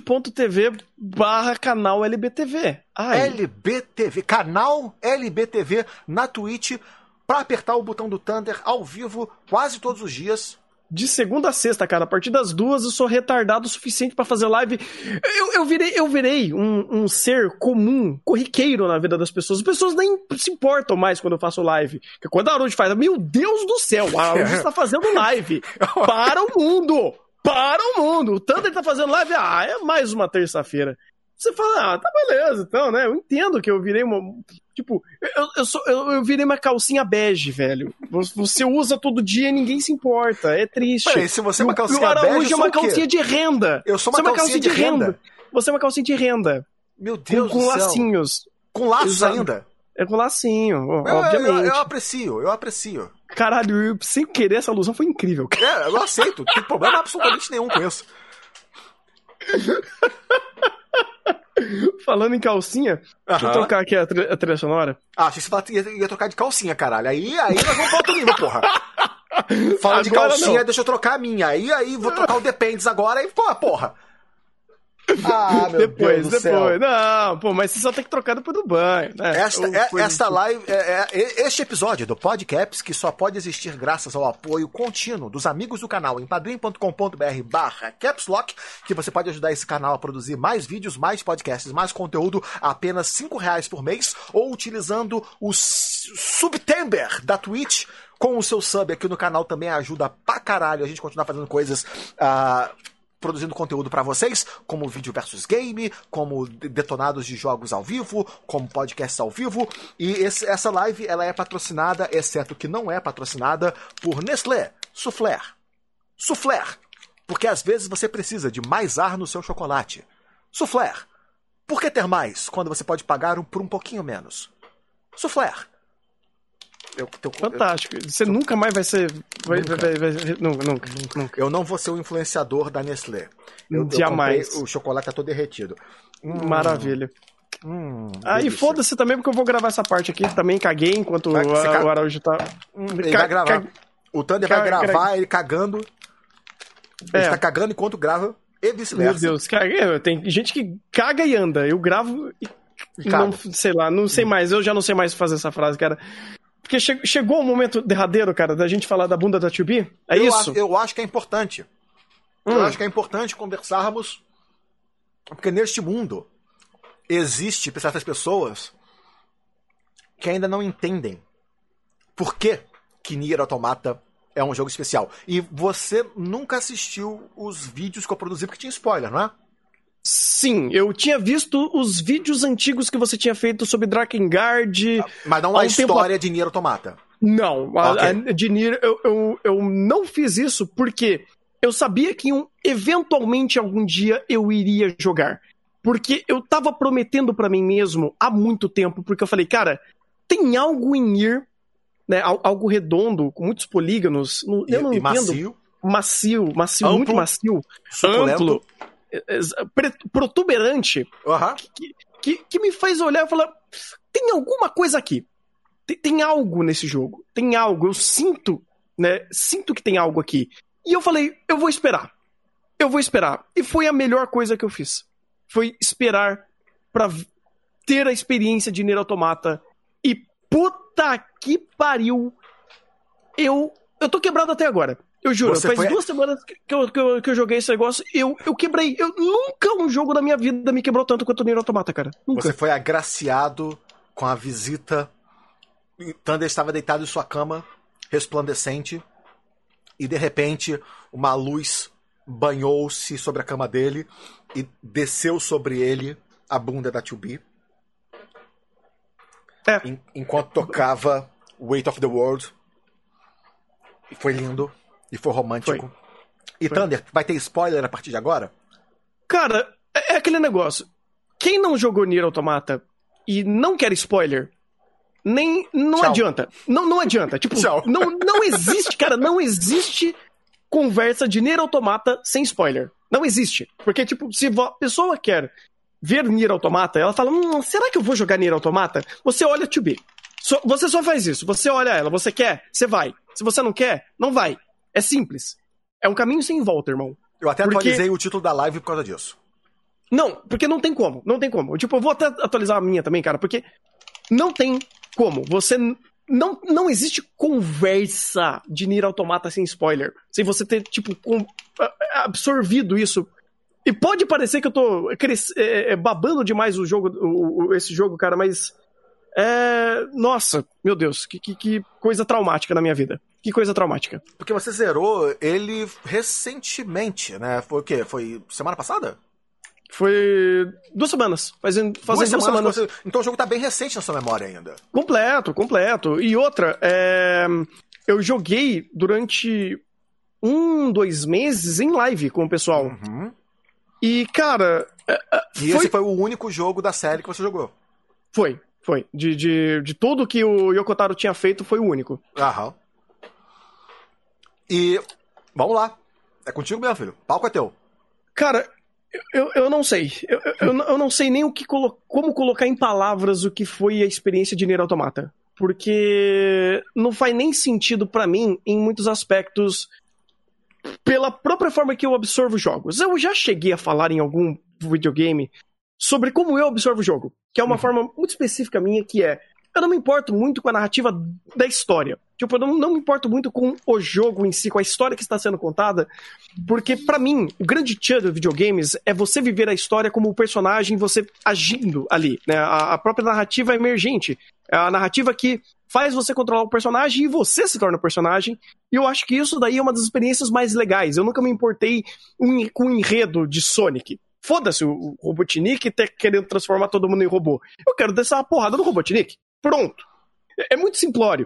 twitch.tv/canal LBTV. LBTV, canal LBTV na Twitch, pra apertar o botão do Thunder ao vivo quase todos os dias. De segunda a sexta, cara. A partir das 2 eu sou retardado o suficiente pra fazer live. Eu virei um ser comum, corriqueiro na vida das pessoas. As pessoas nem se importam mais quando eu faço live. Porque quando a Araújo faz, meu Deus do céu, a Araújo está fazendo live. Para o mundo! Para o mundo! O Thunder tá fazendo live, é mais uma terça-feira. Você fala, tá beleza, então, né? Eu entendo que eu virei uma... Tipo, eu virei uma calcinha bege, velho. Você usa todo dia e ninguém se importa. É triste. Peraí, se você é uma calcinha bege, Araújo é uma calcinha de renda. Eu sou uma calcinha de renda. Você é uma calcinha de renda. Meu Deus do céu. Com lacinhos. Com laços ainda? É com lacinho, obviamente. Eu aprecio. Caralho, sem querer, essa alusão foi incrível. Eu aceito. Não tem problema absolutamente nenhum com isso. Falando em calcinha, deixa eu trocar aqui a trilha sonora. Achei que você ia trocar de calcinha, caralho. Aí nós vamos pra outro nível, porra. Falando de calcinha, não. Deixa eu trocar a minha. Aí vou trocar o Dependes agora e porra. Meu Deus do céu. Não, mas você só tem que trocar depois do banho, né? Esta live, este episódio do Podcaps, que só pode existir graças ao apoio contínuo dos amigos do canal em padrim.com.br/capslock, que você pode ajudar esse canal a produzir mais vídeos, mais podcasts, mais conteúdo a apenas R$5 por mês, ou utilizando o Subtember da Twitch. Com o seu sub aqui no canal também ajuda pra caralho a gente continuar fazendo coisas... produzindo conteúdo pra vocês, como vídeo versus game, como detonados de jogos ao vivo, como podcasts ao vivo, e essa live ela é patrocinada, exceto que não é patrocinada, por Nestlé, Soufflé, porque às vezes você precisa de mais ar no seu chocolate. Soufflé, por que ter mais, quando você pode pagar por um pouquinho menos? Soufflé. Fantástico. Você nunca mais vai ser... Nunca. Eu não vou ser o influenciador da Nestlé. Jamais. O chocolate tá todo derretido. Maravilha. E foda-se também, porque eu vou gravar essa parte aqui. Também caguei enquanto o Araújo tá... Ele vai gravar. O Thunder vai gravar ele cagando. Ele tá cagando enquanto grava e vice-versa. Meu Deus. Tem gente que caga e anda. Eu gravo e não sei mais. Eu já não sei mais fazer essa frase, cara. Porque chegou o momento derradeiro, cara, da gente falar da bunda da 2B? Isso? Eu acho que é importante. Eu acho que é importante conversarmos, porque neste mundo existe certas pessoas que ainda não entendem por que Nier Automata é um jogo especial. E você nunca assistiu os vídeos que eu produzi porque tinha spoiler, não é? Sim, eu tinha visto os vídeos antigos que você tinha feito sobre Drakengard. Mas não a história de Nier Automata. Não, a de Nier eu não fiz isso porque eu sabia que eventualmente algum dia eu iria jogar. Porque eu tava prometendo pra mim mesmo há muito tempo, porque eu falei, cara, tem algo em Nier, né, algo redondo, com muitos polígonos, eu não entendo. Macio, muito macio, suculento. amplo. protuberante que me faz olhar e falar, tem alguma coisa aqui. Tem algo nesse jogo. Tem algo. Eu sinto, né? Sinto que tem algo aqui. E eu falei, eu vou esperar. Eu vou esperar. E foi a melhor coisa que eu fiz. Foi esperar pra ter a experiência de Nier Automata. E puta que pariu. Eu tô quebrado até agora. Eu juro, faz 2 semanas que eu joguei esse negócio, eu quebrei. Nunca um jogo da minha vida me quebrou tanto quanto o Nier Automata, cara. Nunca. Você foi agraciado com a visita. Thunder estava deitado em sua cama, resplandecente, e de repente uma luz banhou-se sobre a cama dele e desceu sobre ele a bunda da 2B. Enquanto tocava Weight of the World. E foi lindo. E foi romântico. E Thunder, vai ter spoiler a partir de agora? Cara, é aquele negócio. Quem não jogou Nier Automata e não quer spoiler, não adianta. Não adianta. Tipo, não existe, cara, não existe conversa de Nier Automata sem spoiler. Não existe. Porque, tipo, se a pessoa quer ver Nier Automata, ela fala, será que eu vou jogar Nier Automata? Você olha 2B. Você só faz isso. Você olha ela, você quer, você vai. Se você não quer, não vai. É simples. É um caminho sem volta, irmão. Eu até atualizei o título da live por causa disso. Não, porque não tem como. Não tem como. Tipo, eu vou até atualizar a minha também, cara, porque não tem como. Você... Não existe conversa de Nier Automata sem spoiler. Sem você ter, tipo, absorvido isso. E pode parecer que eu tô babando demais esse jogo, cara, mas... Nossa, meu Deus, que coisa traumática na minha vida. Que coisa traumática. Porque você zerou ele recentemente, né? Foi o quê? Foi semana passada? Foi 2 semanas. Fazendo 2 semanas. Então o jogo tá bem recente na sua memória ainda. Completo. E outra, eu joguei durante 2 meses em live com o pessoal. Uhum. E, cara... esse foi o único jogo da série que você jogou? Foi. De tudo que o Yoko Taro tinha feito, foi o único. Aham. E vamos lá. É contigo, meu filho. Palco é teu. Cara, eu não sei. Eu não sei nem como colocar em palavras o que foi a experiência de Nier Automata. Porque não faz nem sentido pra mim em muitos aspectos pela própria forma que eu absorvo jogos. Eu já cheguei a falar em algum videogame sobre como eu absorvo o jogo. Que é uma forma muito específica minha, que eu não me importo muito com a narrativa da história. Tipo, eu não me importo muito com o jogo em si, com a história que está sendo contada, porque, pra mim, o grande tchan dos videogames é você viver a história como o personagem, você agindo ali, né? A própria narrativa emergente. É a narrativa que faz você controlar o personagem e você se torna o personagem. E eu acho que isso daí é uma das experiências mais legais. Eu nunca me importei com o enredo de Sonic. Foda-se o Robotnik querendo transformar todo mundo em robô. Eu quero descer uma porrada no Robotnik. Pronto. É muito simplório.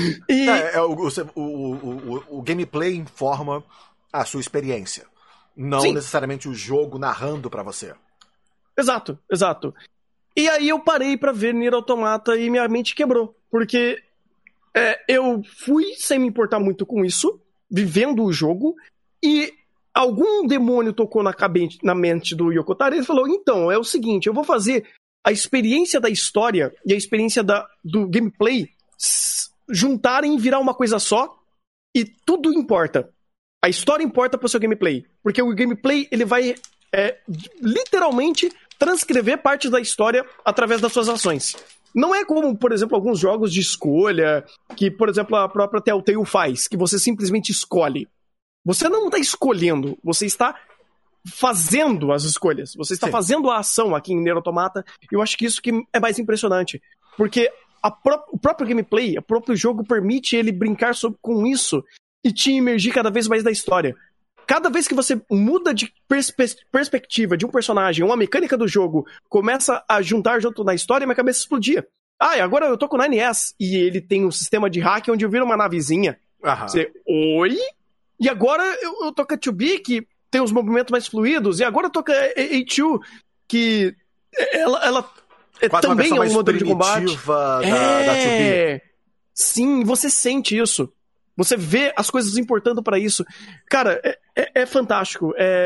O gameplay informa a sua experiência. Não Sim. necessariamente o jogo narrando pra você. Exato. E aí eu parei pra ver Nier Automata e minha mente quebrou. Porque eu fui sem me importar muito com isso, vivendo o jogo, e algum demônio tocou na mente do Yoko Taro e ele falou, então, é o seguinte, eu vou fazer a experiência da história e a experiência do gameplay juntarem e virar uma coisa só, e tudo importa. A história importa pro seu gameplay, porque o gameplay ele vai literalmente transcrever partes da história através das suas ações. Não é como, por exemplo, alguns jogos de escolha que, por exemplo, a própria Telltale faz, que você simplesmente escolhe. Você não está escolhendo, você está fazendo as escolhas. Você está fazendo a ação aqui em Nier Automata. E eu acho que isso que é mais impressionante. Porque o próprio gameplay, o próprio jogo permite ele brincar com isso e te imergir cada vez mais na história. Cada vez que você muda de perspectiva de um personagem, uma mecânica do jogo, começa a juntar junto na história, minha cabeça explodia. E agora eu tô com o 9S e ele tem um sistema de hack onde eu viro uma navezinha. Você, oi? E agora eu tô com a 2B, que tem os movimentos mais fluidos, e agora eu tô com a A2, que ela também é um modelo de combate. Da 2B. Sim, você sente isso. Você vê as coisas importando pra isso. Cara, é fantástico.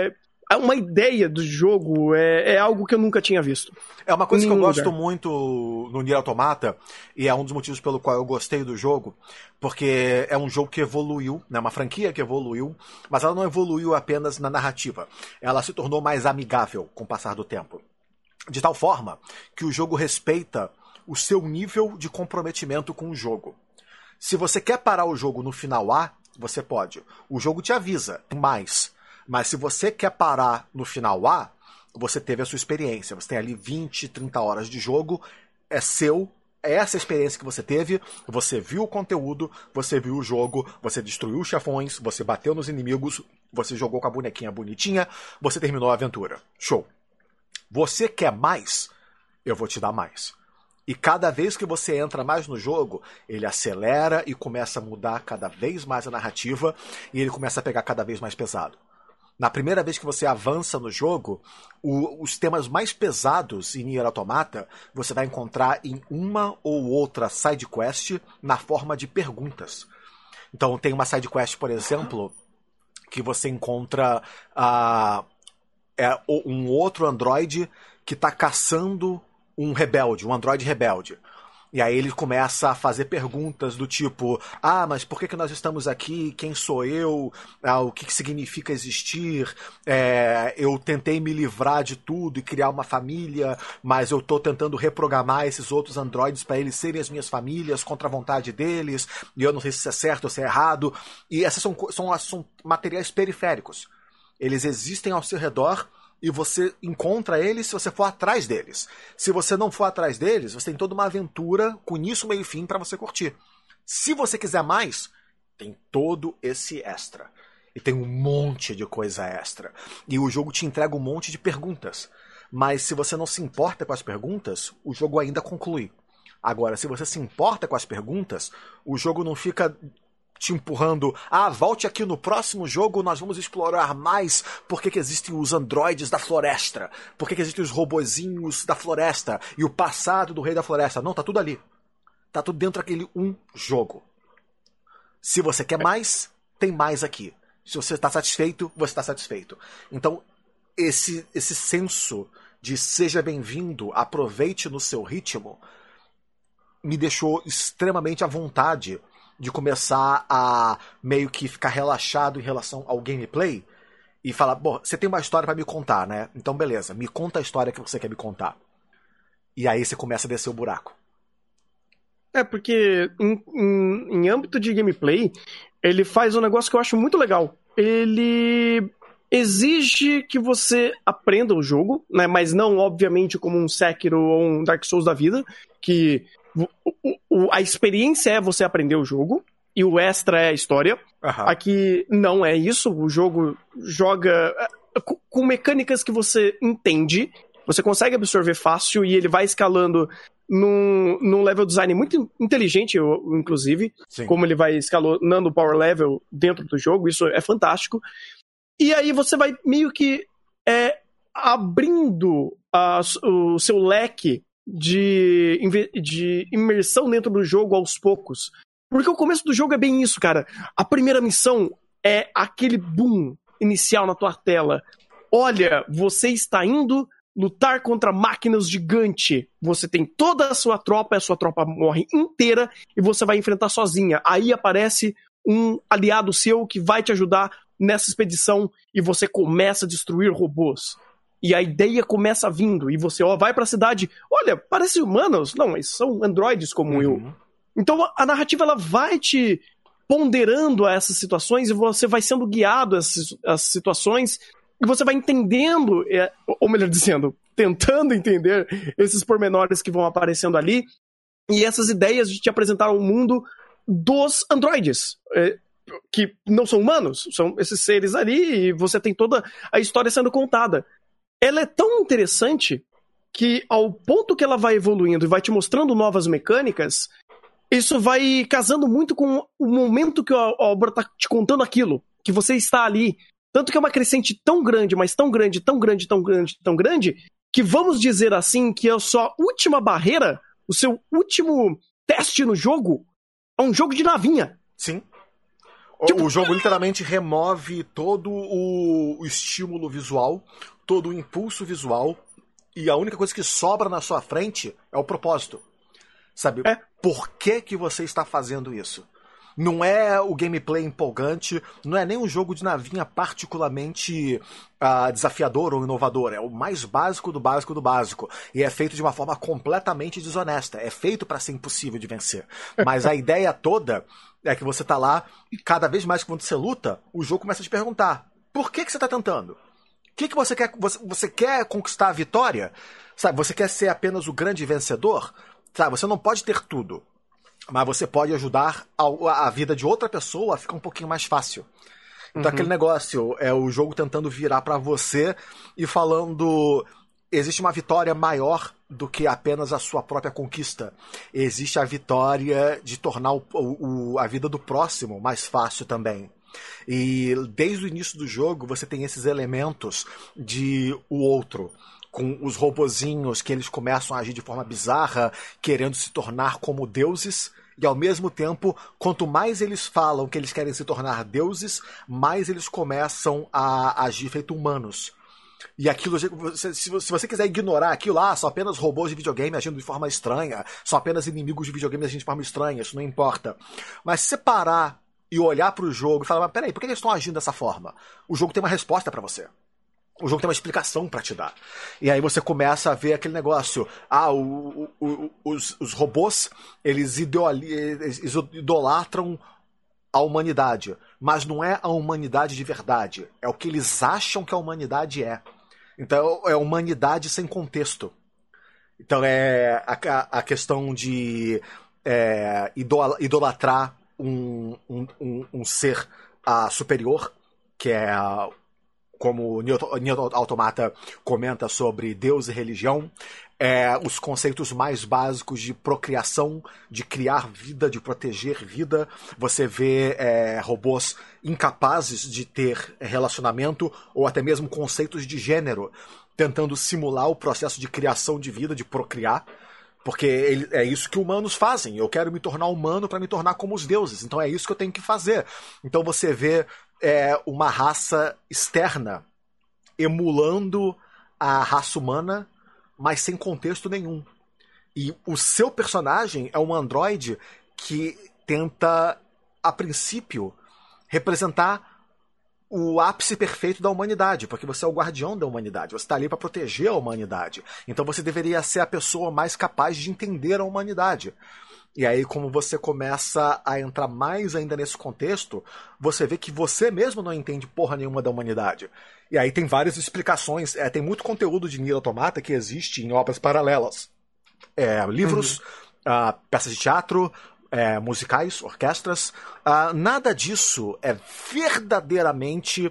uma ideia do jogo é algo que eu nunca tinha visto. É uma coisa que eu gosto muito no Nier Automata, e é um dos motivos pelo qual eu gostei do jogo, porque é um jogo que evoluiu, né, uma franquia que evoluiu, mas ela não evoluiu apenas na narrativa. Ela se tornou mais amigável com o passar do tempo. De tal forma que o jogo respeita o seu nível de comprometimento com o jogo. Se você quer parar o jogo no final A, você pode. O jogo te avisa, mais. Mas se você quer parar no final A, você teve a sua experiência. Você tem ali 20, 30 horas de jogo, é seu, é essa experiência que você teve, você viu o conteúdo, você viu o jogo, você destruiu os chefões, você bateu nos inimigos, você jogou com a bonequinha bonitinha, você terminou a aventura. Show. Você quer mais? Eu vou te dar mais. E cada vez que você entra mais no jogo, ele acelera e começa a mudar cada vez mais a narrativa, e ele começa a pegar cada vez mais pesado. Na primeira vez que você avança no jogo, os temas mais pesados em Nier Automata você vai encontrar em uma ou outra side quest na forma de perguntas. Então tem uma side quest, por exemplo, que você encontra um outro androide que está caçando um rebelde, um androide rebelde. E aí ele começa a fazer perguntas do tipo: mas por que nós estamos aqui? Quem sou eu? O que significa existir? Eu tentei me livrar de tudo e criar uma família, mas eu estou tentando reprogramar esses outros androides para eles serem as minhas famílias contra a vontade deles, e eu não sei se isso é certo ou se é errado. E essas são materiais periféricos. Eles existem ao seu redor, e você encontra eles se você for atrás deles. Se você não for atrás deles, você tem toda uma aventura com início, meio e fim para você curtir. Se você quiser mais, tem todo esse extra. E tem um monte de coisa extra. E o jogo te entrega um monte de perguntas. Mas se você não se importa com as perguntas, o jogo ainda conclui. Agora, se você se importa com as perguntas, o jogo não fica te empurrando: volte aqui no próximo jogo, nós vamos explorar mais por que existem os androides da floresta, por que existem os robozinhos da floresta e o passado do rei da floresta. Não, tá tudo ali. Tá tudo dentro daquele jogo. Se você quer mais, tem mais aqui. Se você está satisfeito, você está satisfeito. Então, esse senso de seja bem-vindo, aproveite no seu ritmo, me deixou extremamente à vontade de começar a meio que ficar relaxado em relação ao gameplay e falar: bom, você tem uma história pra me contar, né? Então beleza, me conta a história que você quer me contar. E aí você começa a descer o buraco. Porque em âmbito de gameplay, ele faz um negócio que eu acho muito legal. Ele exige que você aprenda o jogo, né? Mas não, obviamente, como um Sekiro ou um Dark Souls da vida, que a experiência é você aprender o jogo e o extra é a história. Uhum. Aqui não é isso. O jogo joga com mecânicas que você entende, você consegue absorver fácil, e ele vai escalando num level design muito inteligente, inclusive. Sim. Como ele vai escalonando o power level dentro do jogo. Isso é fantástico. E aí você vai meio que abrindo o seu leque de imersão dentro do jogo aos poucos. Porque o começo do jogo é bem isso, cara. A primeira missão é aquele boom inicial na tua tela. Olha, você está indo lutar contra máquinas gigantes. Você tem toda a sua tropa morre inteira e você vai enfrentar sozinha. Aí aparece um aliado seu que vai te ajudar nessa expedição e você começa a destruir robôs. E a ideia começa vindo, e você vai pra cidade: olha, parecem humanos. Não, mas são androides como eu. Então a narrativa ela vai te ponderando a essas situações, e você vai sendo guiado a essas situações, e você vai entendendo, ou melhor dizendo, tentando entender esses pormenores que vão aparecendo ali, e essas ideias de te apresentar o mundo dos androides, que não são humanos, são esses seres ali, e você tem toda a história sendo contada. Ela é tão interessante que, ao ponto que ela vai evoluindo e vai te mostrando novas mecânicas, isso vai casando muito com o momento que a obra tá te contando aquilo, que você está ali. Tanto que é uma crescente tão grande, mas tão grande, tão grande, tão grande, tão grande, que vamos dizer assim que a sua última barreira, o seu último teste no jogo, é um jogo de navinha. Sim. O jogo literalmente remove todo o estímulo visual, todo o impulso visual, e a única coisa que sobra na sua frente é o propósito. Sabe? Por que você está fazendo isso? Não é o gameplay empolgante, não é nem um jogo de navinha particularmente desafiador ou inovador. É o mais básico do básico do básico. E é feito de uma forma completamente desonesta. É feito para ser impossível de vencer. Mas a ideia toda é que você tá lá e cada vez mais quando você luta, o jogo começa a te perguntar: por que você tá tentando? O que você quer? Você quer conquistar a vitória? Sabe, você quer ser apenas o grande vencedor? Sabe, você não pode ter tudo. Mas você pode ajudar a vida de outra pessoa a ficar um pouquinho mais fácil. Então aquele negócio é o jogo tentando virar pra você e falando: existe uma vitória maior do que apenas a sua própria conquista. Existe a vitória de tornar a vida do próximo mais fácil também. E desde o início do jogo você tem esses elementos de o outro, com os robozinhos que eles começam a agir de forma bizarra, querendo se tornar como deuses, e ao mesmo tempo, quanto mais eles falam que eles querem se tornar deuses, mais eles começam a agir feito humanos. E aquilo, se você quiser ignorar aquilo, são apenas robôs de videogame agindo de forma estranha, são apenas inimigos de videogame agindo de forma estranha, isso não importa. Mas se você parar e olhar pro jogo e falar: mas peraí, por que eles estão agindo dessa forma? O jogo tem uma resposta pra você. O jogo tem uma explicação pra te dar. E aí você começa a ver aquele negócio. Os robôs, eles idolatram a humanidade. Mas não é a humanidade de verdade. É o que eles acham que a humanidade é. Então é a humanidade sem contexto. Então é a questão de idolatrar um ser superior, que é como o Nier Automata comenta sobre Deus e religião, os conceitos mais básicos de procriação, de criar vida, de proteger vida. Você vê robôs incapazes de ter relacionamento, ou até mesmo conceitos de gênero, tentando simular o processo de criação de vida, de procriar. Porque é isso que humanos fazem. Eu quero me tornar humano para me tornar como os deuses. Então é isso que eu tenho que fazer. Então você vê uma raça externa emulando a raça humana, mas sem contexto nenhum. E o seu personagem é um androide que tenta, a princípio, representar o ápice perfeito da humanidade, porque você é o guardião da humanidade, você está ali para proteger a humanidade. Então você deveria ser a pessoa mais capaz de entender a humanidade. E aí, como você começa a entrar mais ainda nesse contexto, você vê que você mesmo não entende porra nenhuma da humanidade. E aí tem várias explicações, tem muito conteúdo de Nier Automata que existe em obras paralelas. Livros, peças de teatro, musicais, orquestras. Nada disso é verdadeiramente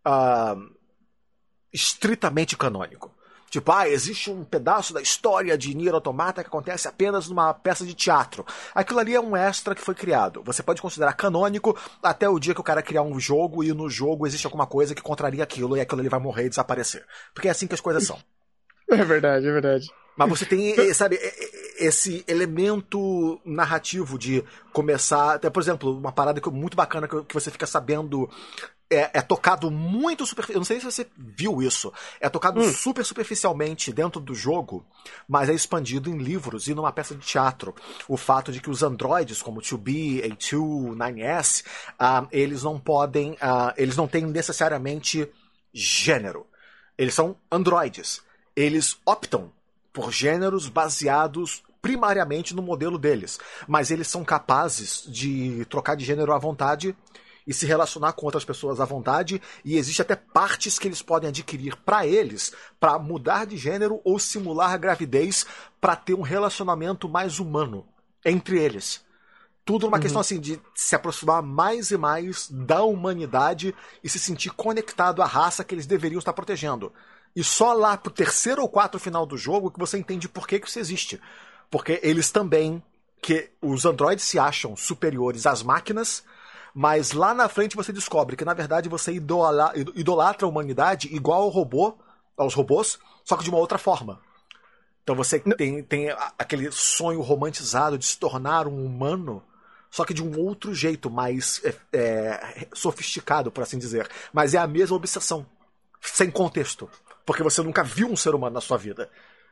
estritamente canônico. Tipo, existe um pedaço da história de Nier Automata que acontece apenas numa peça de teatro. Aquilo ali é um extra que foi criado. Você pode considerar canônico até o dia que o cara criar um jogo e no jogo existe alguma coisa que contraria aquilo e aquilo ali vai morrer e desaparecer. Porque é assim que as coisas são. É verdade, é verdade. Mas você tem, sabe, esse elemento narrativo de começar... Até, por exemplo, uma parada muito bacana que você fica sabendo... É tocado muito superficialmente. Eu não sei se você viu isso. É tocado super superficialmente dentro do jogo, mas é expandido em livros e numa peça de teatro. O fato de que os androides, como 2B, A2, 9S, eles não podem. Eles não têm necessariamente gênero. Eles são androides. Eles optam por gêneros baseados primariamente no modelo deles. Mas eles são capazes de trocar de gênero à vontade e se relacionar com outras pessoas à vontade, e existe até partes que eles podem adquirir para eles, para mudar de gênero ou simular a gravidez para ter um relacionamento mais humano entre eles. Tudo uma questão assim de se aproximar mais e mais da humanidade e se sentir conectado à raça que eles deveriam estar protegendo. E só lá pro terceiro ou quarto final do jogo que você entende por que isso existe. Porque eles também, que os androides se acham superiores às máquinas, mas lá na frente você descobre que, na verdade, você idolatra a humanidade igual aos robôs, só que de uma outra forma. Então você tem aquele sonho romantizado de se tornar um humano, só que de um outro jeito, mais sofisticado, por assim dizer. Mas é a mesma obsessão, sem contexto, porque você nunca viu um ser humano na sua vida.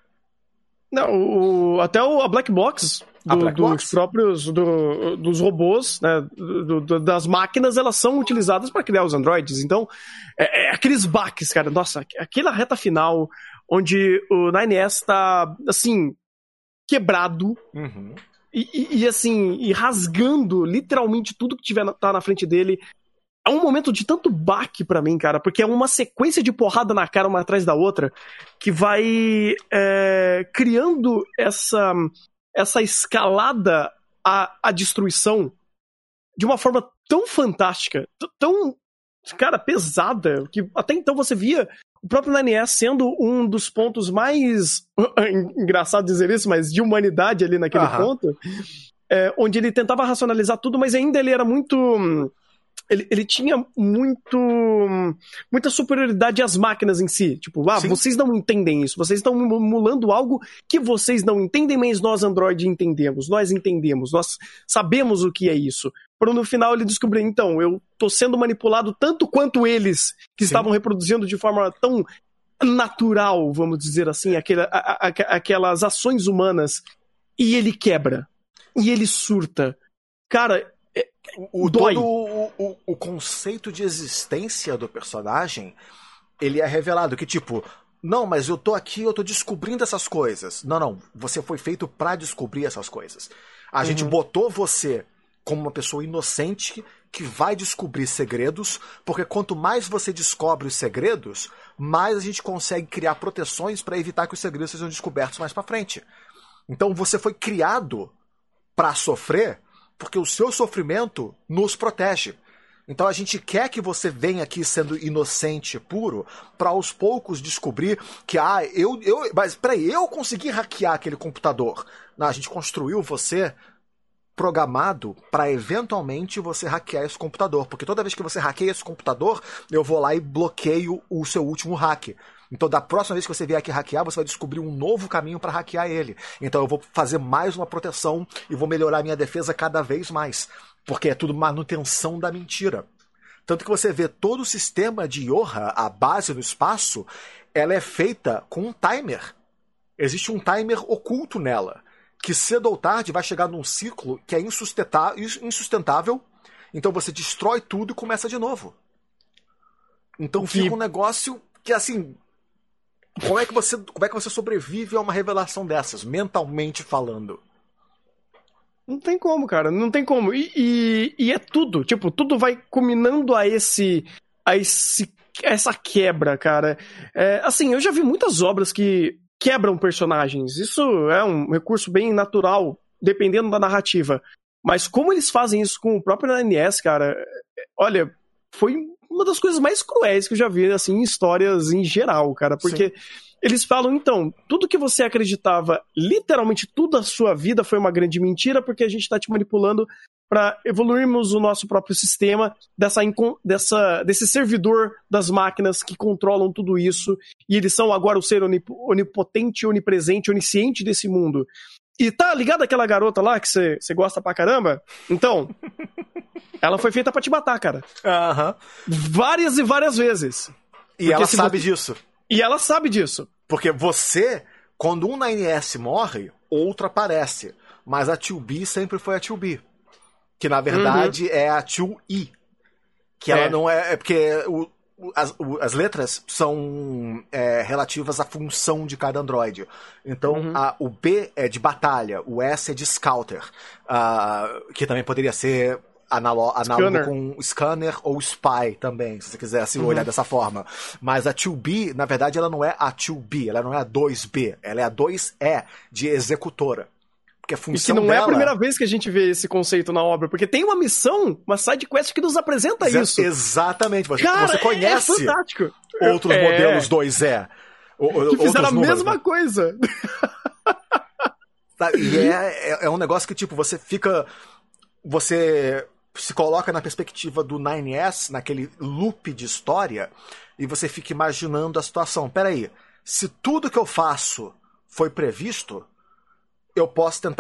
Não, até a Black Box dos próprios dos robôs, né, das máquinas, elas são utilizadas para criar os androides. Então, aqueles baques, cara, nossa, aquela reta final onde o 9S tá, assim, quebrado e rasgando literalmente tudo que tá na frente dele. É um momento de tanto baque pra mim, cara, porque é uma sequência de porrada na cara uma atrás da outra que vai criando essa escalada à destruição de uma forma tão fantástica, tão, cara, pesada, que até então você via o próprio 9S sendo um dos pontos mais, engraçado dizer isso, mas de humanidade ali naquele ponto, onde ele tentava racionalizar tudo, mas ainda ele era muito... Ele tinha muita superioridade às máquinas em si. Tipo, vocês não entendem isso. Vocês estão emulando algo que vocês não entendem, mas nós, Android, entendemos. Nós entendemos. Nós sabemos o que é isso. Para no final ele descobrir, então, eu tô sendo manipulado tanto quanto eles, que estavam reproduzindo de forma tão natural, vamos dizer assim, aquelas ações humanas. E ele quebra. E ele surta. Cara... Todo o conceito de existência do personagem, ele é revelado, que tipo, não, mas eu tô aqui, eu tô descobrindo essas coisas. Não, você foi feito pra descobrir essas coisas. A gente botou você como uma pessoa inocente que vai descobrir segredos, porque quanto mais você descobre os segredos, mais a gente consegue criar proteções pra evitar que os segredos sejam descobertos mais pra frente. Então você foi criado pra sofrer, porque o seu sofrimento nos protege. Então a gente quer que você venha aqui sendo inocente, puro, para aos poucos descobrir que, mas peraí, eu consegui hackear aquele computador. Não, a gente construiu você programado para eventualmente você hackear esse computador, porque toda vez que você hackeia esse computador, eu vou lá e bloqueio o seu último hack. Então, da próxima vez que você vier aqui hackear, você vai descobrir um novo caminho para hackear ele. Então, eu vou fazer mais uma proteção e vou melhorar a minha defesa cada vez mais. Porque é tudo manutenção da mentira. Tanto que você vê todo o sistema de Yoha, a base no espaço, ela é feita com um timer. Existe um timer oculto nela, que cedo ou tarde vai chegar num ciclo que é insustentável. Então, você destrói tudo e começa de novo. Então, fica um negócio que, assim... Como é que você sobrevive a uma revelação dessas, mentalmente falando? Não tem como, cara, não tem como. E é tudo, tipo, tudo vai culminando a essa quebra, cara. Assim, eu já vi muitas obras que quebram personagens. Isso é um recurso bem natural, dependendo da narrativa. Mas como eles fazem isso com o próprio 9S, cara, olha, foi uma das coisas mais cruéis que eu já vi, assim, em histórias em geral, cara, porque eles falam, então, tudo que você acreditava, literalmente tudo a sua vida foi uma grande mentira, porque a gente tá te manipulando para evoluirmos o nosso próprio sistema desse servidor das máquinas que controlam tudo isso, e eles são agora o ser onipotente, onipresente, onisciente desse mundo. E tá ligado aquela garota lá que você gosta pra caramba? Então, ela foi feita pra te matar, cara. Várias e várias vezes. E ela sabe disso. E ela sabe disso. Porque você, quando um 9S morre, outro aparece. Mas a 2B sempre foi a 2B. Que na verdade é a 2E. Que ela não é... É porque as letras são relativas à função de cada androide. Então, o B é de batalha, o S é de scouter, que também poderia ser análogo com scanner ou spy também, se você quiser olhar dessa forma. Mas a 2B, na verdade, ela não é a 2B, ela não é a 2B, ela é a 2E de executora. Porque a função e que não dela... é a primeira vez que a gente vê esse conceito na obra, porque tem uma missão, uma side quest que nos apresenta isso. Exatamente, você conhece fantástico. Outros modelos 2E. Que fizeram a mesma coisa. E é um negócio que, tipo, você se coloca na perspectiva do 9S, naquele loop de história, e você fica imaginando a situação. Peraí, se tudo que eu faço foi previsto, eu posso tentar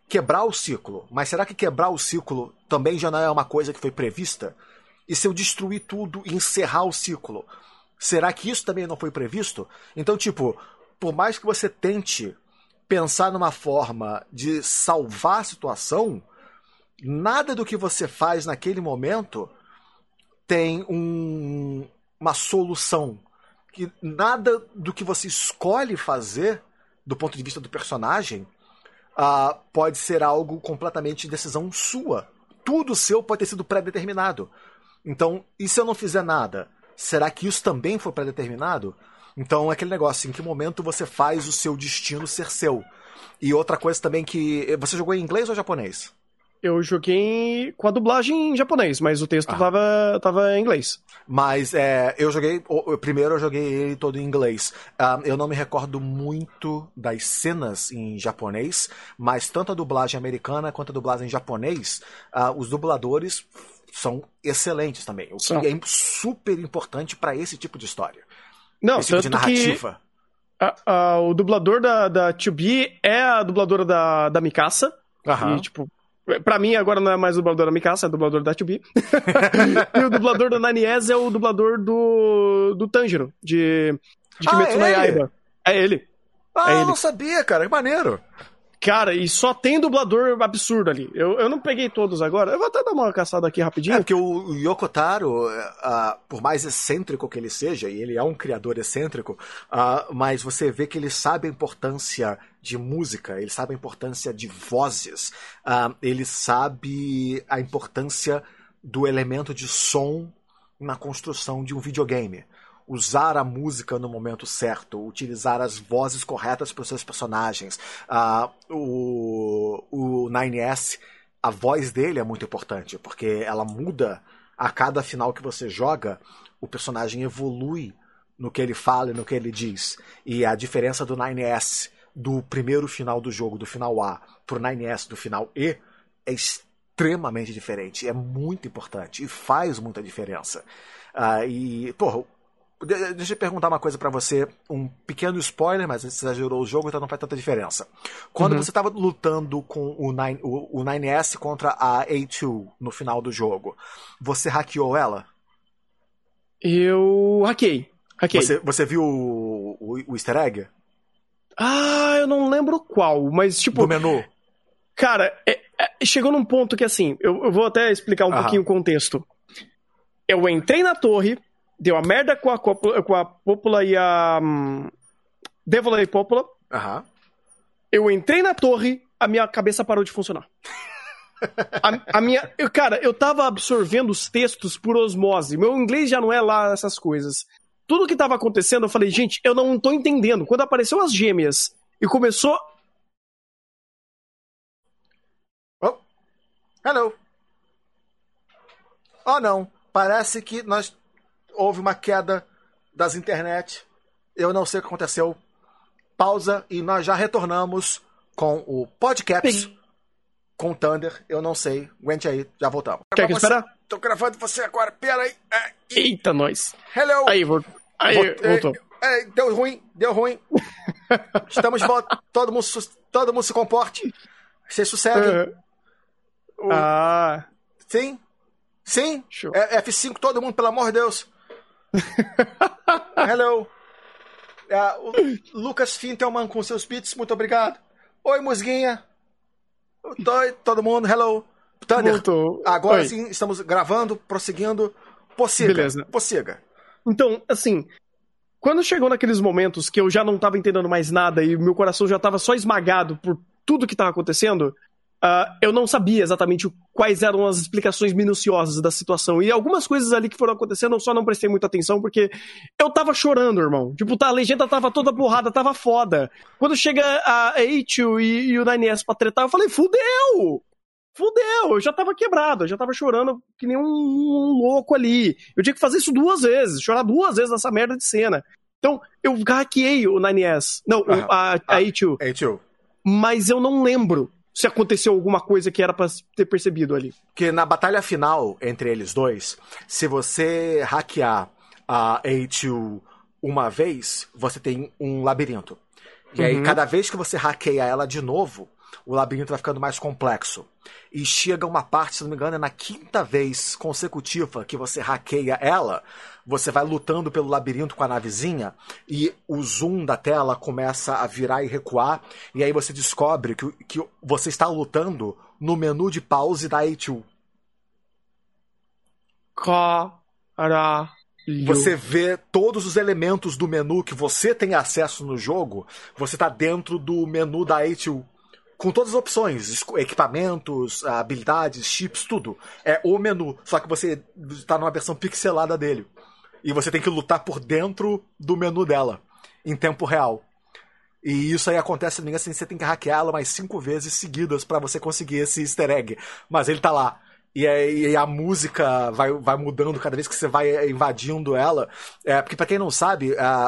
quebrar o ciclo. Mas será que quebrar o ciclo também já não é uma coisa que foi prevista? E se eu destruir tudo e encerrar o ciclo? Será que isso também não foi previsto? Então, tipo, por mais que você tente pensar numa forma de salvar a situação, nada do que você faz naquele momento tem uma solução. Que nada do que você escolhe fazer, do ponto de vista do personagem, pode ser algo completamente decisão sua. Tudo seu pode ter sido pré-determinado. Então, e se eu não fizer nada? Será que isso também foi pré-determinado? Então, é aquele negócio, em que momento você faz o seu destino ser seu? E outra coisa também que... Você jogou em inglês ou japonês? Eu joguei com a dublagem em japonês, mas o texto tava em inglês. Mas eu joguei... Primeiro eu joguei ele todo em inglês. Eu não me recordo muito das cenas em japonês, mas tanto a dublagem americana quanto a dublagem em japonês, os dubladores são excelentes também. O que é super importante para esse tipo de história. Não, esse tipo de narrativa. O dublador da 2B é a dubladora da Mikasa. Aham. E, tipo, pra mim agora não é mais o dublador da Mikasa, é o dublador da 2B. E o dublador do Nanies é o dublador do Tanjiro, de Kimetsu no Yaiba. É ele. Eu não sabia, cara. Que maneiro. Cara, e só tem dublador absurdo ali. Eu não peguei todos agora. Eu vou até dar uma caçada aqui rapidinho. Porque o Yoko Taro, por mais excêntrico que ele seja, e ele é um criador excêntrico, mas você vê que ele sabe a importância de música, ele sabe a importância de vozes, ele sabe a importância do elemento de som na construção de um videogame. Usar a música no momento certo, utilizar as vozes corretas para os seus personagens. O 9S, a voz dele é muito importante, porque ela muda a cada final que você joga, o personagem evolui no que ele fala e no que ele diz. E a diferença do 9S do primeiro final do jogo, do final A, pro 9S do final E, é extremamente diferente. É muito importante e faz muita diferença. Deixa eu perguntar uma coisa pra você, um pequeno spoiler, mas você já jogou o jogo, então não faz tanta diferença. Quando você tava lutando com o 9S contra a A2 no final do jogo, você hackeou ela? Eu hackei. Você viu o easter egg? Eu não lembro qual, mas tipo... Do menu? Cara, chegou num ponto que assim, eu vou até explicar um pouquinho o contexto. Eu entrei na torre... Deu a merda com a Popola e a Devola e Popola. Eu entrei na torre, a minha cabeça parou de funcionar. Cara, eu tava absorvendo os textos por osmose. Meu inglês já não é lá essas coisas. Tudo que tava acontecendo, eu falei, gente, eu não tô entendendo. Quando apareceu as gêmeas e começou... Oh, hello. Oh, não. Parece que houve uma queda das internet. Eu não sei o que aconteceu. Pausa e nós já retornamos com o podcast com o Thunder. Eu não sei. Aguente aí, já voltamos. Quer que esperar? Tô gravando você agora. Pera aí. Eita, nós. Hello. Aí, voltou. Deu ruim. Estamos de volta. Todo mundo se comporte. Vocês sosseguem. Sim. Show. F5, todo mundo, pelo amor de Deus. Hello. O Lucas Fintelman com seus beats, muito obrigado. Oi, Musguinha. Oi, todo mundo, hello. Thunder, agora sim, estamos gravando, prosseguindo. Beleza. Prossiga. Então, assim, quando chegou naqueles momentos que eu já não tava entendendo mais nada e meu coração já tava só esmagado por tudo que tava acontecendo, eu não sabia exatamente quais eram as explicações minuciosas da situação. E algumas coisas ali que foram acontecendo eu só não prestei muita atenção porque eu tava chorando, irmão. Tipo, a legenda tava toda borrada, tava foda. Quando chega a Eiichiro e o 9S pra tretar, eu falei, fudeu, eu já tava quebrado, eu já tava chorando que nem um louco ali. Eu tinha que fazer isso 2 vezes, chorar 2 vezes nessa merda de cena. Então, eu hackeei o 9S, não, a Eiichiro. Mas eu não lembro se aconteceu alguma coisa que era pra ter percebido ali. Porque na batalha final entre eles dois, se você hackear a A2 uma vez, você tem um labirinto. E aí, cada vez que você hackeia ela de novo, o labirinto vai ficando mais complexo. E chega uma parte, se não me engano, é na 5ª vez consecutiva que você hackeia ela, você vai lutando pelo labirinto com a navezinha e o zoom da tela começa a virar e recuar, e aí você descobre que você está lutando no menu de pause da A2. Caralho. Você vê todos os elementos do menu que você tem acesso no jogo, você tá dentro do menu da A2. Com todas as opções, equipamentos, habilidades, chips, tudo. É o menu, só que você tá numa versão pixelada dele. E você tem que lutar por dentro do menu dela, em tempo real. E isso aí acontece, não assim, você tem que hackeá-la mais 5 vezes seguidas pra você conseguir esse easter egg. Mas ele tá lá. E aí a música vai mudando cada vez que você vai invadindo ela. Porque pra quem não sabe,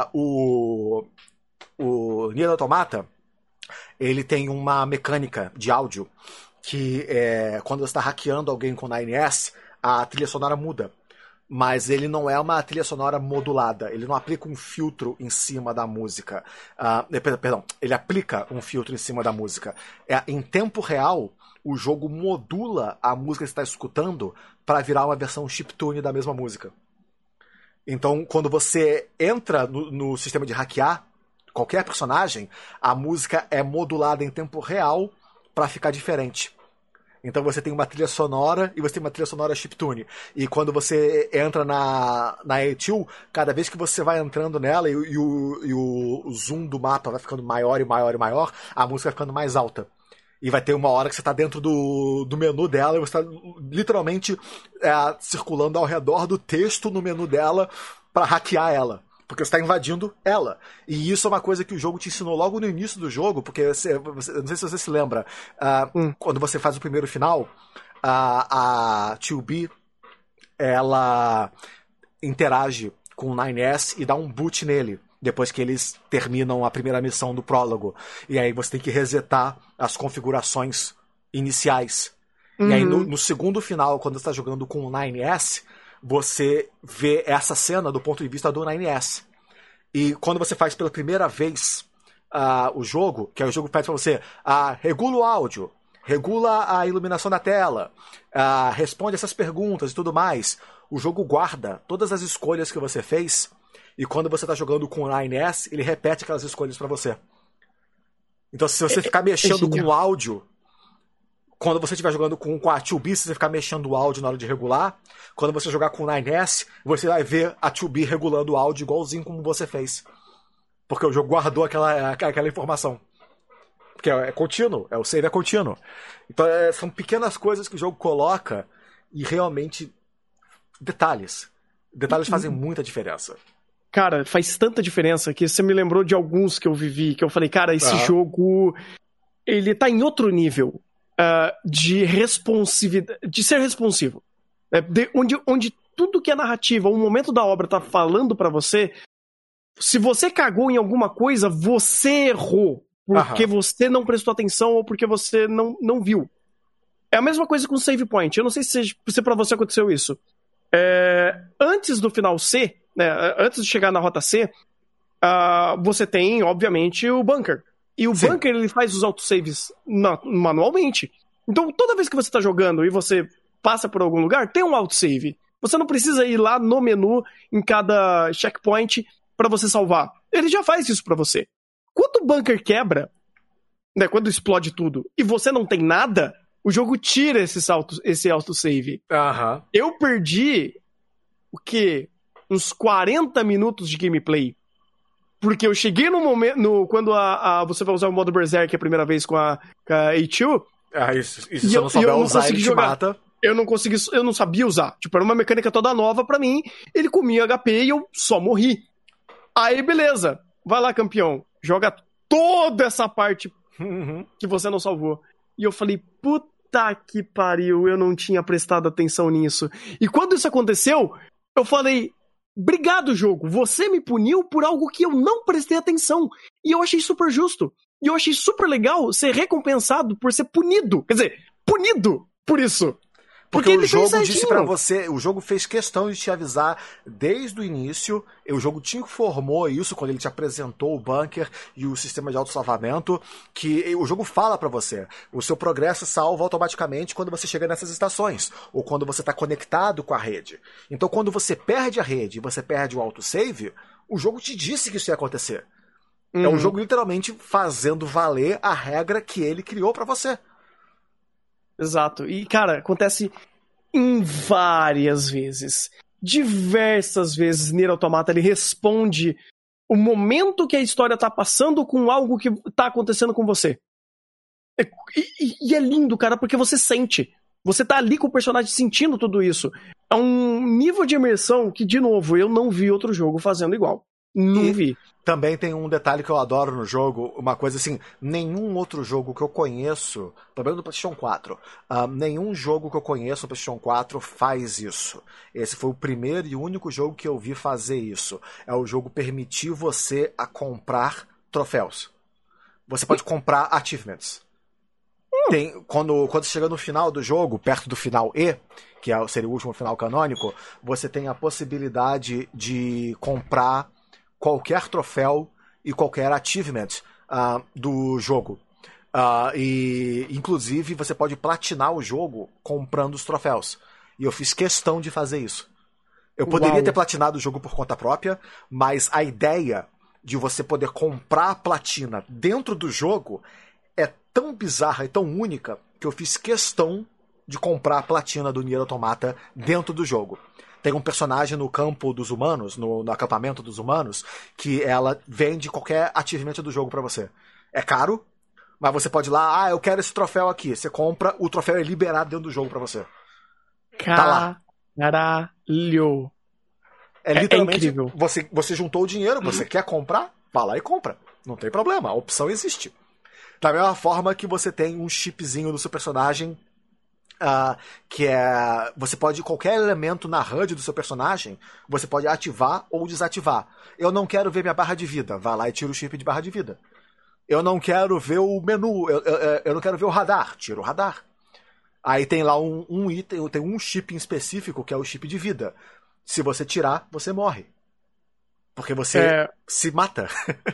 o Nier Automata, ele tem uma mecânica de áudio que quando você está hackeando alguém com 9S, a trilha sonora muda. Mas ele não é uma trilha sonora modulada. Ele não aplica um filtro em cima da música. Perdão, ele aplica um filtro em cima da música. Em tempo real, o jogo modula a música que você está escutando para virar uma versão chiptune da mesma música. Então, quando você entra no sistema de hackear qualquer personagem, a música é modulada em tempo real para ficar diferente. Então você tem uma trilha sonora e você tem uma trilha sonora chiptune. E quando você entra na A2, cada vez que você vai entrando nela e o zoom do mapa vai ficando maior e maior e maior, a música vai ficando mais alta. E vai ter uma hora que você está dentro do menu dela e você está literalmente circulando ao redor do texto no menu dela para hackear ela. Porque você está invadindo ela. E isso é uma coisa que o jogo te ensinou logo no início do jogo, porque não sei se você se lembra, quando você faz o primeiro final, a 2B, ela interage com o 9S e dá um boot nele, depois que eles terminam a primeira missão do prólogo. E aí você tem que resetar as configurações iniciais. E aí no segundo final, quando você está jogando com o 9S, você vê essa cena do ponto de vista do 9S. E quando você faz pela primeira vez o jogo, que aí o jogo pede pra você, regula o áudio, regula a iluminação da tela, responde essas perguntas e tudo mais, o jogo guarda todas as escolhas que você fez, e quando você tá jogando com o 9S, ele repete aquelas escolhas pra você. Então se você ficar mexendo com o áudio, quando você estiver jogando com a 2B, você ficar mexendo o áudio na hora de regular. Quando você jogar com o 9S, você vai ver a 2B regulando o áudio igualzinho como você fez. Porque o jogo guardou aquela informação. Porque é contínuo, o save é contínuo. Então são pequenas coisas que o jogo coloca e realmente detalhes. Detalhes fazem muita diferença. Cara, faz tanta diferença que você me lembrou de alguns que eu vivi, que eu falei, cara, esse jogo, ele tá em outro nível. De responsividade, de ser responsivo, onde tudo que é narrativa, o momento da obra tá falando pra você, se você cagou em alguma coisa, você errou, porque você não prestou atenção ou porque você não viu. É a mesma coisa com o save point. Eu não sei se pra você aconteceu isso. Antes do final C, né, antes de chegar na rota C, você tem, obviamente, o bunker. E o bunker, ele faz os autosaves manualmente. Então, toda vez que você está jogando e você passa por algum lugar, tem um autosave. Você não precisa ir lá no menu, em cada checkpoint, para você salvar. Ele já faz isso para você. Quando o bunker quebra, né, quando explode tudo, e você não tem nada, o jogo tira esse autosave. Eu perdi, uns 40 minutos de gameplay. Porque eu cheguei no momento, quando você vai usar o modo Berserk a primeira vez com a A2. Isso se eu não souber usar, ele te mata. Eu não sabia usar. Tipo, era uma mecânica toda nova pra mim. Ele comia HP e eu só morri. Aí, beleza. Vai lá, campeão. Joga toda essa parte que você não salvou. E eu falei, puta que pariu, eu não tinha prestado atenção nisso. E quando isso aconteceu, eu falei, obrigado, jogo. Você me puniu por algo que eu não prestei atenção. E eu achei super justo. E eu achei super legal ser recompensado por ser punido. Quer dizer, punido por isso. Porque ele o jogo fez disse pra você, o jogo fez questão de te avisar desde o início, o jogo te informou isso quando ele te apresentou o bunker e o sistema de autossalvamento, que o jogo fala pra você, o seu progresso salva automaticamente quando você chega nessas estações, ou quando você tá conectado com a rede. Então quando você perde a rede e você perde o autosave, o jogo te disse que isso ia acontecer. É o jogo literalmente fazendo valer a regra que ele criou pra você. Exato. E, cara, acontece em várias vezes. Diversas vezes, Nier Automata, ele responde o momento que a história tá passando com algo que tá acontecendo com você. E é lindo, cara, porque você sente. Você tá ali com o personagem sentindo tudo isso. É um nível de imersão que, de novo, eu não vi outro jogo fazendo igual. Não vi. Também tem um detalhe que eu adoro no jogo, uma coisa assim, nenhum outro jogo que eu conheço, pelo menos no PlayStation 4, nenhum jogo que eu conheço no PlayStation 4 faz isso. Esse foi o primeiro e único jogo que eu vi fazer isso. É o jogo permitir você a comprar troféus. Você pode comprar achievements. Quando você chega no final do jogo, perto do final E, que seria o último final canônico, você tem a possibilidade de comprar qualquer troféu e qualquer achievement do jogo. E, inclusive, você pode platinar o jogo comprando os troféus. E eu fiz questão de fazer isso. Eu poderia ter platinado o jogo por conta própria, mas a ideia de você poder comprar a platina dentro do jogo é tão bizarra e tão única que eu fiz questão de comprar a platina do Nier Automata dentro do jogo. Tem um personagem no campo dos humanos, no acampamento dos humanos, que ela vende qualquer achievement do jogo pra você. É caro, mas você pode ir lá, eu quero esse troféu aqui. Você compra, o troféu é liberado dentro do jogo pra você. Tá lá. Caralho. É literalmente, incrível. Você juntou o dinheiro, você quer comprar? Vá lá e compra. Não tem problema, a opção existe. Da mesma forma que você tem um chipzinho do seu personagem, que é... Você pode, qualquer elemento na HUD do seu personagem, você pode ativar ou desativar. Eu não quero ver minha barra de vida. Vai lá e tira o chip de barra de vida. Eu não quero ver o menu. Eu não quero ver o radar. Tira o radar. Aí tem lá um item, tem um chip em específico, que é o chip de vida. Se você tirar, você morre. Porque você se mata.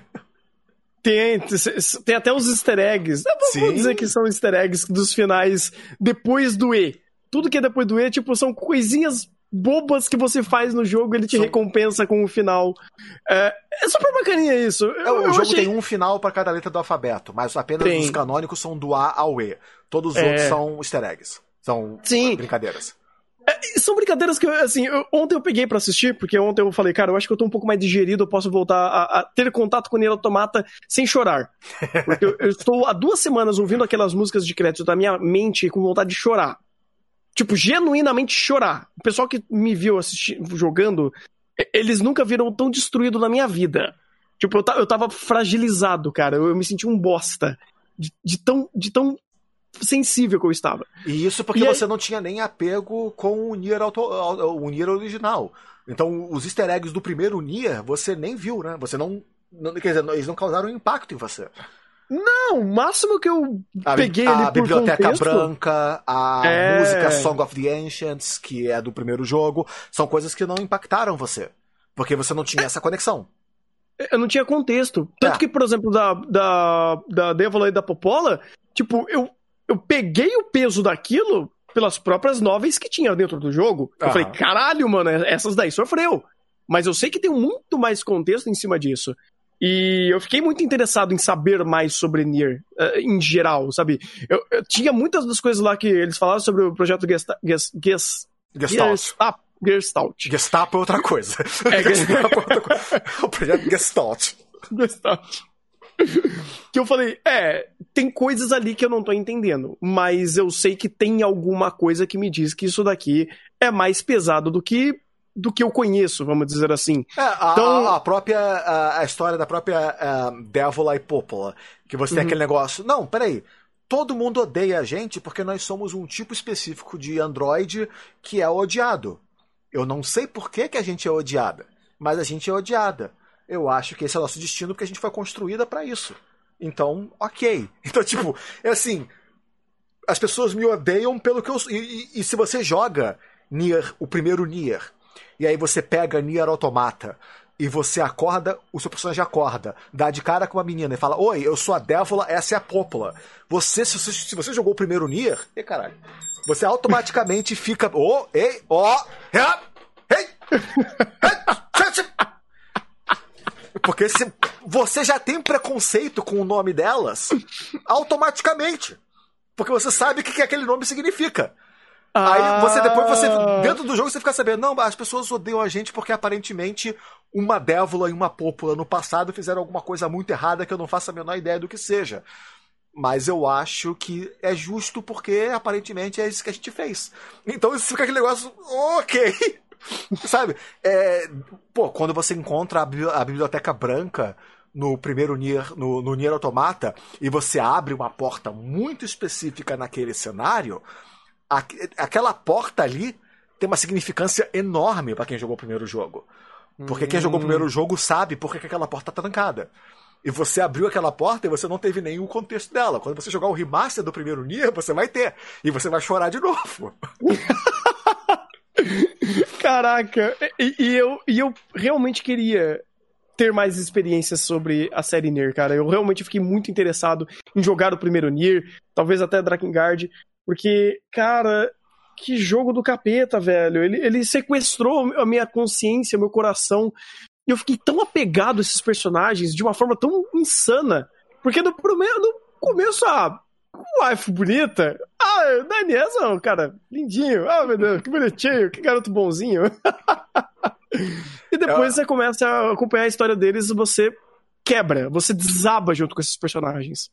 Tem até os easter eggs. Vamos dizer que são easter eggs dos finais depois do E. Tudo que é depois do E, tipo, são coisinhas bobas que você faz no jogo, ele te recompensa com o final. É super bacaninha isso. O jogo tem um final para cada letra do alfabeto, mas apenas os canônicos são do A ao E. Todos os outros são easter eggs. São brincadeiras. São brincadeiras que, assim, ontem eu peguei pra assistir, porque ontem eu falei, cara, eu acho que eu tô um pouco mais digerido, eu posso voltar a ter contato com o Nier Automata sem chorar. Porque eu estou há 2 semanas ouvindo aquelas músicas de crédito da minha mente com vontade de chorar. Tipo, genuinamente chorar. O pessoal que me viu jogando, eles nunca viram tão destruído na minha vida. Tipo, eu tava fragilizado, cara. Eu me senti um bosta. De tão sensível que eu estava. E isso porque você não tinha nem apego com o Nier, o Nier original. Então, os easter eggs do primeiro Nier, você nem viu, né? Você não quer dizer, eles não causaram impacto em você. Não, o máximo que eu peguei ali por Biblioteca contexto... Branca, a música Song of the Ancients, que é do primeiro jogo, são coisas que não impactaram você. Porque você não tinha essa conexão. Eu não tinha contexto. Tanto que, por exemplo, da Devola e da Popola, tipo, eu peguei o peso daquilo pelas próprias novels que tinha dentro do jogo. Eu falei, caralho, mano, essas daí sofreu. Mas eu sei que tem muito mais contexto em cima disso. E eu fiquei muito interessado em saber mais sobre Nier, em geral, sabe? Eu tinha muitas das coisas lá que eles falaram sobre o projeto Gestalt. Gestapo é outra coisa. Gestapo é outra coisa. O projeto Gestalt. Que eu falei, tem coisas ali que eu não tô entendendo, mas eu sei que tem alguma coisa que me diz que isso daqui é mais pesado do que eu conheço, vamos dizer assim. Então, a história da própria Dévola e Popola, que você tem aquele negócio, não, peraí, todo mundo odeia a gente porque nós somos um tipo específico de androide que é odiado. Eu não sei por que a gente é odiada, mas a gente é odiada. Eu acho que esse é o nosso destino porque a gente foi construída pra isso. Então, ok. Então, tipo, é assim, as pessoas me odeiam pelo que eu sou. E se você joga Nier, o primeiro Nier, e aí você pega Nier Automata, e você acorda, o seu personagem acorda, dá de cara com uma menina e fala: oi, eu sou a Dévola, essa é a Pópula. Se você jogou o primeiro Nier, caralho, você automaticamente fica: porque você já tem preconceito com o nome delas automaticamente. Porque você sabe o que aquele nome significa. Aí depois dentro do jogo, você fica sabendo: não, as pessoas odeiam a gente porque aparentemente uma Dévola e uma Pópula no passado fizeram alguma coisa muito errada que eu não faço a menor ideia do que seja. Mas eu acho que é justo porque aparentemente é isso que a gente fez. Então isso fica aquele negócio, ok. Sabe? Quando você encontra a Biblioteca Branca no primeiro Nier, no Nier Automata, e você abre uma porta muito específica naquele cenário, aquela porta ali tem uma significância enorme pra quem jogou o primeiro jogo. Porque quem jogou o primeiro jogo sabe por que aquela porta tá trancada. E você abriu aquela porta e você não teve nenhum contexto dela. Quando você jogar o remaster do primeiro Nier, você vai ter. E você vai chorar de novo. Caraca, e eu realmente queria ter mais experiências sobre a série Nier, cara. Eu realmente fiquei muito interessado em jogar o primeiro Nier, talvez até Drakengard, porque, cara, que jogo do capeta, velho. Ele sequestrou a minha consciência, meu coração, e eu fiquei tão apegado a esses personagens de uma forma tão insana, porque no começo, wife bonita. Danielson, cara, lindinho. Meu Deus, que bonitinho, que garoto bonzinho. E depois você começa a acompanhar a história deles, você quebra, você desaba junto com esses personagens.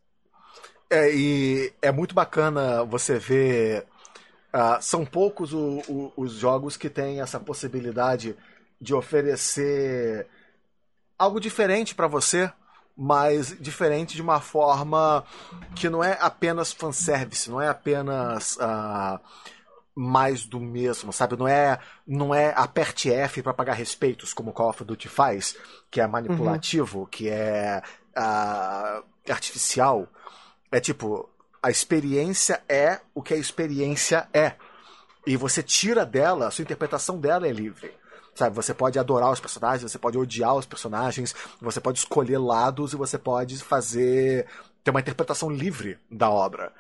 E é muito bacana você ver. São poucos os jogos que têm essa possibilidade de oferecer algo diferente pra você, mas diferente de uma forma que não é apenas fanservice, não é apenas mais do mesmo, sabe? Não é aperte F pra pagar respeitos, como o Call of Duty faz, que é manipulativo, que é artificial. É tipo, a experiência é o que a experiência é. E você tira dela, a sua interpretação dela é livre. Sabe, você pode adorar os personagens, você pode odiar os personagens, você pode escolher lados e você pode ter uma interpretação livre da obra.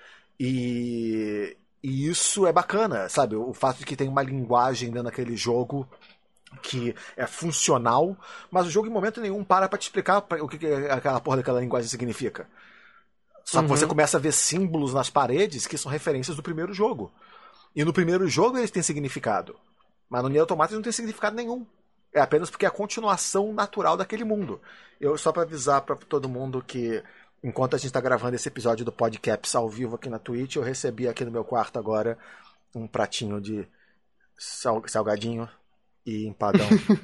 E isso é bacana, sabe? O fato de que tem uma linguagem dentro daquele jogo que é funcional, mas o jogo em momento nenhum para pra te explicar o que aquela porra daquela linguagem significa. Só que você começa a ver símbolos nas paredes que são referências do primeiro jogo. E no primeiro jogo eles têm significado. Mas no Nier Automata não tem significado nenhum. É apenas porque é a continuação natural daquele mundo. Só pra avisar pra todo mundo que, enquanto a gente tá gravando esse episódio do Podcaps ao vivo aqui na Twitch, eu recebi aqui no meu quarto agora um pratinho de salgadinho e empadão.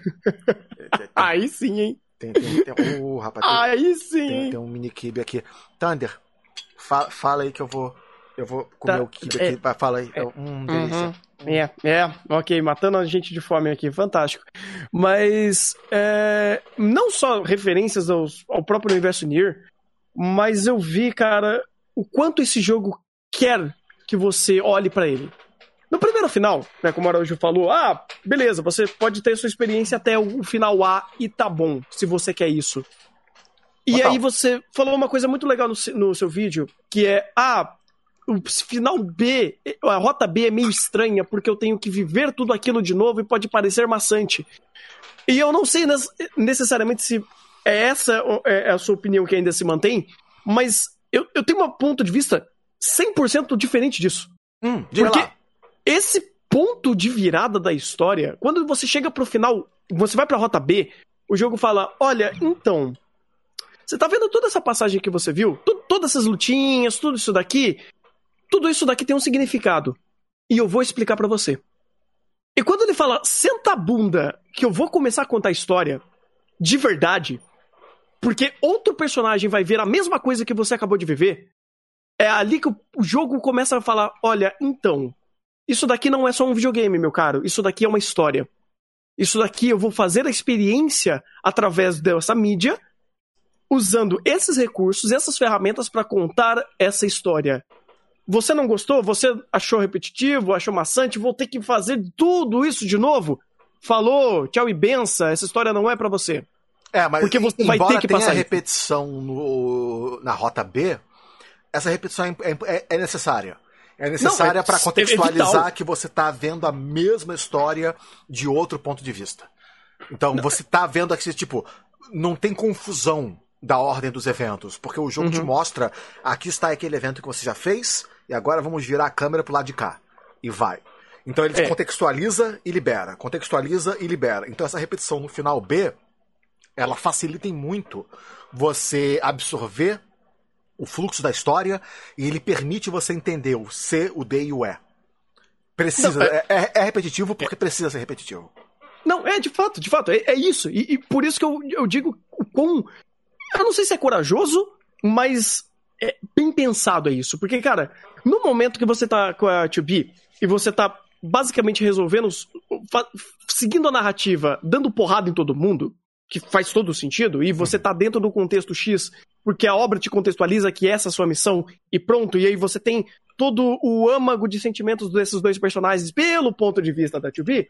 Aí sim, hein? Rapaz, aí sim! Tem um mini kibe aqui. Thunder, fala aí que eu vou comer o kibe aqui. Fala aí. Delícia. Ok, matando a gente de fome aqui, fantástico. Mas não só referências ao próprio universo Nier, mas eu vi, cara, o quanto esse jogo quer que você olhe pra ele. No primeiro final, né, como o Araújo falou, beleza, você pode ter sua experiência até o final A e tá bom, se você quer isso. E aí você falou uma coisa muito legal no seu vídeo, que é, o final B, a rota B é meio estranha, porque eu tenho que viver tudo aquilo de novo e pode parecer maçante. E eu não sei necessariamente se essa é a sua opinião que ainda se mantém, mas eu tenho um ponto de vista 100% diferente disso. Porque esse ponto de virada da história, quando você chega pro final, você vai pra rota B, o jogo fala, olha, então, você tá vendo toda essa passagem que você viu? Todas essas lutinhas, tudo isso daqui tem um significado. E eu vou explicar pra você. E quando ele fala, senta a bunda, que eu vou começar a contar a história, de verdade, porque outro personagem vai ver a mesma coisa que você acabou de viver, é ali que o jogo começa a falar, olha, então, isso daqui não é só um videogame, meu caro, isso daqui é uma história. Isso daqui eu vou fazer a experiência através dessa mídia, usando esses recursos, essas ferramentas pra contar essa história. Você não gostou? Você achou repetitivo? Achou maçante? Vou ter que fazer tudo isso de novo? Falou, tchau e benção, essa história não é pra você. Mas porque você vai ter que passar a repetição na Rota B, essa repetição é necessária. É necessária para contextualizar que você tá vendo a mesma história de outro ponto de vista. Então, você tá vendo aqui, tipo, não tem confusão da ordem dos eventos, porque o jogo te mostra, aqui está aquele evento que você já fez, e agora vamos virar a câmera pro lado de cá. E vai. Então ele contextualiza e libera. Contextualiza e libera. Então essa repetição no final B, ela facilita muito você absorver o fluxo da história e ele permite você entender o C, o D e o E. Precisa. Não, é repetitivo porque precisa ser repetitivo. Não, de fato, é isso. E por isso que eu digo o quão... Eu não sei se é corajoso, mas bem pensado é isso. Porque, cara, no momento que você tá com a 2B e você tá basicamente resolvendo, seguindo a narrativa, dando porrada em todo mundo, que faz todo sentido, e você tá dentro do contexto X, porque a obra te contextualiza que essa é a sua missão, e pronto, e aí você tem todo o âmago de sentimentos desses dois personagens pelo ponto de vista da 2B,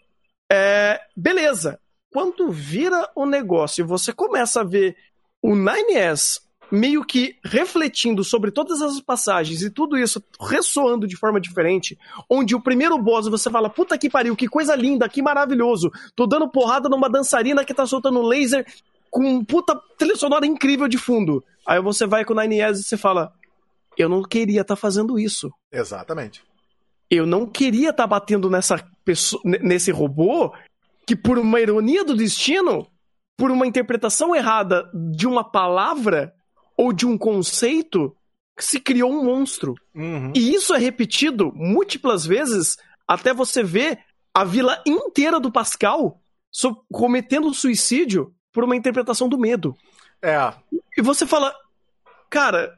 beleza. Quando vira o negócio e você começa a ver o 9S meio que refletindo sobre todas as passagens e tudo isso ressoando de forma diferente, onde o primeiro boss você fala, puta que pariu, que coisa linda, que maravilhoso, tô dando porrada numa dançarina que tá soltando laser com um puta trilha sonora incrível de fundo. Aí você vai com o 9S e você fala, eu não queria estar fazendo isso. Exatamente. Eu não queria estar batendo nesse robô que, por uma ironia do destino, por uma interpretação errada de uma palavra ou de um conceito, se criou um monstro. E isso é repetido múltiplas vezes até você ver a vila inteira do Pascal cometendo suicídio por uma interpretação do medo. E você fala, cara,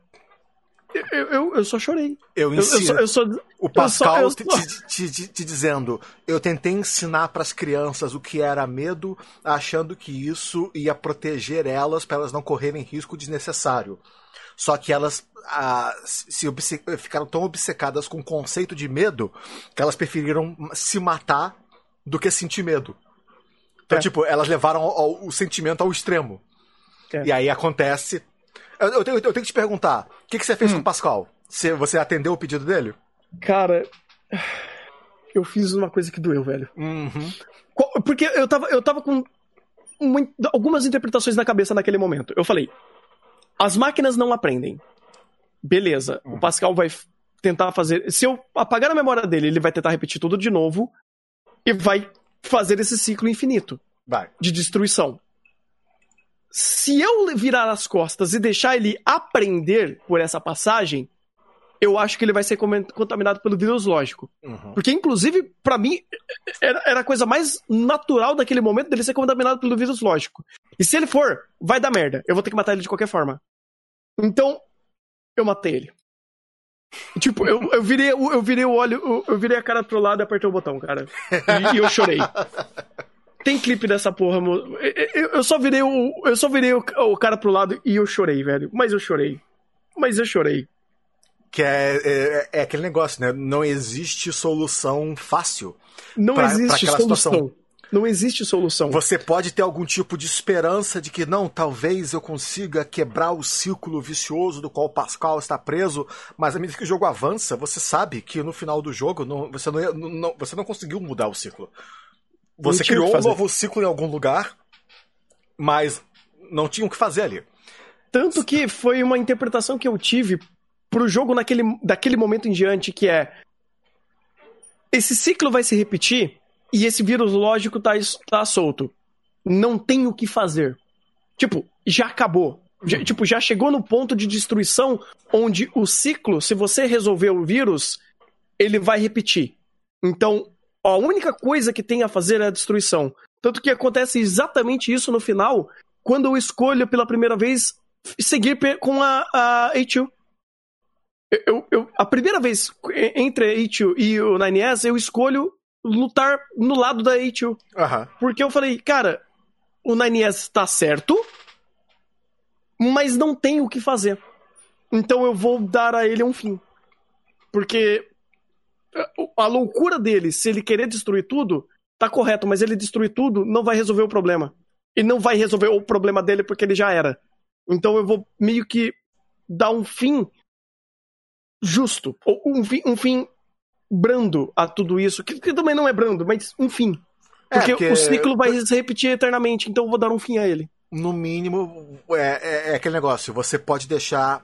eu só chorei. O Pascal te dizendo, eu tentei ensinar para as crianças o que era medo, achando que isso ia proteger elas para elas não correrem risco desnecessário. Só que elas ficaram tão obcecadas com o conceito de medo que elas preferiram se matar do que sentir medo. Então, tipo, elas levaram o sentimento ao extremo. E aí acontece... Eu tenho que te perguntar, o que você fez com o Pascal? Você atendeu o pedido dele? Cara, eu fiz uma coisa que doeu, velho. Porque eu tava com algumas interpretações na cabeça naquele momento. Eu falei, as máquinas não aprendem. Beleza, o Pascal vai tentar fazer... Se eu apagar a memória dele, ele vai tentar repetir tudo de novo e vai fazer esse ciclo infinito de destruição. Se eu virar as costas e deixar ele aprender por essa passagem, eu acho que ele vai ser contaminado pelo vírus lógico. Porque, inclusive, pra mim, era a coisa mais natural daquele momento dele ser contaminado pelo vírus lógico. E se ele for, vai dar merda. Eu vou ter que matar ele de qualquer forma. Então, eu matei ele. Tipo, eu virei o olho, eu virei a cara pro lado e apertei o botão, cara. E eu chorei. Tem clipe dessa porra, mano. Eu só virei o cara pro lado e eu chorei, velho. Mas eu chorei. Que é aquele negócio, né? Não existe solução fácil. Não existe solução. Não existe solução. Você pode ter algum tipo de esperança de que, não, talvez eu consiga quebrar o ciclo vicioso do qual o Pascal está preso, mas à medida que o jogo avança, você sabe que no final do jogo você não conseguiu mudar o ciclo. Você criou um novo ciclo em algum lugar, mas não tinha o que fazer ali. Tanto que foi uma interpretação que eu tive pro jogo daquele momento em diante, que é... Esse ciclo vai se repetir e esse vírus lógico tá solto. Não tem o que fazer. Tipo, já acabou. Já chegou no ponto de destruição onde o ciclo, se você resolver o vírus, ele vai repetir. Então... a única coisa que tem a fazer é a destruição. Tanto que acontece exatamente isso no final, quando eu escolho pela primeira vez seguir com a A2. A primeira vez entre a A2 e o 9S, eu escolho lutar no lado da A2. Porque eu falei, cara, o 9S tá certo, mas não tem o que fazer. Então eu vou dar a ele um fim. Porque a loucura dele, se ele querer destruir tudo, tá correto, mas ele destruir tudo não vai resolver o problema. E não vai resolver o problema dele porque ele já era. Então eu vou meio que dar um fim justo, ou um fim brando a tudo isso, que também não é brando, mas um fim. Porque o ciclo vai se repetir eternamente, então eu vou dar um fim a ele. No mínimo, é aquele negócio, você pode deixar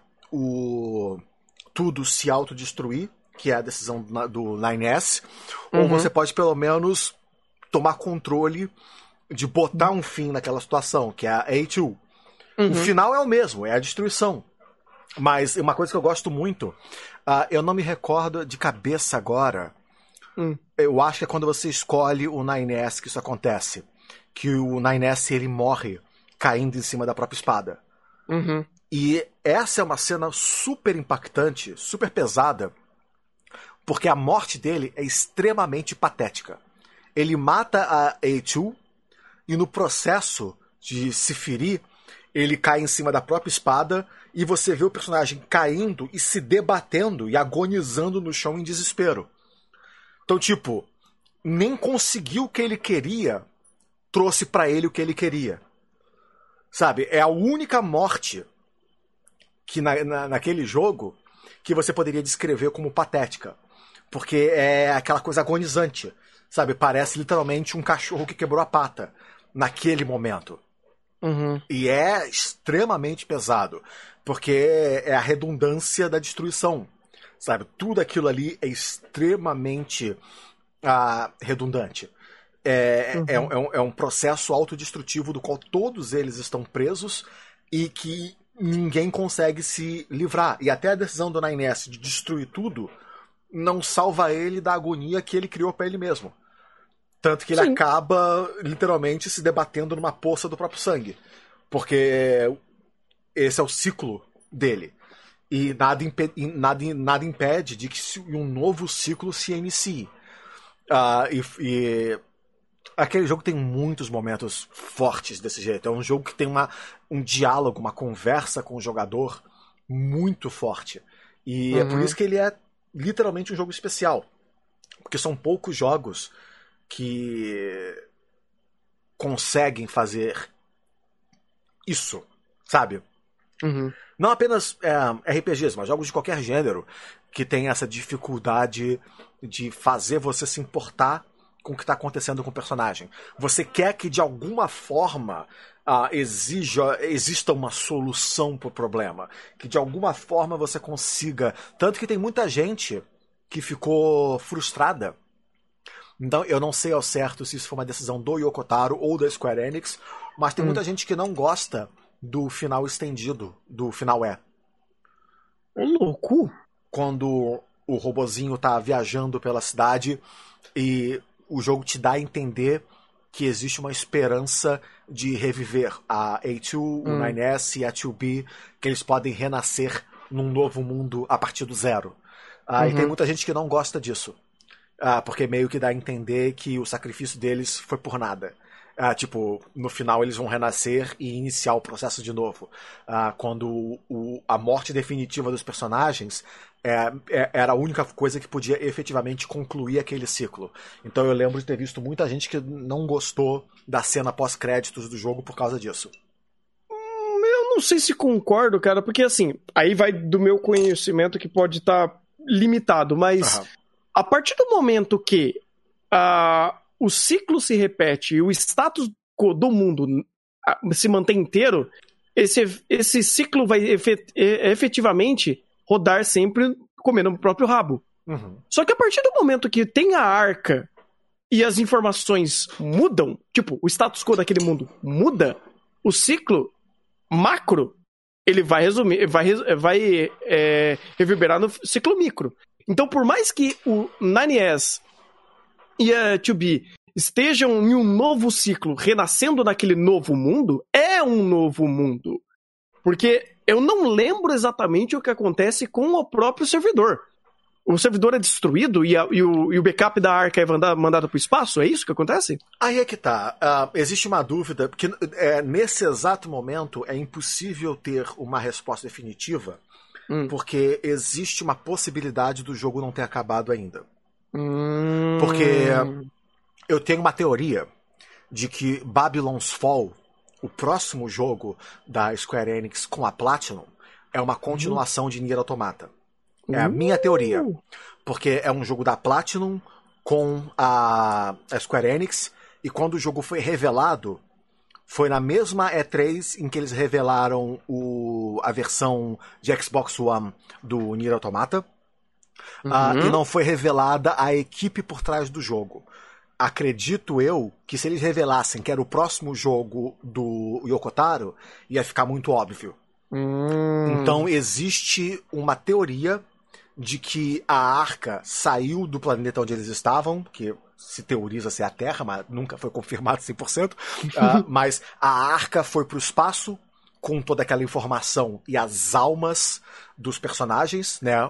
tudo se autodestruir, que é a decisão do 9S, ou você pode pelo menos tomar controle de botar um fim naquela situação, que é a A2. O final é o mesmo, é a destruição. Mas uma coisa que eu gosto muito, eu não me recordo de cabeça agora, eu acho que é quando você escolhe o 9S que isso acontece, que o 9S ele morre caindo em cima da própria espada. E essa é uma cena super impactante, super pesada, porque a morte dele é extremamente patética. Ele mata a A2 e no processo de se ferir, ele cai em cima da própria espada e você vê o personagem caindo e se debatendo e agonizando no chão em desespero. Então, tipo, nem conseguiu o que ele queria, trouxe pra ele o que ele queria. Sabe? É a única morte que naquele jogo que você poderia descrever como patética. Porque é aquela coisa agonizante. Sabe? Parece literalmente um cachorro que quebrou a pata naquele momento. E é extremamente pesado, porque é a redundância da destruição, sabe? Tudo aquilo ali é extremamente redundante. É um processo autodestrutivo do qual todos eles estão presos e que ninguém consegue se livrar. E até a decisão do 9S de destruir tudo não salva ele da agonia que ele criou para ele mesmo. Tanto que ele acaba, literalmente, se debatendo numa poça do próprio sangue. Porque esse é o ciclo dele. E nada impede de que um novo ciclo se inicie. Aquele jogo tem muitos momentos fortes desse jeito. É um jogo que tem um diálogo, uma conversa com o jogador muito forte. E é por isso que ele é literalmente um jogo especial. Porque são poucos jogos que conseguem fazer isso, sabe? Não apenas RPGs, mas jogos de qualquer gênero que tem essa dificuldade de fazer você se importar com o que está acontecendo com o personagem. Você quer que de alguma forma exista uma solução para o problema, que de alguma forma você consiga. Tanto que tem muita gente que ficou frustrada. Então, eu não sei ao certo se isso foi uma decisão do Yoko Taro ou da Square Enix, mas tem muita gente que não gosta do final estendido, do final E. Ô, louco! Quando o robozinho tá viajando pela cidade e o jogo te dá a entender que existe uma esperança de reviver a A2, o 9S e a 2B, que eles podem renascer num novo mundo a partir do zero. E tem muita gente que não gosta disso. Porque meio que dá a entender que o sacrifício deles foi por nada. Tipo, no final eles vão renascer e iniciar o processo de novo. Quando a morte definitiva dos personagens era a única coisa que podia efetivamente concluir aquele ciclo. Então eu lembro de ter visto muita gente que não gostou da cena pós-créditos do jogo por causa disso. Eu não sei se concordo, cara, porque assim, aí vai do meu conhecimento que pode estar limitado, mas a partir do momento que o ciclo se repete e o status quo do mundo se mantém inteiro, esse ciclo vai efetivamente rodar sempre comendo o próprio rabo. Só que a partir do momento que tem a arca e as informações mudam, tipo, o status quo daquele mundo muda, o ciclo macro, ele vai reverberar no ciclo micro. Então, por mais que o 9S e a 2B estejam em um novo ciclo, renascendo naquele novo mundo, é um novo mundo. Porque eu não lembro exatamente o que acontece com o próprio servidor. O servidor é destruído e o backup da arca é mandado para o espaço? É isso que acontece? Aí é que tá. Existe uma dúvida, porque nesse exato momento é impossível ter uma resposta definitiva, porque existe uma possibilidade do jogo não ter acabado ainda. Porque eu tenho uma teoria de que Babylon's Fall, o próximo jogo da Square Enix com a Platinum, é uma continuação de Nier Automata. É a minha teoria. Porque é um jogo da Platinum com a Square Enix, e quando o jogo foi revelado, foi na mesma E3 em que eles revelaram a versão de Xbox One do Nier Automata, e não foi revelada a equipe por trás do jogo. Acredito eu que se eles revelassem que era o próximo jogo do Yoko Taro, ia ficar muito óbvio. Então existe uma teoria de que a Arca saiu do planeta onde eles estavam, que se teoriza ser a Terra, mas nunca foi confirmado 100%, mas a Arca foi pro espaço com toda aquela informação e as almas dos personagens, né?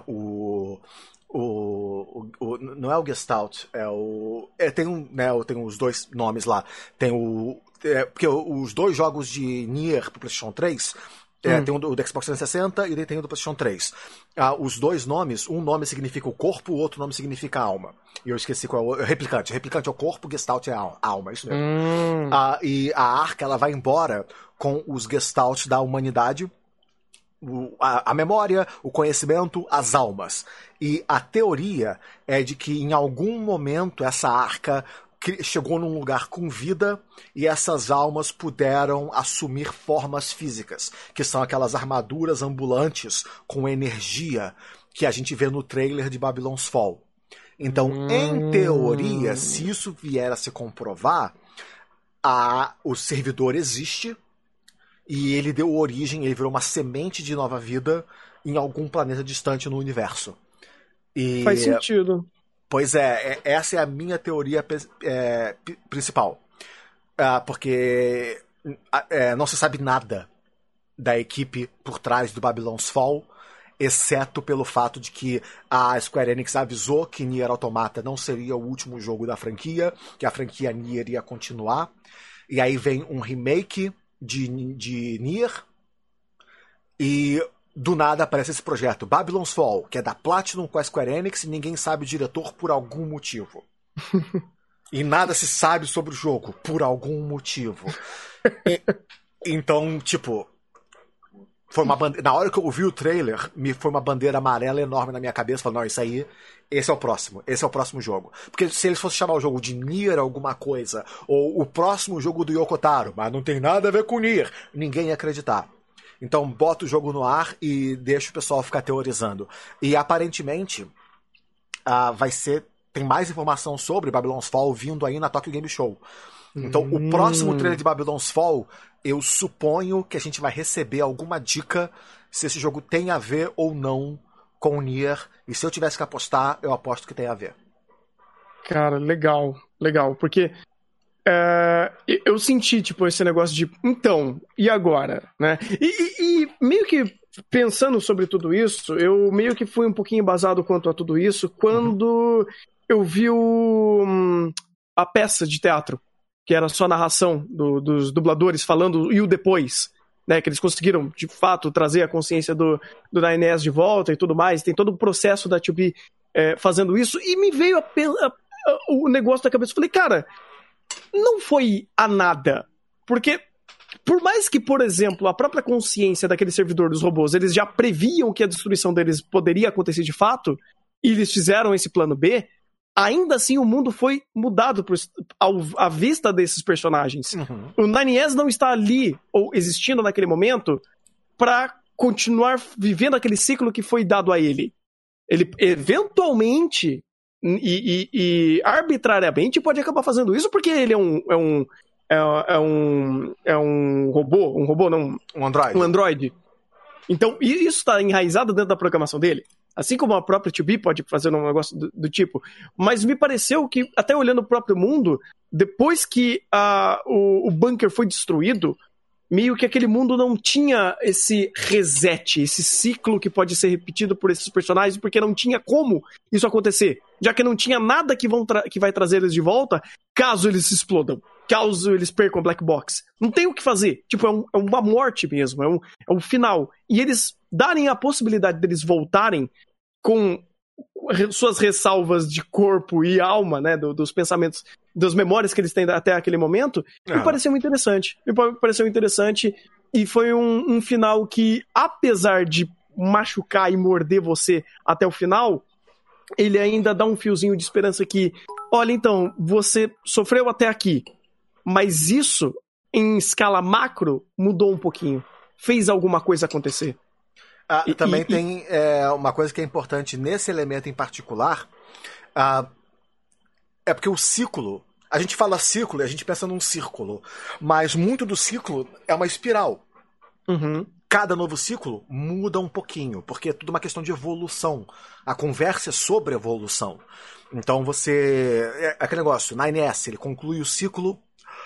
Não é o Gestalt, tem os dois nomes lá. Tem porque os dois jogos de Nier pro PlayStation 3, tem o do Xbox 360 e tem o do PlayStation 3. Os dois nomes, um nome significa o corpo, o outro nome significa a alma. E eu esqueci qual é o replicante. Replicante é o corpo, Gestalt é a alma, isso mesmo. E a Arca, ela vai embora com os Gestalt da humanidade, a memória, o conhecimento, as almas. E a teoria é de que em algum momento essa Arca chegou num lugar com vida e essas almas puderam assumir formas físicas, que são aquelas armaduras ambulantes com energia que a gente vê no trailer de Babylon's Fall. Então, em teoria, se isso vier a se comprovar, o servidor existe e ele deu origem, ele virou uma semente de nova vida em algum planeta distante no universo. Faz sentido. Pois essa é a minha teoria principal. Porque não se sabe nada da equipe por trás do Babylon's Fall, exceto pelo fato de que a Square Enix avisou que Nier Automata não seria o último jogo da franquia, que a franquia Nier ia continuar. E aí vem um remake de Nier, e do nada aparece esse projeto, Babylon's Fall, que é da Platinum com a Square Enix, e ninguém sabe o diretor por algum motivo. E nada se sabe sobre o jogo, por algum motivo. Então, tipo, foi uma bandeira, na hora que eu ouvi o trailer, foi uma bandeira amarela enorme na minha cabeça, falando, não, esse é o próximo jogo. Porque se eles fossem chamar o jogo de Nier alguma coisa, ou o próximo jogo do Yoko Taro, mas não tem nada a ver com Nier, ninguém ia acreditar. Então bota o jogo no ar e deixa o pessoal ficar teorizando. E aparentemente tem mais informação sobre Babylon's Fall vindo aí na Tokyo Game Show. Então o próximo trailer de Babylon's Fall, eu suponho que a gente vai receber alguma dica se esse jogo tem a ver ou não com o Nier. E se eu tivesse que apostar, eu aposto que tem a ver. Cara, legal. Porque eu senti, tipo, esse negócio de, então, e agora? Né? E meio que pensando sobre tudo isso, eu meio que fui um pouquinho embasado quanto a tudo isso quando eu vi a peça de teatro, que era só narração dos dubladores falando e o depois, né, que eles conseguiram, de fato, trazer a consciência do Dainese de volta e tudo mais. Tem todo o processo da 2B fazendo isso, e me veio o negócio da cabeça. Eu falei, cara, não foi a nada. Porque, por mais que, por exemplo, a própria consciência daquele servidor dos robôs, eles já previam que a destruição deles poderia acontecer de fato, e eles fizeram esse plano B, ainda assim o mundo foi mudado à vista desses personagens. O Dainese não está ali, ou existindo naquele momento, para continuar vivendo aquele ciclo que foi dado a ele. Ele, eventualmente, e arbitrariamente, pode acabar fazendo isso porque ele é um robô, não... Um androide. Então, isso está enraizado dentro da programação dele. Assim como a própria 2B pode fazer um negócio do tipo. Mas me pareceu que, até olhando o próprio mundo, depois que o bunker foi destruído, meio que aquele mundo não tinha esse reset, esse ciclo que pode ser repetido por esses personagens, porque não tinha como isso acontecer. Já que não tinha nada que vai trazer eles de volta, caso eles se explodam. caso eles percam a Black Box. Não tem o que fazer. Tipo, é uma morte mesmo, é um final. E eles darem a possibilidade deles voltarem com suas ressalvas de corpo e alma, né, dos pensamentos, das memórias que eles têm até aquele momento, me pareceu interessante. E foi um final que, apesar de machucar e morder você até o final, ele ainda dá um fiozinho de esperança que, olha, então, você sofreu até aqui, mas isso, em escala macro, mudou um pouquinho. Fez alguma coisa acontecer. Também tem uma coisa que é importante nesse elemento em particular, é porque o ciclo, a gente fala ciclo e a gente pensa num círculo, mas muito do ciclo é uma espiral. Uhum. Cada novo ciclo muda um pouquinho, porque é tudo uma questão de evolução. A conversa é sobre evolução. Então você... aquele negócio, 9S, ele conclui o ciclo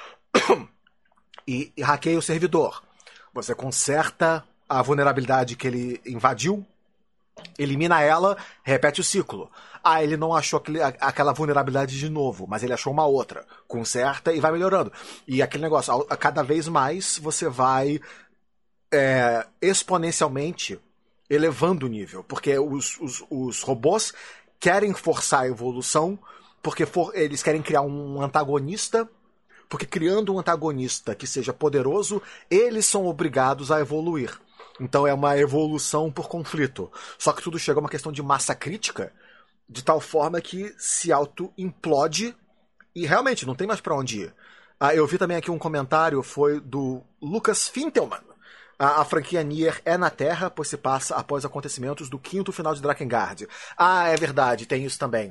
e hackeia o servidor. Você conserta a vulnerabilidade que ele invadiu, elimina ela, repete o ciclo. Ele não achou aquela vulnerabilidade de novo, mas ele achou uma outra. Conserta e vai melhorando. E aquele negócio, cada vez mais você vai exponencialmente elevando o nível. Porque os robôs querem forçar a evolução, porque eles querem criar um antagonista, porque criando um antagonista que seja poderoso, eles são obrigados a evoluir. Então é uma evolução por conflito. Só que tudo chega a uma questão de massa crítica, de tal forma que se auto-implode e realmente não tem mais pra onde ir. Eu vi também aqui um comentário, foi do Lucas Fintelman. A franquia Nier é na Terra, pois se passa após acontecimentos do 5º final de Drakengard. É verdade, tem isso também.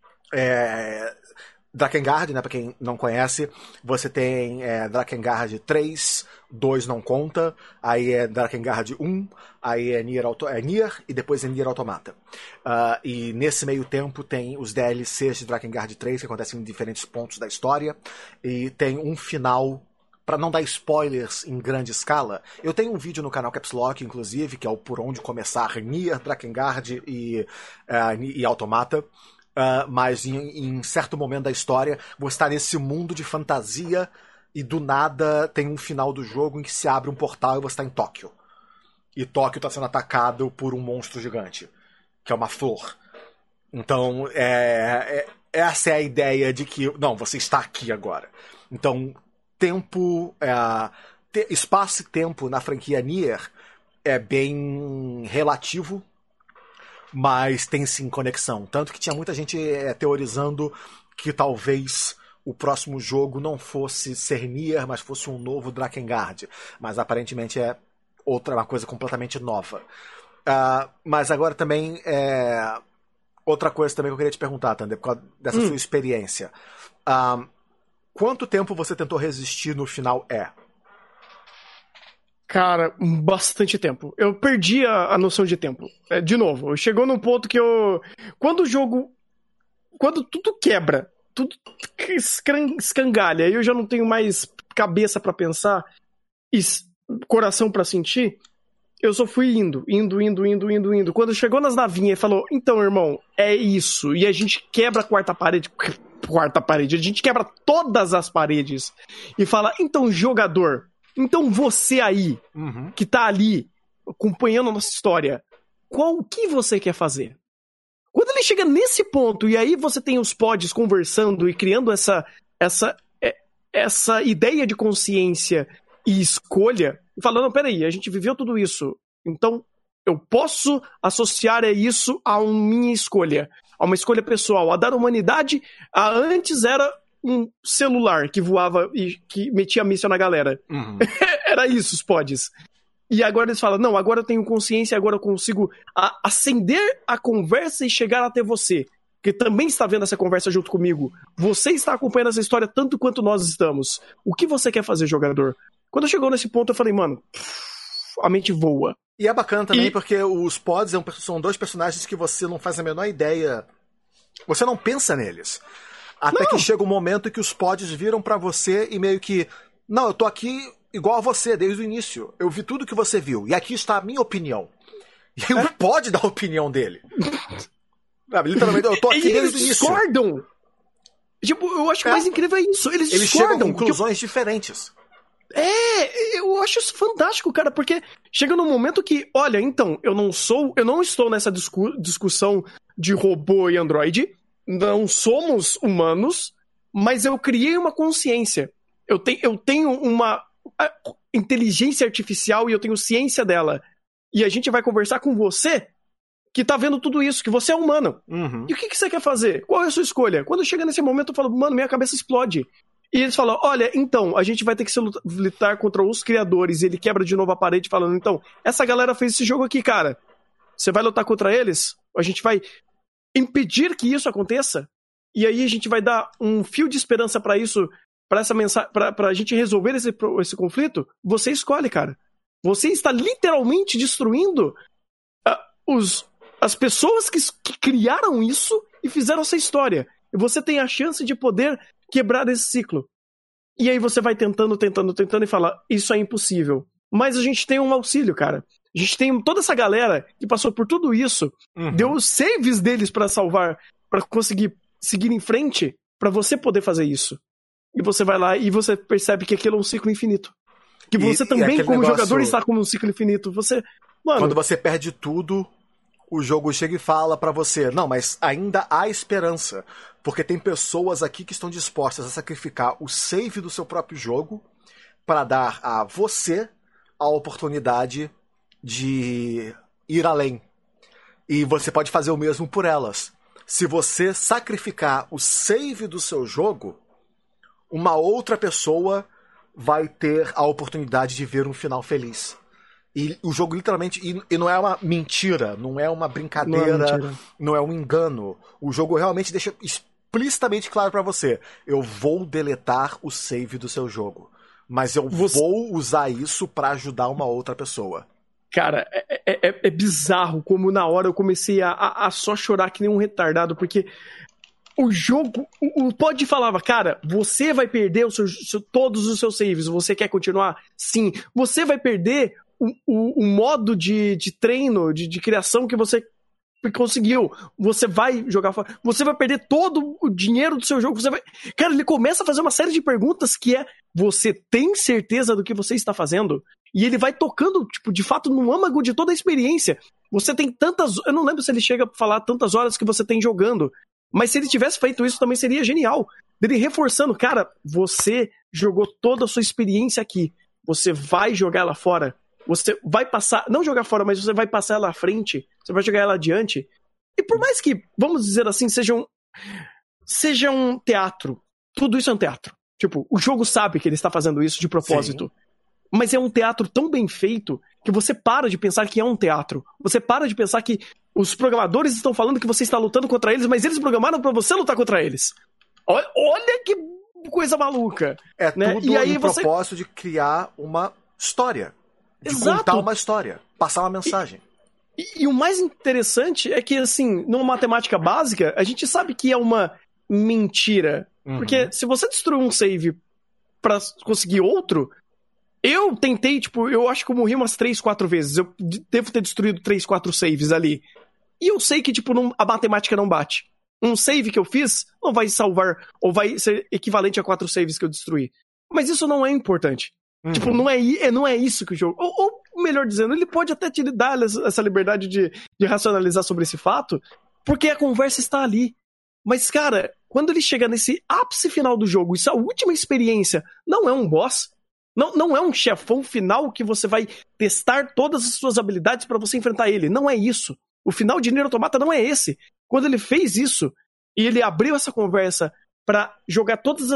Drakengard, né, pra quem não conhece, você tem Drakengard 3, 2 não conta, aí é Drakengard 1, aí é Nier e depois é Nier Automata. E nesse meio tempo tem os DLCs de Drakengard 3 que acontecem em diferentes pontos da história, e tem um final, pra não dar spoilers em grande escala. Eu tenho um vídeo no canal Caps Lock, inclusive, que é o Por Onde Começar Nier, Drakengard e Automata. Mas em certo momento da história, você está nesse mundo de fantasia e do nada tem um final do jogo em que se abre um portal e você está em Tóquio. E Tóquio está sendo atacado por um monstro gigante, que é uma flor. Então, essa é a ideia de que, não, você está aqui agora. Então, espaço e tempo na franquia Nier é bem relativo, mas tem sim conexão. Tanto que tinha muita gente teorizando que talvez o próximo jogo não fosse ser Nier, mas fosse um novo Drakengard. Mas aparentemente é uma coisa completamente nova. Mas agora também outra coisa também que eu queria te perguntar, Thunder, por causa dessa sua experiência. Quanto tempo você tentou resistir no final Cara, bastante tempo. Eu perdi a noção de tempo. De novo, chegou num ponto que quando tudo quebra, tudo escangalha, aí eu já não tenho mais cabeça pra pensar e coração pra sentir, eu só fui indo. Quando chegou nas navinhas e falou, então, irmão, é isso. E a gente quebra a quarta parede, a gente quebra todas as paredes e fala, então, jogador, então você aí, que tá ali, acompanhando a nossa história, o que você quer fazer? Quando ele chega nesse ponto, e aí você tem os pods conversando e criando essa ideia de consciência e escolha, e falando, peraí, a gente viveu tudo isso, então eu posso associar isso a minha escolha, a uma escolha pessoal, a dar humanidade, antes era um celular que voava e que metia míssil na galera. Era isso, os pods. E agora eles falam, não, agora eu tenho consciência, agora eu consigo acender a conversa e chegar até você, que também está vendo essa conversa junto comigo. Você está acompanhando essa história tanto quanto nós estamos. O que você quer fazer, jogador? Quando chegou nesse ponto, eu falei, mano, a mente voa. E é bacana também porque os pods são dois personagens que você não faz a menor ideia. Você não pensa neles. Até que chega um momento que os pods viram pra você e meio que, não, eu tô aqui igual a você desde o início. Eu vi tudo que você viu. E aqui está a minha opinião. E aí o pod dá a opinião dele. Literalmente, eu tô aqui desde o início. Discordam! Tipo, eu acho que o mais incrível é isso. Eles chegam a discordam, conclusões diferentes. Eu acho isso fantástico, cara, porque chega num momento que, olha, então, eu não estou nessa discussão de robô e androide, não somos humanos, mas eu criei uma consciência. Eu tenho uma inteligência artificial e eu tenho ciência dela. E a gente vai conversar com você que tá vendo tudo isso, que você é humano. Uhum. E o que você quer fazer? Qual é a sua escolha? Quando chega nesse momento, eu falo, mano, minha cabeça explode. E eles falam, olha, então, a gente vai ter que se lutar contra os criadores. E ele quebra de novo a parede falando, então, essa galera fez esse jogo aqui, cara. Você vai lutar contra eles? A gente vai impedir que isso aconteça? E aí a gente vai dar um fio de esperança pra isso, pra essa mensagem, pra gente resolver esse conflito? Você escolhe, cara. Você está literalmente destruindo as pessoas que criaram isso e fizeram essa história. E você tem a chance de poder quebrar esse ciclo. E aí você vai tentando e fala, isso é impossível. Mas a gente tem um auxílio, cara. A gente tem toda essa galera que passou por tudo isso, deu os saves deles pra salvar, pra conseguir seguir em frente, pra você poder fazer isso. E você vai lá e você percebe que aquilo é um ciclo infinito. Que você também, como jogador, está como um ciclo infinito. Mano, quando você perde tudo, o jogo chega e fala pra você, não, mas ainda há esperança, porque tem pessoas aqui que estão dispostas a sacrificar o save do seu próprio jogo para dar a você a oportunidade de ir além. E você pode fazer o mesmo por elas. Se você sacrificar o save do seu jogo, uma outra pessoa vai ter a oportunidade de ver um final feliz. E o jogo literalmente... E não é uma mentira, não é uma brincadeira, não é um engano. O jogo realmente deixa explicitamente claro pra você. Eu vou deletar o save do seu jogo. Mas eu vou usar isso pra ajudar uma outra pessoa. Cara, é bizarro como na hora eu comecei a só chorar que nem um retardado, porque o jogo... O Pod falava, cara, você vai perder todos os seus saves, você quer continuar? Sim. Você vai perder o modo de treino, de criação que você conseguiu. Você vai jogar fora. Você vai perder todo o dinheiro do seu jogo. Cara, ele começa a fazer uma série de perguntas que você tem certeza do que você está fazendo? E ele vai tocando, tipo, de fato, no âmago de toda a experiência. Você tem tantas... Eu não lembro se ele chega a falar tantas horas que você tem jogando. Mas se ele tivesse feito isso, também seria genial. Ele reforçando, cara, você jogou toda a sua experiência aqui. Você vai jogar ela fora. Você vai passar, não jogar fora, mas você vai passar ela à frente. Você vai jogar ela adiante. E por mais que, vamos dizer assim, seja um teatro. Tudo isso é um teatro. Tipo, o jogo sabe que ele está fazendo isso de propósito. Sim. Mas é um teatro tão bem feito que você para de pensar que é um teatro. Você para de pensar que os programadores estão falando que você está lutando contra eles, mas eles programaram pra você lutar contra eles. Olha que coisa maluca. É tudo no propósito de criar uma história. De contar uma história. Passar uma mensagem. E o mais interessante é que, assim, numa matemática básica, a gente sabe que é uma mentira. Porque se você destruir um save pra conseguir outro... Eu tentei, tipo, eu acho que eu morri umas 3, 4 vezes. Eu devo ter destruído 3, 4 saves ali. E eu sei que, tipo, a matemática não bate. Um save que eu fiz não vai salvar, ou vai ser equivalente a 4 saves que eu destruí. Mas isso não é importante. Tipo, não é isso que o jogo... Ou, melhor dizendo, ele pode até te dar essa liberdade de racionalizar sobre esse fato, porque a conversa está ali. Mas, cara, quando ele chega nesse ápice final do jogo, essa última experiência não é um boss... Não é um chefão final que você vai testar todas as suas habilidades pra você enfrentar ele. Não é isso. O final de Nier Automata não é esse. Quando ele fez isso, e ele abriu essa conversa pra jogar todas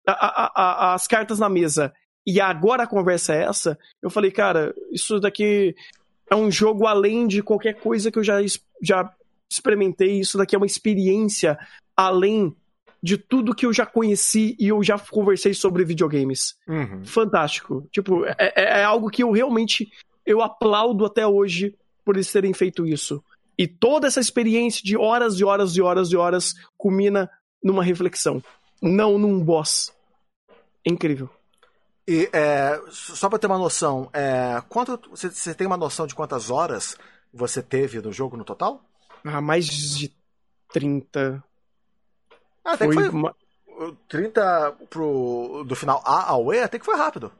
as cartas na mesa, e agora a conversa é essa, eu falei, cara, isso daqui é um jogo além de qualquer coisa que eu já experimentei. Isso daqui é uma experiência além de tudo que eu já conheci e eu já conversei sobre videogames. Fantástico. Tipo, é algo que eu realmente aplaudo até hoje por eles terem feito isso. E toda essa experiência de horas e horas e horas e horas culmina numa reflexão, não num boss. É incrível. E só pra ter uma noção, você tem uma noção de quantas horas você teve no jogo no total? Mais de 30... Até que 30 do final A ao E até que foi rápido.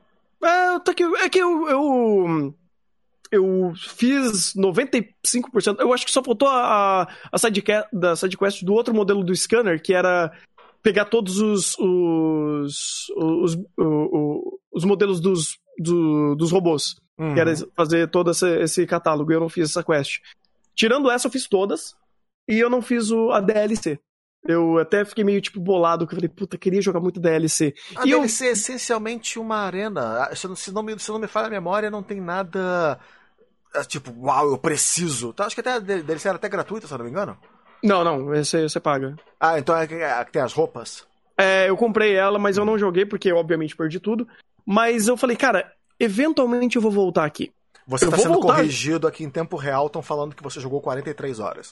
Eu fiz 95%. Eu acho que só faltou a sidequest do outro modelo do scanner, que era pegar todos os modelos dos robôs. Que era fazer todo esse catálogo. Eu não fiz essa quest. Tirando essa, eu fiz todas. E eu não fiz a DLC. Eu até fiquei meio, bolado, que eu falei, puta, queria jogar muito DLC. A DLC é essencialmente uma arena. Se não me falha a memória, não tem nada... uau, eu preciso. Então, acho que até a DLC era até gratuita, se eu não me engano. Não, você paga. Ah, então é que tem as roupas? Eu comprei ela, mas eu não joguei, porque obviamente perdi tudo. Mas eu falei, cara, eventualmente eu vou voltar aqui. Você tá sendo corrigido aqui em tempo real, estão falando que você jogou 43 horas.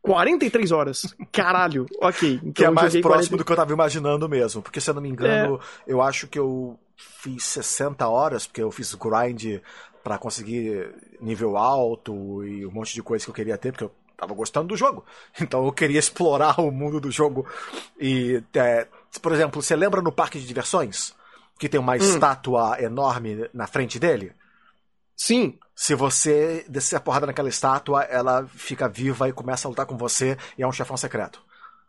43 horas? Caralho, ok. Então que é mais próximo do que eu tava imaginando mesmo. Porque, se eu não me engano, eu acho que eu fiz 60 horas, porque eu fiz grind pra conseguir nível alto e um monte de coisa que eu queria ter, porque eu tava gostando do jogo. Então eu queria explorar o mundo do jogo. E, por exemplo, você lembra no parque de diversões? Que tem uma estátua enorme na frente dele? Sim. Se você descer a porrada naquela estátua, ela fica viva e começa a lutar com você, e é um chefão secreto.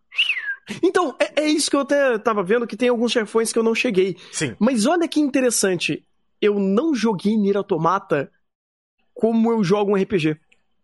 Então, é isso que eu até tava vendo, que tem alguns chefões que eu não cheguei. Sim. Mas olha que interessante, eu não joguei Nier Automata como eu jogo um RPG.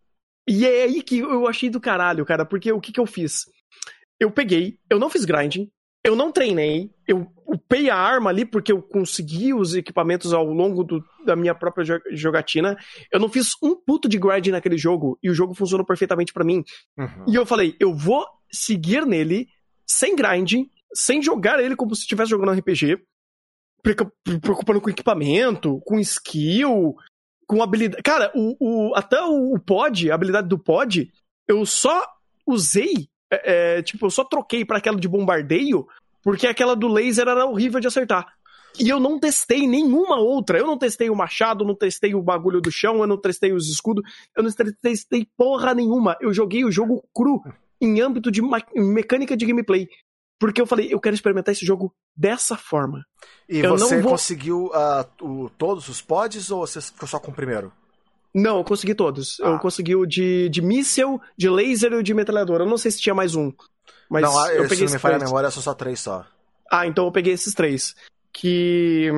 E é aí que eu achei do caralho, cara, porque o que eu fiz? Eu não fiz grinding, eu não treinei, eu upei a arma ali porque eu consegui os equipamentos ao longo da minha própria jogatina. Eu não fiz um puto de grind naquele jogo e o jogo funcionou perfeitamente pra mim. E eu falei, eu vou seguir nele sem grinding, sem jogar ele como se estivesse jogando um RPG, preocupando com equipamento, com skill, com habilidade. Cara, até o pod, a habilidade do pod, eu só usei, eu só troquei pra aquela de bombardeio, porque aquela do laser era horrível de acertar. E eu não testei nenhuma outra. Eu não testei o machado, não testei o bagulho do chão, eu não testei os escudos, eu não testei porra nenhuma. Eu joguei o jogo cru, em âmbito de mecânica de gameplay. Porque eu falei, eu quero experimentar esse jogo dessa forma. E você conseguiu todos os pods ou você ficou só com o primeiro? Não, eu consegui todos. Eu consegui o de míssel, de laser e o de metralhadora. Eu não sei se tinha mais um. Mas não, eu peguei se não me falha a memória, são só 3 só. Então eu peguei esses 3. Que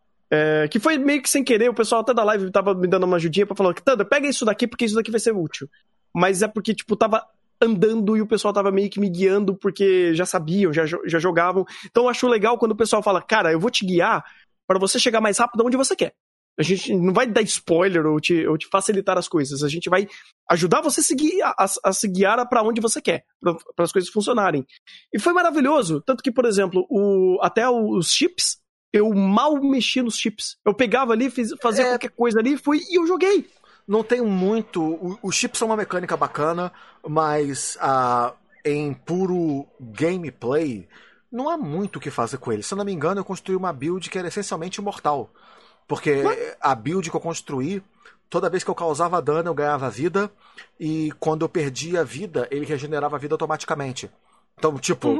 foi meio que sem querer. O pessoal até da live tava me dando uma ajudinha pra falar, Thunder, pega isso daqui porque isso daqui vai ser útil. Mas é porque, tava andando e o pessoal tava meio que me guiando porque já sabiam, já jogavam. Então eu acho legal quando o pessoal fala, cara, eu vou te guiar pra você chegar mais rápido onde você quer. A gente não vai dar spoiler ou te facilitar as coisas. A gente vai ajudar você a se guiar pra onde você quer, para as coisas funcionarem. E foi maravilhoso. Tanto que, por exemplo, até os chips, eu mal mexi nos chips. Eu pegava ali, fazia qualquer coisa ali, e eu joguei. Não tem muito... Os chips são uma mecânica bacana, mas em puro gameplay, não há muito o que fazer com eles. Se eu não me engano, eu construí uma build que era essencialmente imortal. Porque a build que eu construí, toda vez que eu causava dano, eu ganhava vida. E quando eu perdia vida, ele regenerava a vida automaticamente. Então,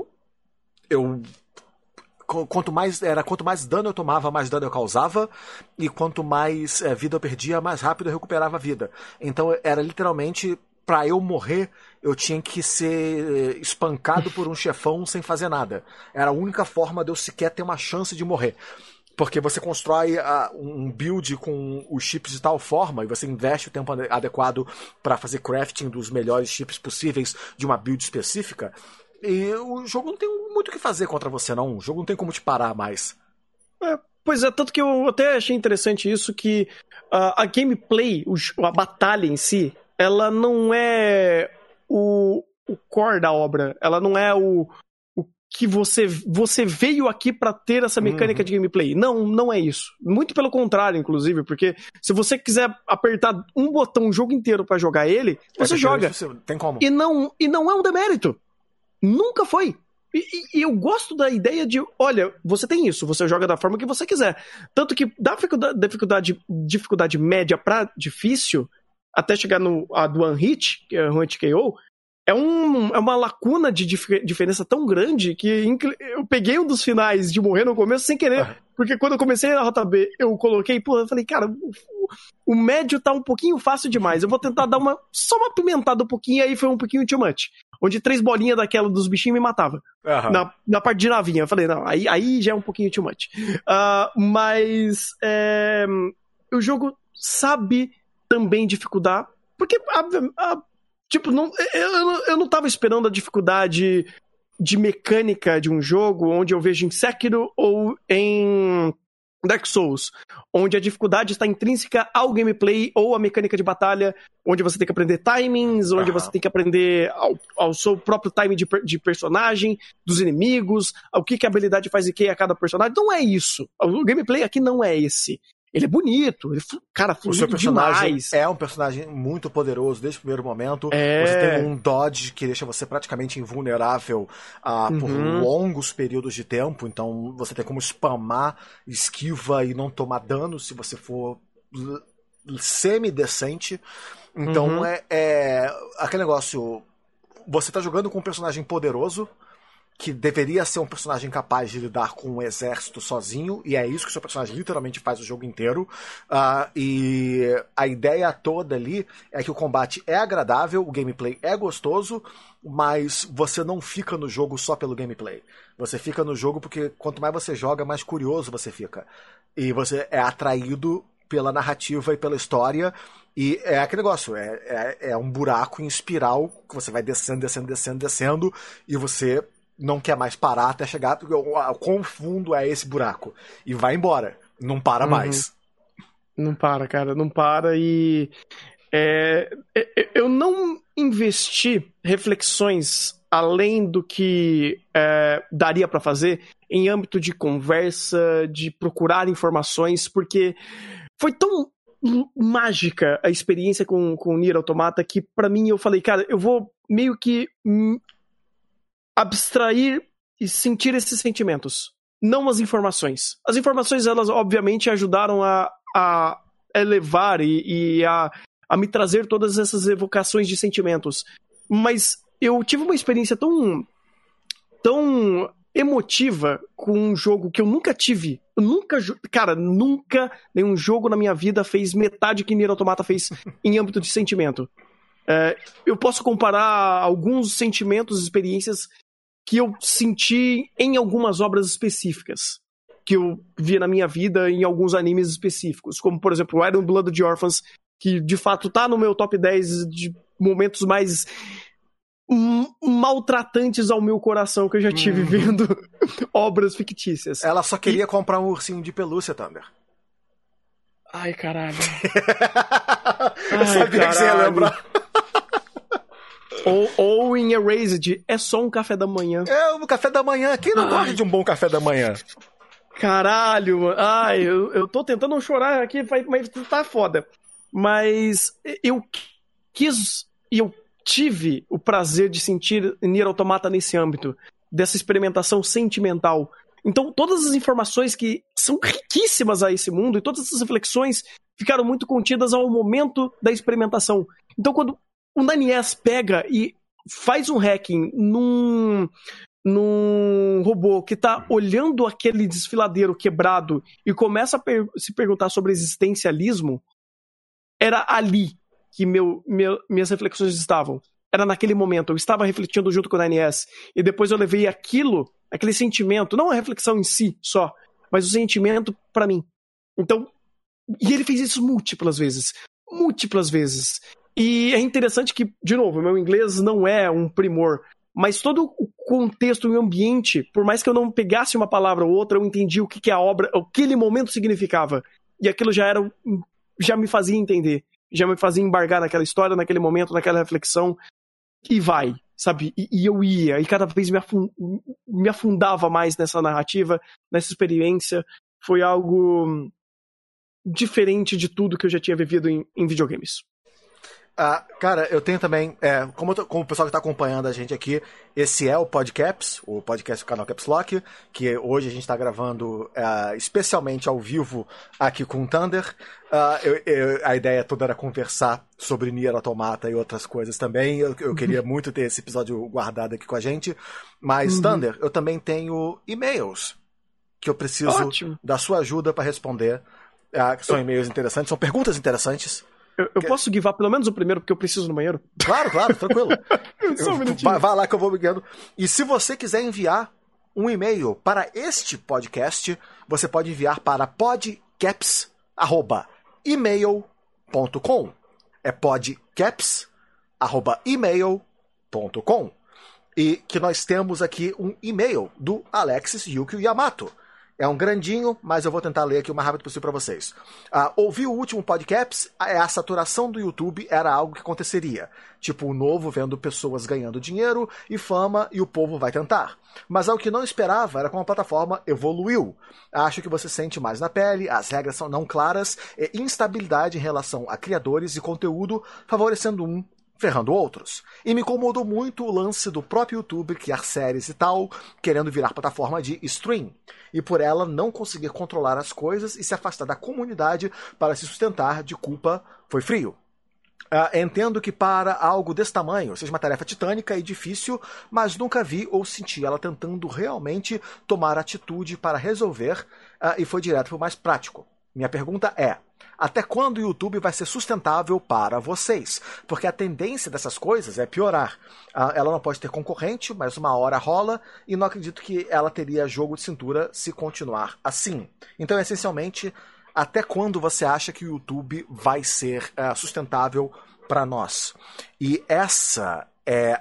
quanto mais dano eu tomava, mais dano eu causava. E quanto mais vida eu perdia, mais rápido eu recuperava a vida. Então, era literalmente... Pra eu morrer, eu tinha que ser espancado por um chefão sem fazer nada. Era a única forma de eu sequer ter uma chance de morrer. Porque você constrói um build com os chips de tal forma e você investe o tempo adequado para fazer crafting dos melhores chips possíveis de uma build específica. E o jogo não tem muito o que fazer contra você, não. O jogo não tem como te parar mais. Pois é, tanto que eu até achei interessante isso, que a gameplay, a batalha em si, ela não é o core da obra. Ela não é o que você veio aqui pra ter essa mecânica de gameplay. Não é isso. Muito pelo contrário, inclusive, porque se você quiser apertar um botão o jogo inteiro pra jogar ele, você joga. Tem como. E não é um demérito. Nunca foi. E eu gosto da ideia de, olha, você tem isso, você joga da forma que você quiser. Tanto que da dificuldade média pra difícil, até chegar do One Hit, que é One Hit KO, é uma lacuna de diferença tão grande que eu peguei um dos finais de morrer no começo sem querer. Porque quando eu comecei na Rota B, eu coloquei, eu falei, cara, o médio tá um pouquinho fácil demais. Eu vou tentar dar só uma pimentada um pouquinho, aí foi um pouquinho too much. Onde 3 bolinhas daquela dos bichinhos me matava. Na parte de navinha. Eu falei, não, aí já é um pouquinho too much. Mas o jogo sabe também dificultar, porque tipo, eu não tava esperando a dificuldade de mecânica de um jogo onde eu vejo em Sekiro ou em Dark Souls, onde a dificuldade está intrínseca ao gameplay ou à mecânica de batalha, onde você tem que aprender timings, onde você tem que aprender ao seu próprio time de personagem, dos inimigos, o que a habilidade faz e que a cada personagem. Não é isso. O gameplay aqui não é esse. Ele é bonito, cara, o seu personagem demais. É um personagem muito poderoso desde o primeiro momento. Você tem um dodge que deixa você praticamente invulnerável por longos períodos de tempo. Então você tem como spamar, esquiva e não tomar dano se você for semi-decente. Então é aquele negócio. Você tá jogando com um personagem poderoso que deveria ser um personagem capaz de lidar com um exército sozinho, e é isso que o seu personagem literalmente faz o jogo inteiro. E a ideia toda ali é que o combate é agradável, o gameplay é gostoso, mas você não fica no jogo só pelo gameplay. Você fica no jogo porque quanto mais você joga, mais curioso você fica. E você é atraído pela narrativa e pela história. E é aquele negócio, é um buraco em espiral que você vai descendo, e você não quer mais parar até chegar, porque o quão fundo é esse buraco. E vai embora. Não para mais. Não para, cara. Não para. E eu não investi reflexões além do que daria pra fazer em âmbito de conversa, de procurar informações, porque foi tão mágica a experiência com o Nier Automata que pra mim eu falei, cara, eu vou meio que abstrair e sentir esses sentimentos, não as informações. As informações, elas obviamente ajudaram a elevar e a me trazer todas essas evocações de sentimentos, mas eu tive uma experiência tão emotiva com um jogo que eu nunca tive. Nunca nenhum jogo na minha vida fez metade que Nier Automata fez em âmbito de sentimento. Eu posso comparar alguns sentimentos, experiências que eu senti em algumas obras específicas que eu vi na minha vida em alguns animes específicos, como por exemplo Iron Blood de Orphans, que de fato tá no meu top 10 de momentos mais maltratantes ao meu coração que eu já tive vendo obras fictícias. Ela só queria comprar um ursinho de pelúcia, Thunder. Ai, caralho. Eu sabia que você ia lembrar. Ou em Erased, é só um café da manhã. Um café da manhã. Quem não gosta de um bom café da manhã? Caralho, mano. Ai, eu tô tentando não chorar aqui, mas tá foda. Mas eu quis e eu tive o prazer de sentir Nier Automata nesse âmbito, dessa experimentação sentimental. Então, todas as informações que são riquíssimas a esse mundo e todas essas reflexões ficaram muito contidas ao momento da experimentação. Então, quando o NES pega e faz um hacking num robô que tá olhando aquele desfiladeiro quebrado e começa a se perguntar sobre existencialismo, era ali que minhas reflexões estavam. Era naquele momento. Eu estava refletindo junto com o NES. E depois eu levei aquele sentimento, não a reflexão em si só, mas o sentimento pra mim. Então, e ele fez isso múltiplas vezes. Múltiplas vezes. E é interessante que, de novo, meu inglês não é um primor, mas todo o contexto e o ambiente, por mais que eu não pegasse uma palavra ou outra, eu entendi o que a obra, aquele momento significava. E aquilo já me fazia entender, já me fazia embargar naquela história, naquele momento, naquela reflexão, e vai, sabe? E eu ia, e cada vez me afundava mais nessa narrativa, nessa experiência. Foi algo diferente de tudo que eu já tinha vivido em videogames. Cara, eu tenho também, como o pessoal que está acompanhando a gente aqui, esse é o Podcaps, o podcast do canal Caps Lock, que hoje a gente está gravando especialmente ao vivo aqui com o Thunder. A ideia toda era conversar sobre Nier Automata e outras coisas também. Eu queria muito ter esse episódio guardado aqui com a gente. Mas, Thunder, eu também tenho e-mails que eu preciso da sua ajuda para responder. Que são e-mails interessantes, são perguntas interessantes. Eu posso guivar pelo menos o primeiro, porque eu preciso no banheiro? Claro, tranquilo. Só um minutinho. Vai lá que eu vou guiando. E se você quiser enviar um e-mail para este podcast, você pode enviar para podcaps@email.com. É podcaps@email.com. E que nós temos aqui um e-mail do Alexis Yukio Yamato. É um grandinho, mas eu vou tentar ler aqui o mais rápido possível para vocês. Ouvi o último podcast, a saturação do YouTube era algo que aconteceria. Tipo, o novo vendo pessoas ganhando dinheiro e fama e o povo vai tentar. Mas algo que não esperava era como a plataforma evoluiu. Acho que você sente mais na pele, as regras são não claras e instabilidade em relação a criadores e conteúdo, favorecendo um, ferrando outros. E me incomodou muito o lance do próprio YouTube criar séries e tal, querendo virar plataforma de stream. E por ela não conseguir controlar as coisas e se afastar da comunidade para se sustentar de culpa foi frio. Entendo que para algo desse tamanho seja uma tarefa titânica e difícil, mas nunca vi ou senti ela tentando realmente tomar atitude para resolver e foi direto para o mais prático. Minha pergunta é: até quando o YouTube vai ser sustentável para vocês? Porque a tendência dessas coisas é piorar. Ela não pode ter concorrente, mas uma hora rola, e não acredito que ela teria jogo de cintura se continuar assim. Então, essencialmente, até quando você acha que o YouTube vai ser sustentável para nós? E esse é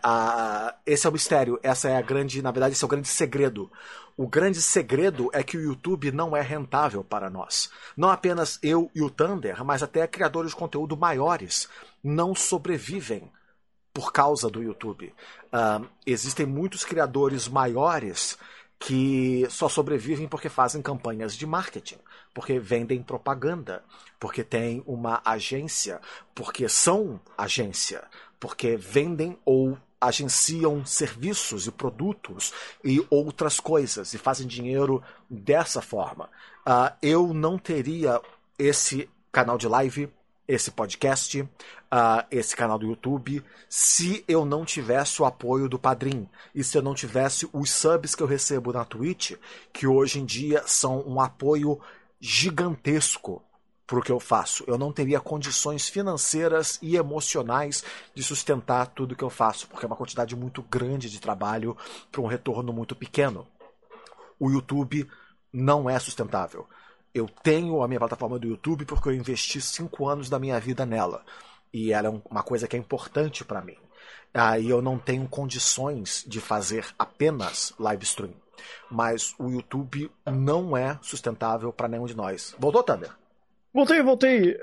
o mistério, essa é a grande, na verdade, esse é o grande segredo. O grande segredo é que o YouTube não é rentável para nós. Não apenas eu e o Thunder, mas até criadores de conteúdo maiores não sobrevivem por causa do YouTube. Existem muitos criadores maiores que só sobrevivem porque fazem campanhas de marketing, porque vendem propaganda, porque têm uma agência, porque são agência, porque vendem ou agenciam serviços e produtos e outras coisas e fazem dinheiro dessa forma. Eu não teria esse canal de live, esse podcast, esse canal do YouTube, se eu não tivesse o apoio do Padrim e se eu não tivesse os subs que eu recebo na Twitch, que hoje em dia são um apoio gigantesco para o que eu faço. Eu não teria condições financeiras e emocionais de sustentar tudo que eu faço, porque é uma quantidade muito grande de trabalho para um retorno muito pequeno. O YouTube não é sustentável. Eu tenho a minha plataforma do YouTube porque eu investi 5 anos da minha vida nela. E ela é uma coisa que é importante para mim. E eu não tenho condições de fazer apenas live stream. Mas o YouTube não é sustentável para nenhum de nós. Voltou, Thunder? Voltei.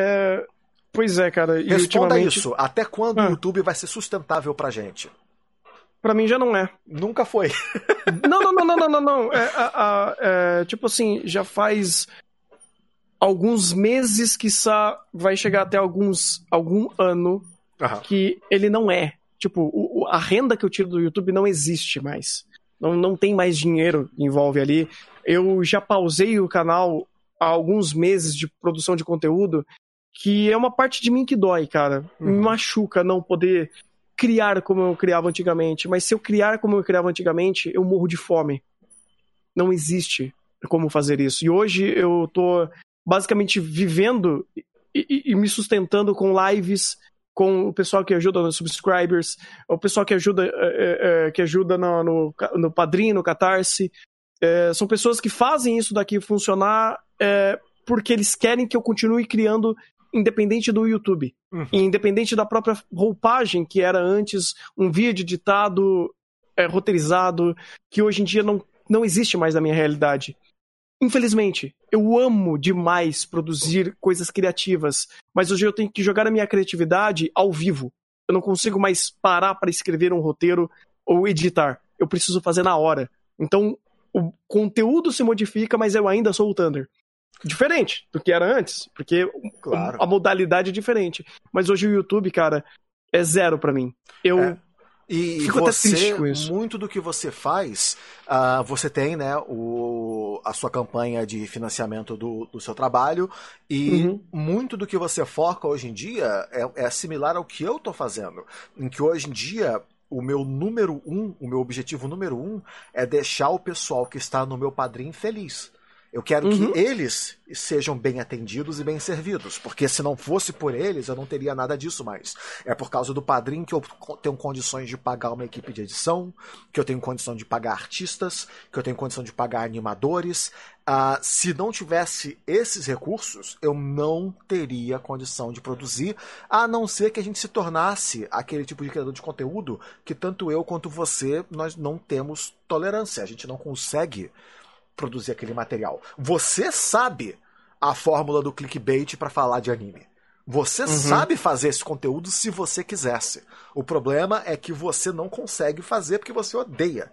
Pois é, cara. Responda isso. Até quando o YouTube vai ser sustentável pra gente? Pra mim já não é. Nunca foi. Não. Tipo assim, já faz alguns meses, quiçá vai chegar até algum ano, que ele não é. Tipo, a renda que eu tiro do YouTube não existe mais. Não tem mais dinheiro que envolve ali. Eu já pausei o canal há alguns meses de produção de conteúdo, que é uma parte de mim que dói, cara. Me machuca não poder criar como eu criava antigamente. Mas se eu criar como eu criava antigamente, eu morro de fome. Não existe como fazer isso. E hoje eu tô basicamente vivendo e me sustentando com lives, com o pessoal que ajuda nos subscribers, o pessoal que ajuda no Padrim, no Catarse. São pessoas que fazem isso daqui funcionar porque eles querem que eu continue criando independente do YouTube. E independente da própria roupagem que era antes um vídeo editado, roteirizado, que hoje em dia não existe mais na minha realidade. Infelizmente, eu amo demais produzir coisas criativas, mas hoje eu tenho que jogar a minha criatividade ao vivo. Eu não consigo mais parar para escrever um roteiro ou editar. Eu preciso fazer na hora. Então, o conteúdo se modifica, mas eu ainda sou o Thunder. diferente do que era antes, porque Claro. a modalidade é diferente. Mas hoje o YouTube, cara, é zero pra mim. E fico até triste com isso. Muito do que você faz, você tem, né, a sua campanha de financiamento do seu trabalho, e muito do que você foca hoje em dia é similar ao que eu tô fazendo. Em que hoje em dia, o meu objetivo número um é deixar o pessoal que está no meu Padrim feliz. Eu quero que eles sejam bem atendidos e bem servidos, porque se não fosse por eles, eu não teria nada disso mais. É por causa do Padrim que eu tenho condições de pagar uma equipe de edição, que eu tenho condição de pagar artistas, que eu tenho condição de pagar animadores. Se não tivesse esses recursos, eu não teria condição de produzir, a não ser que a gente se tornasse aquele tipo de criador de conteúdo que tanto eu quanto você, nós não temos tolerância. A gente não consegue produzir aquele material. Você sabe a fórmula do clickbait para falar de anime. Você sabe fazer esse conteúdo se você quisesse. O problema é que você não consegue fazer porque você odeia.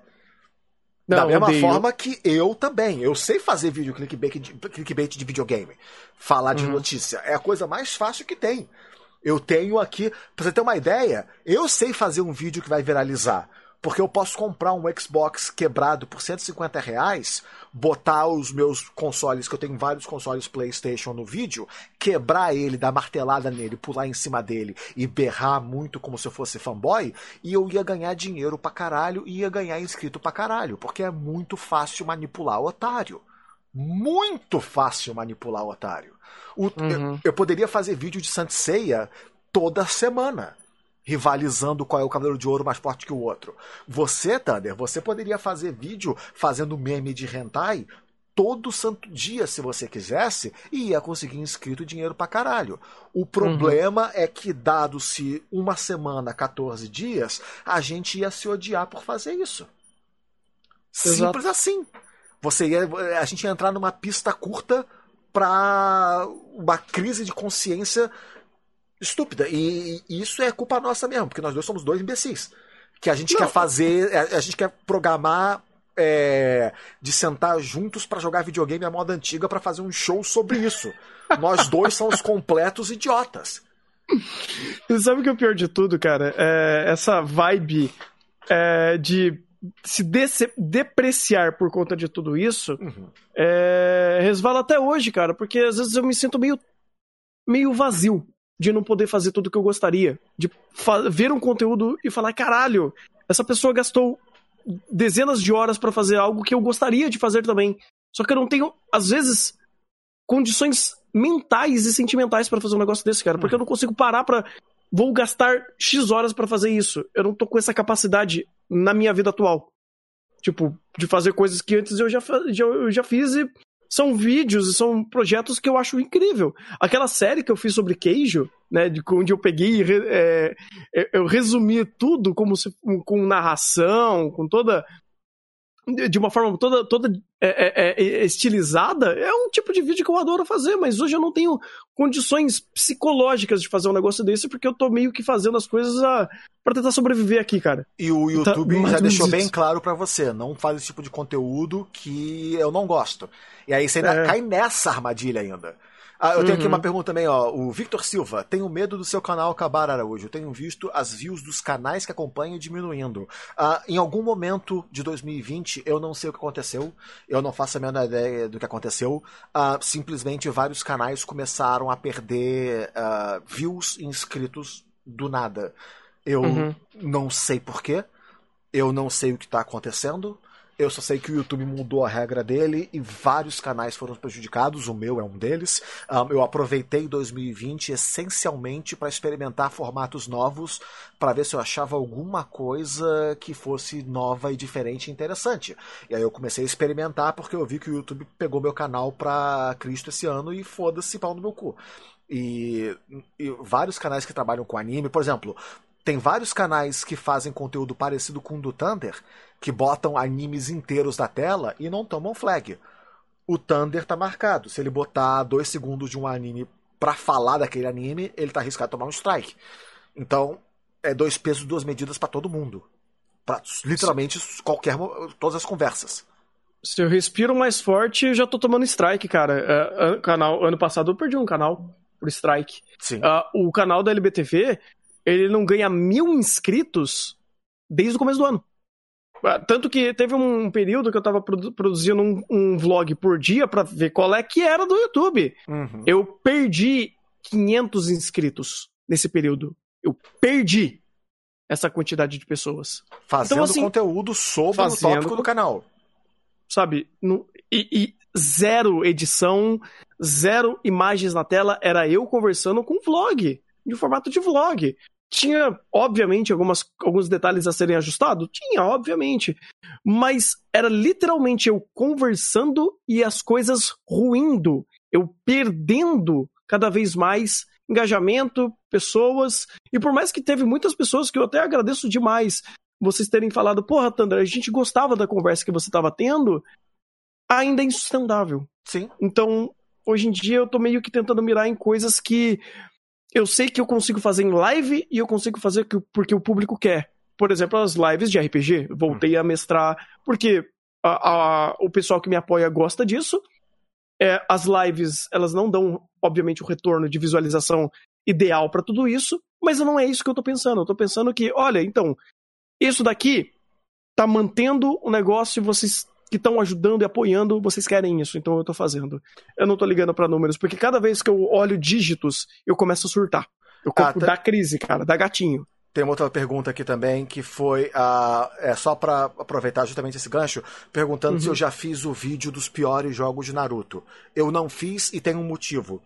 Da mesma forma que eu também. Eu sei fazer vídeo clickbait de videogame. Falar de notícia. É a coisa mais fácil que tem. Eu tenho aqui... Pra você ter uma ideia, eu sei fazer um vídeo que vai viralizar. Porque eu posso comprar um Xbox quebrado por R$150, botar os meus consoles, que eu tenho vários consoles PlayStation no vídeo, quebrar ele, dar martelada nele, pular em cima dele e berrar muito como se eu fosse fanboy, e eu ia ganhar dinheiro pra caralho e ia ganhar inscrito pra caralho, porque é muito fácil manipular o otário. Muito fácil manipular o otário. Eu poderia fazer vídeo de Saint Seiya toda semana, rivalizando qual é o Cavaleiro de Ouro mais forte que o outro. Você, Thunder, você poderia fazer vídeo fazendo meme de hentai todo santo dia, se você quisesse, e ia conseguir inscrito e dinheiro pra caralho. O problema é que, dado-se uma semana, 14 dias, a gente ia se odiar por fazer isso. Simples assim. A gente ia entrar numa pista curta pra uma crise de consciência estúpida. E isso é culpa nossa mesmo, porque nós dois somos dois imbecis. Que a gente quer fazer, a gente quer programar de sentar juntos pra jogar videogame à moda antiga pra fazer um show sobre isso. Nós dois somos completos idiotas. E sabe o que é o pior de tudo, cara? Essa vibe de se depreciar por conta de tudo isso resvala até hoje, cara, porque às vezes eu me sinto meio vazio de não poder fazer tudo o que eu gostaria, de ver um conteúdo e falar, caralho, essa pessoa gastou dezenas de horas pra fazer algo que eu gostaria de fazer também, só que eu não tenho, às vezes, condições mentais e sentimentais pra fazer um negócio desse, cara, porque eu não consigo parar vou gastar X horas pra fazer isso, eu não tô com essa capacidade na minha vida atual, tipo, de fazer coisas que antes eu já fiz e são vídeos e são projetos que eu acho incrível. Aquela série que eu fiz sobre queijo, né, onde eu peguei eu resumi tudo com narração, com toda... de uma forma toda estilizada, é um tipo de vídeo que eu adoro fazer, mas hoje eu não tenho condições psicológicas de fazer um negócio desse, porque eu tô meio que fazendo as coisas pra tentar sobreviver aqui, cara. E o YouTube já deixou bem claro pra você, não faz esse tipo de conteúdo que eu não gosto. E aí você ainda cai nessa armadilha ainda. Eu tenho aqui uma pergunta também, ó. O Victor Silva: tenho medo do seu canal acabar, Araújo. Tenho visto as views dos canais que acompanho diminuindo. Em algum momento de 2020, eu não sei o que aconteceu. Eu não faço a menor ideia do que aconteceu. Simplesmente vários canais começaram a perder views e inscritos do nada. Eu não sei porquê. Eu não sei o que está acontecendo. Eu só sei que o YouTube mudou a regra dele e vários canais foram prejudicados, o meu é um deles. Eu aproveitei 2020 essencialmente para experimentar formatos novos, para ver se eu achava alguma coisa que fosse nova e diferente e interessante. E aí eu comecei a experimentar porque eu vi que o YouTube pegou meu canal pra Cristo esse ano e foda-se, pau no meu cu. E vários canais que trabalham com anime, por exemplo... Tem vários canais que fazem conteúdo parecido com o do Thunder, que botam animes inteiros na tela e não tomam flag. O Thunder tá marcado. Se ele botar 2 segundos de um anime pra falar daquele anime, ele tá arriscado a tomar um strike. Então, é 2 pesos, 2 medidas pra todo mundo. Pra literalmente todas as conversas. Se eu respiro mais forte, eu já tô tomando strike, cara. Ano passado eu perdi um canal por strike. Sim. O canal da LBTV, ele não ganha 1000 inscritos desde o começo do ano. Tanto que teve um período que eu tava produzindo um vlog por dia pra ver qual é que era do YouTube. Uhum. Eu perdi 500 inscritos nesse período. Eu perdi essa quantidade de pessoas. Fazendo então, assim, conteúdo sobre o tópico do canal. Sabe? E zero edição, zero imagens na tela. Era eu conversando com vlog, de formato de vlog. Tinha, obviamente, alguns detalhes a serem ajustados? Tinha, obviamente. Mas era literalmente eu conversando e as coisas ruindo. Eu perdendo cada vez mais engajamento, pessoas. E por mais que teve muitas pessoas que eu até agradeço demais vocês terem falado, porra, Tandra, a gente gostava da conversa que você estava tendo, ainda é insustentável. Sim. Então, hoje em dia eu tô meio que tentando mirar em coisas que eu sei que eu consigo fazer em live e eu consigo fazer porque o público quer. Por exemplo, as lives de RPG. Voltei a mestrar porque o pessoal que me apoia gosta disso. As lives, elas não dão, obviamente, o retorno de visualização ideal pra tudo isso, mas não é isso que eu tô pensando. Eu tô pensando que, olha, então, isso daqui tá mantendo o negócio, vocês que estão ajudando e apoiando, vocês querem isso, então eu tô fazendo. Eu não tô ligando pra números, porque cada vez que eu olho dígitos, eu começo a surtar. Eu dá crise, cara, dá gatinho. Tem uma outra pergunta aqui também, que foi só pra aproveitar justamente esse gancho, perguntando se eu já fiz o vídeo dos piores jogos de Naruto. Eu não fiz e tem um motivo.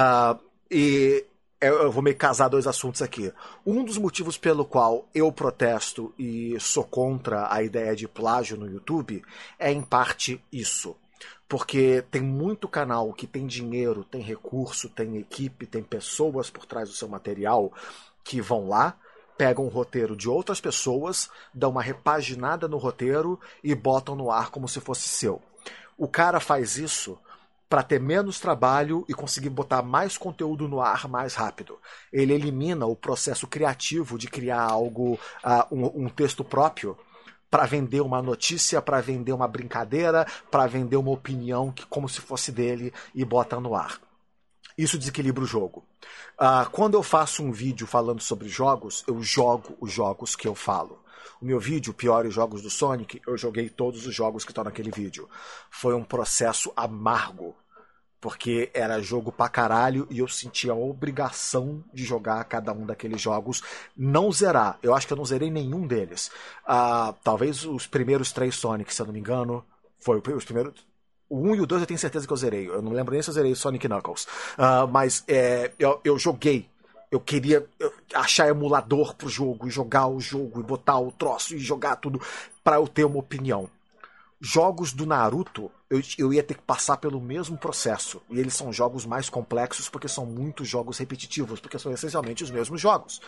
Eu vou meio casar dois assuntos aqui. Um dos motivos pelo qual eu protesto e sou contra a ideia de plágio no YouTube é, em parte, isso. Porque tem muito canal que tem dinheiro, tem recurso, tem equipe, tem pessoas por trás do seu material que vão lá, pegam o roteiro de outras pessoas, dão uma repaginada no roteiro e botam no ar como se fosse seu. O cara faz isso para ter menos trabalho e conseguir botar mais conteúdo no ar mais rápido. Ele elimina o processo criativo de criar algo, um texto próprio, para vender uma notícia, para vender uma brincadeira, para vender uma opinião como se fosse dele e bota no ar. Isso desequilibra o jogo. Quando eu faço um vídeo falando sobre jogos, eu jogo os jogos que eu falo. O meu vídeo, Piores Jogos do Sonic, eu joguei todos os jogos que estão naquele vídeo. Foi um processo amargo, porque era jogo pra caralho e eu sentia a obrigação de jogar cada um daqueles jogos. Não zerar. Eu acho que eu não zerei nenhum deles. Talvez os primeiros 3 Sonic, se eu não me engano, foi os primeiros... O 1 e o 2 eu tenho certeza que eu zerei. Eu não lembro nem se eu zerei Sonic Knuckles. Mas eu joguei. Eu queria achar emulador pro jogo, e jogar o jogo, e botar o troço, e jogar tudo, pra eu ter uma opinião. Jogos do Naruto, eu ia ter que passar pelo mesmo processo. E eles são jogos mais complexos porque são muitos jogos repetitivos, porque são essencialmente os mesmos jogos.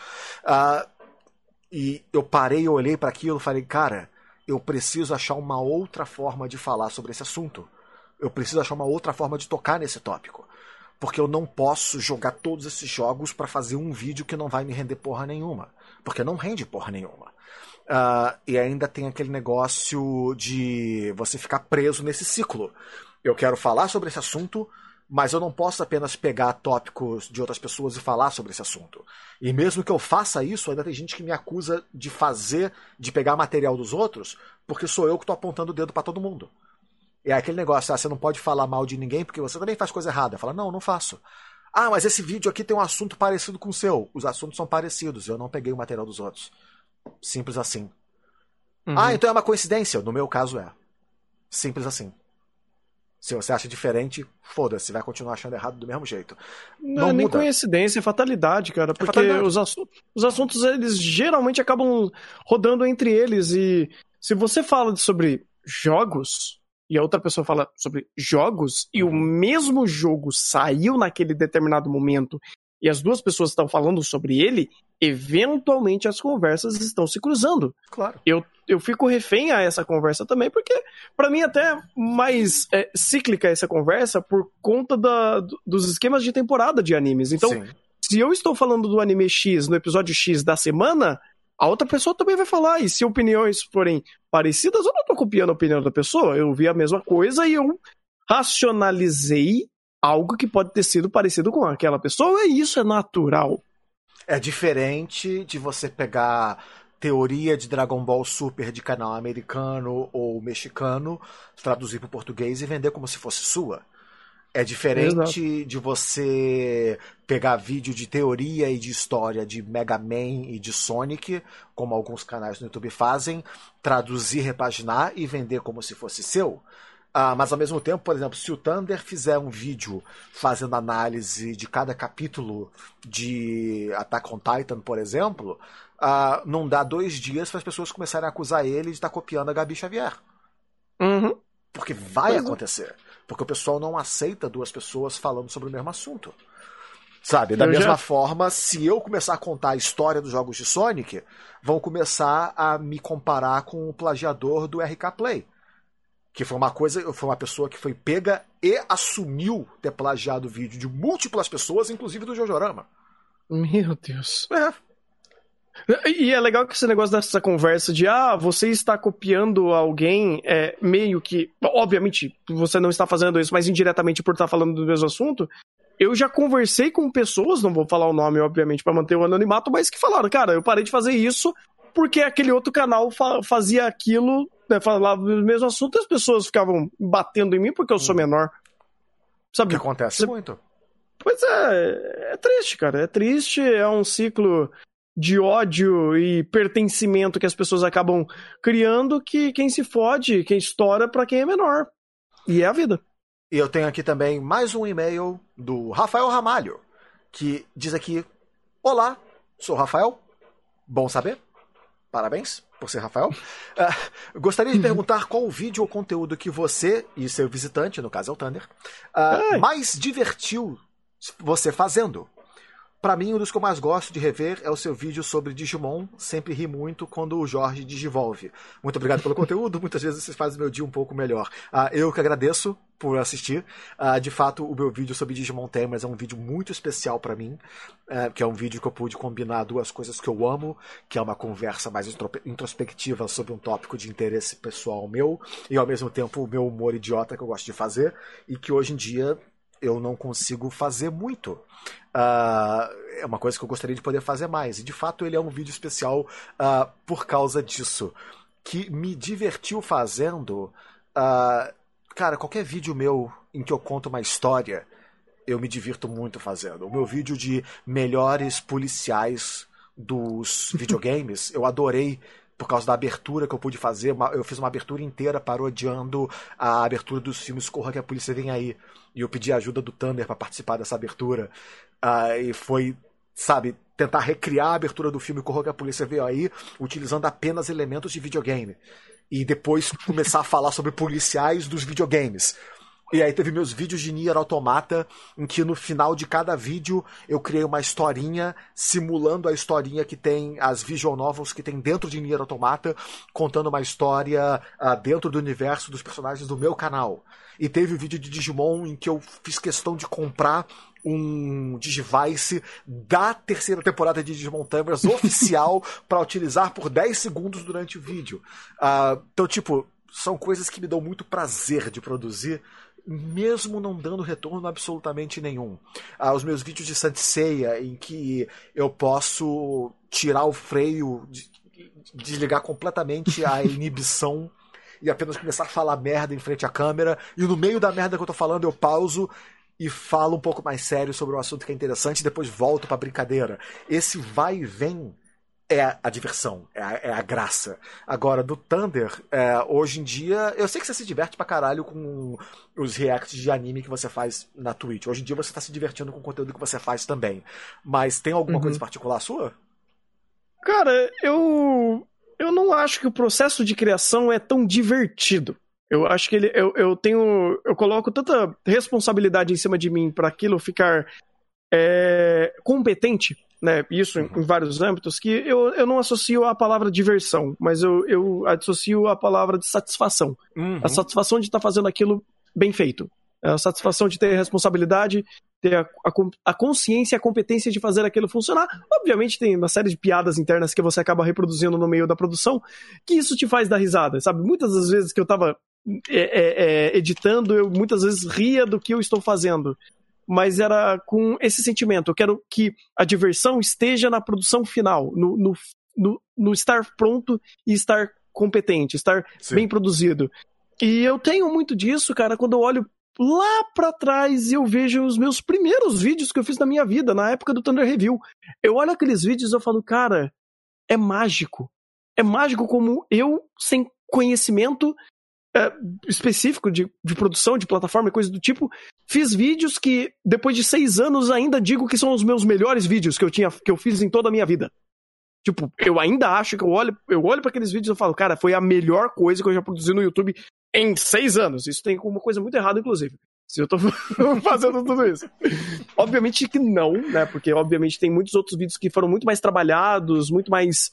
E eu parei, eu olhei para aquilo e falei, cara, eu preciso achar uma outra forma de falar sobre esse assunto. Eu preciso achar uma outra forma de tocar nesse tópico. Porque eu não posso jogar todos esses jogos para fazer um vídeo que não vai me render porra nenhuma. Porque não rende porra nenhuma. E ainda tem aquele negócio de você ficar preso nesse ciclo. Eu quero falar sobre esse assunto, mas eu não posso apenas pegar tópicos de outras pessoas e falar sobre esse assunto. E mesmo que eu faça isso, ainda tem gente que me acusa de pegar material dos outros, porque sou eu que estou apontando o dedo para todo mundo. E é aquele negócio, você não pode falar mal de ninguém porque você também faz coisa errada. Fala, não faço. Mas esse vídeo aqui tem um assunto parecido com o seu. Os assuntos são parecidos, eu não peguei o material dos outros. Simples assim. Então é uma coincidência? No meu caso é. Simples assim. Se você acha diferente, foda-se, vai continuar achando errado do mesmo jeito. Não é nem coincidência, é fatalidade, cara. Porque fatalidade. Os assuntos, eles geralmente acabam rodando entre eles. E se você fala sobre jogos, e a outra pessoa fala sobre jogos, e o mesmo jogo saiu naquele determinado momento, e as duas pessoas estão falando sobre ele, eventualmente as conversas estão se cruzando. Claro. Eu fico refém a essa conversa também, porque pra mim até mais cíclica essa conversa por conta dos esquemas de temporada de animes. Então, se eu estou falando do anime X no episódio X da semana, a outra pessoa também vai falar, e se opiniões forem parecidas, eu não tô copiando a opinião da pessoa, eu vi a mesma coisa e eu racionalizei algo que pode ter sido parecido com aquela pessoa, e isso é natural. É diferente de você pegar teoria de Dragon Ball Super de canal americano ou mexicano, traduzir para o português e vender como se fosse sua. É diferente de você pegar vídeo de teoria e de história de Mega Man e de Sonic, como alguns canais no YouTube fazem, traduzir, repaginar e vender como se fosse seu. Mas ao mesmo tempo, por exemplo, se o Thunder fizer um vídeo fazendo análise de cada capítulo de Attack on Titan, por exemplo, não dá 2 dias para as pessoas começarem a acusar ele de estar copiando a Gabi Xavier. Uhum. Porque vai acontecer. Porque o pessoal não aceita 2 pessoas falando sobre o mesmo assunto. Sabe? Da mesma forma, se eu começar a contar a história dos jogos de Sonic, vão começar a me comparar com o plagiador do RK Play. Que foi uma pessoa que foi pega e assumiu ter plagiado o vídeo de múltiplas pessoas, inclusive do Jojorama. Meu Deus. E é legal que esse negócio dessa conversa de você está copiando alguém, meio que, obviamente, você não está fazendo isso, mas indiretamente por estar falando do mesmo assunto. Eu já conversei com pessoas, não vou falar o nome, obviamente, para manter o anonimato, mas que falaram, cara, eu parei de fazer isso porque aquele outro canal fazia aquilo, né, falava o mesmo assunto, e as pessoas ficavam batendo em mim porque eu sou menor. Sabe? Que acontece muito. Pois é triste, cara. É triste, é um ciclo de ódio e pertencimento que as pessoas acabam criando, que quem se fode, quem estoura pra quem é menor. E é a vida. E eu tenho aqui também mais um e-mail do Rafael Ramalho, que diz aqui: olá, sou Rafael, bom saber, parabéns por ser Rafael. Gostaria de perguntar qual o vídeo ou conteúdo que você e seu visitante, no caso é o Thunder, mais divertiu você fazendo. Pra mim, um dos que eu mais gosto de rever é o seu vídeo sobre Digimon. Sempre ri muito quando o Jorge digivolve. Muito obrigado pelo conteúdo. Muitas vezes vocês fazem meu dia um pouco melhor. Eu que agradeço por assistir. De fato, o meu vídeo sobre Digimon Tamers é um vídeo muito especial pra mim. Que é um vídeo que eu pude combinar 2 coisas que eu amo, que é uma conversa mais introspectiva sobre um tópico de interesse pessoal meu, e ao mesmo tempo o meu humor idiota que eu gosto de fazer, e que hoje em dia eu não consigo fazer muito. É uma coisa que eu gostaria de poder fazer mais. E de fato ele é um vídeo especial por causa disso. Que me divertiu fazendo. Cara, qualquer vídeo meu em que eu conto uma história, eu me divirto muito fazendo. O meu vídeo de melhores policiais dos videogames, eu adorei. Por causa da abertura que eu pude fazer, eu fiz uma abertura inteira parodiando a abertura dos filmes Corra que a Polícia Vem Aí. E eu pedi a ajuda do Thunder para participar dessa abertura. E foi, sabe, tentar recriar a abertura do filme Corra que a Polícia Veio Aí, utilizando apenas elementos de videogame. E depois começar a falar sobre policiais dos videogames. E aí teve meus vídeos de Nier Automata, em que no final de cada vídeo eu criei uma historinha, simulando a historinha que tem, as visual novels que tem dentro de Nier Automata, contando uma história dentro do universo dos personagens do meu canal. E teve o vídeo de Digimon em que eu fiz questão de comprar um Digivice da 3ª temporada de Digimon Tamers oficial para utilizar por 10 segundos durante o vídeo. Então, tipo, são coisas que me dão muito prazer de produzir, mesmo não dando retorno absolutamente nenhum. Os meus vídeos de Saint Seiya, em que eu posso tirar o freio, desligar completamente a inibição e apenas começar a falar merda em frente à câmera, e no meio da merda que eu tô falando eu pauso e falo um pouco mais sério sobre um assunto que é interessante e depois volto pra brincadeira. Esse vai e vem é a diversão, é a graça. Agora, do Thunder, hoje em dia, eu sei que você se diverte pra caralho com os reacts de anime que você faz na Twitch. Hoje em dia você tá se divertindo com o conteúdo que você faz também. Mas tem alguma coisa em particular sua? Cara, eu não acho que o processo de criação é tão divertido. Eu acho que eu coloco tanta responsabilidade em cima de mim pra aquilo ficar competente, né? Isso em vários âmbitos, que eu não associo a palavra diversão, mas eu associo a palavra de satisfação. A satisfação de estar fazendo aquilo bem feito. A satisfação de ter responsabilidade, ter a consciência e a competência de fazer aquilo funcionar. Obviamente tem uma série de piadas internas que você acaba reproduzindo no meio da produção, que isso te faz dar risada, sabe? Muitas das vezes que eu tava editando, eu muitas vezes ria do que eu estou fazendo. Mas era com esse sentimento. Eu quero que a diversão esteja na produção final, no estar pronto e estar competente, estar bem produzido. E eu tenho muito disso, cara, quando eu olho lá pra trás e eu vejo os meus primeiros vídeos que eu fiz na minha vida, na época do Thunder Review. Eu olho aqueles vídeos e eu falo, cara, é mágico. É mágico como eu, sem conhecimento específico de produção, de plataforma e coisa do tipo, fiz vídeos que, depois de 6 anos, ainda digo que são os meus melhores vídeos que eu fiz em toda a minha vida. Tipo, eu ainda acho que eu olho para aqueles vídeos e eu falo, cara, foi a melhor coisa que eu já produzi no YouTube em 6 anos. Isso tem uma coisa muito errada, inclusive, se eu tô fazendo tudo isso. Obviamente que não, né? Porque, obviamente, tem muitos outros vídeos que foram muito mais trabalhados, muito mais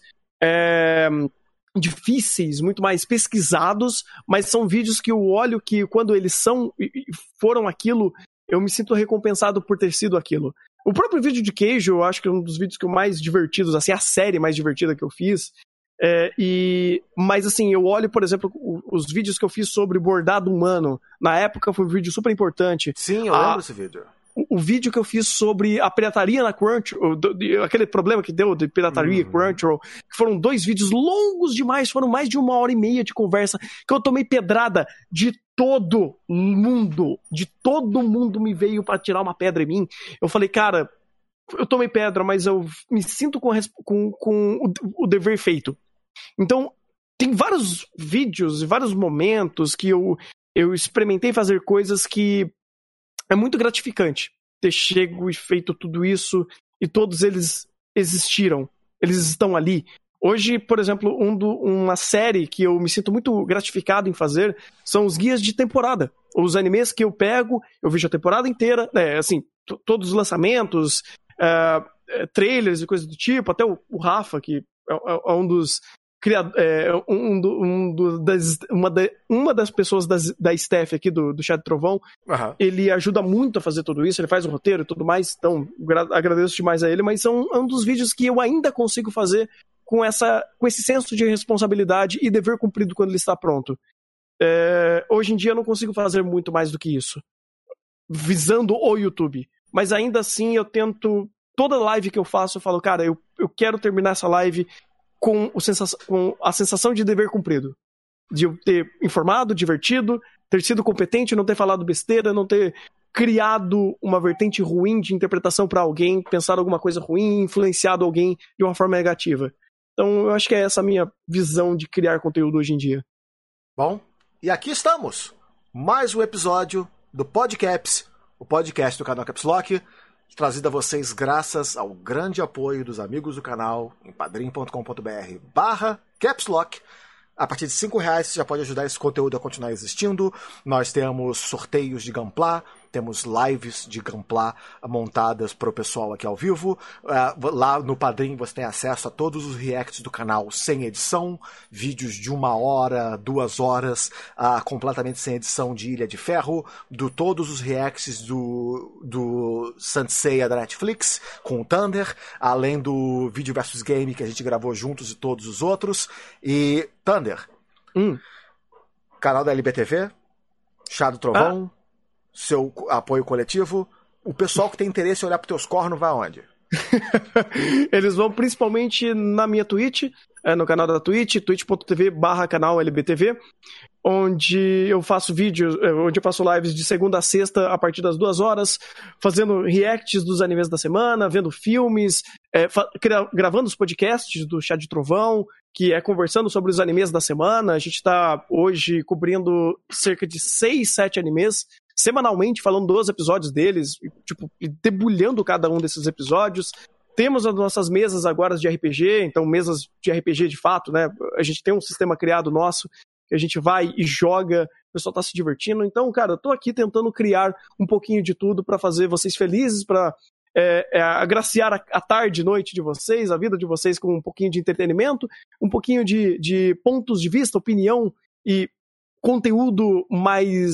difíceis, muito mais pesquisados, mas são vídeos que eu olho que, quando eles foram aquilo, eu me sinto recompensado por ter sido aquilo. O próprio vídeo de queijo, eu acho que é um dos vídeos que eu mais divertidos, assim, a série mais divertida que eu fiz. Mas assim, eu olho, por exemplo, os vídeos que eu fiz sobre bordado humano. Na época foi um vídeo super importante. Sim, eu lembro desse vídeo. O vídeo que eu fiz sobre a pirataria na Crunchyroll, aquele problema que deu de pirataria Crunchyroll, que foram 2 vídeos longos demais, foram mais de 1h30 de conversa, que eu tomei pedrada de todo mundo. De todo mundo me veio pra tirar uma pedra em mim. Eu falei, cara, eu tomei pedra, mas eu me sinto com o dever feito. Então, tem vários vídeos e vários momentos que eu experimentei fazer coisas que é muito gratificante ter chego e feito tudo isso, e todos eles existiram, eles estão ali. Hoje, por exemplo, uma série que eu me sinto muito gratificado em fazer são os guias de temporada. Os animes que eu pego, eu vejo a temporada inteira, assim, todos os lançamentos, trailers e coisas do tipo, até o Rafa, que é um dos uma das pessoas da staff aqui do Chá de Trovão, ele ajuda muito a fazer tudo isso, ele faz o roteiro e tudo mais, então agradeço demais a ele, mas são um dos vídeos que eu ainda consigo fazer com esse senso de responsabilidade e dever cumprido quando ele está pronto. Hoje em dia eu não consigo fazer muito mais do que isso, visando o YouTube, mas ainda assim eu tento, toda live que eu faço, eu falo, cara, eu quero terminar essa live com a sensação de dever cumprido. De eu ter informado, divertido, ter sido competente, não ter falado besteira, não ter criado uma vertente ruim de interpretação para alguém, pensado alguma coisa ruim, influenciado alguém de uma forma negativa. Então, eu acho que é essa a minha visão de criar conteúdo hoje em dia. Bom, e aqui estamos. Mais um episódio do Podcaps, o podcast do canal Caps Lock, trazido a vocês graças ao grande apoio dos amigos do canal em padrim.com.br/capslock. A partir de R$5 você já pode ajudar esse conteúdo a continuar existindo. Nós temos sorteios de Gunpla, temos lives de Gunpla montadas para o pessoal aqui ao vivo. Lá no Padrim você tem acesso a todos os reacts do canal sem edição, vídeos de 1 hora, 2 horas, completamente sem edição de Ilha de Ferro, todos os reacts do Saint Seiya da Netflix com o Thunder, além do Vídeo vs Game que a gente gravou juntos e todos os outros. E Thunder, canal da LBTV, Chá do Trovão, seu apoio coletivo. O pessoal que tem interesse em olhar pro teus cornos vai aonde? Eles vão principalmente na minha Twitch, no canal da Twitch, twitch.tv/canal LBTV, onde eu faço vídeos, onde eu faço lives de segunda a sexta a partir das 2 horas, fazendo reacts dos animes da semana, vendo filmes, gravando os podcasts do Chá de Trovão, que é conversando sobre os animes da semana. A gente está hoje cobrindo cerca de 6, 7 animes semanalmente, falando dos episódios deles, debulhando cada um desses episódios. Temos as nossas mesas agora de RPG, então mesas de RPG de fato, né? A gente tem um sistema criado nosso, que a gente vai e joga, o pessoal tá se divertindo. Então, cara, eu tô aqui tentando criar um pouquinho de tudo para fazer vocês felizes, para agraciar a tarde, noite de vocês, a vida de vocês com um pouquinho de entretenimento, um pouquinho de pontos de vista, opinião e conteúdo mais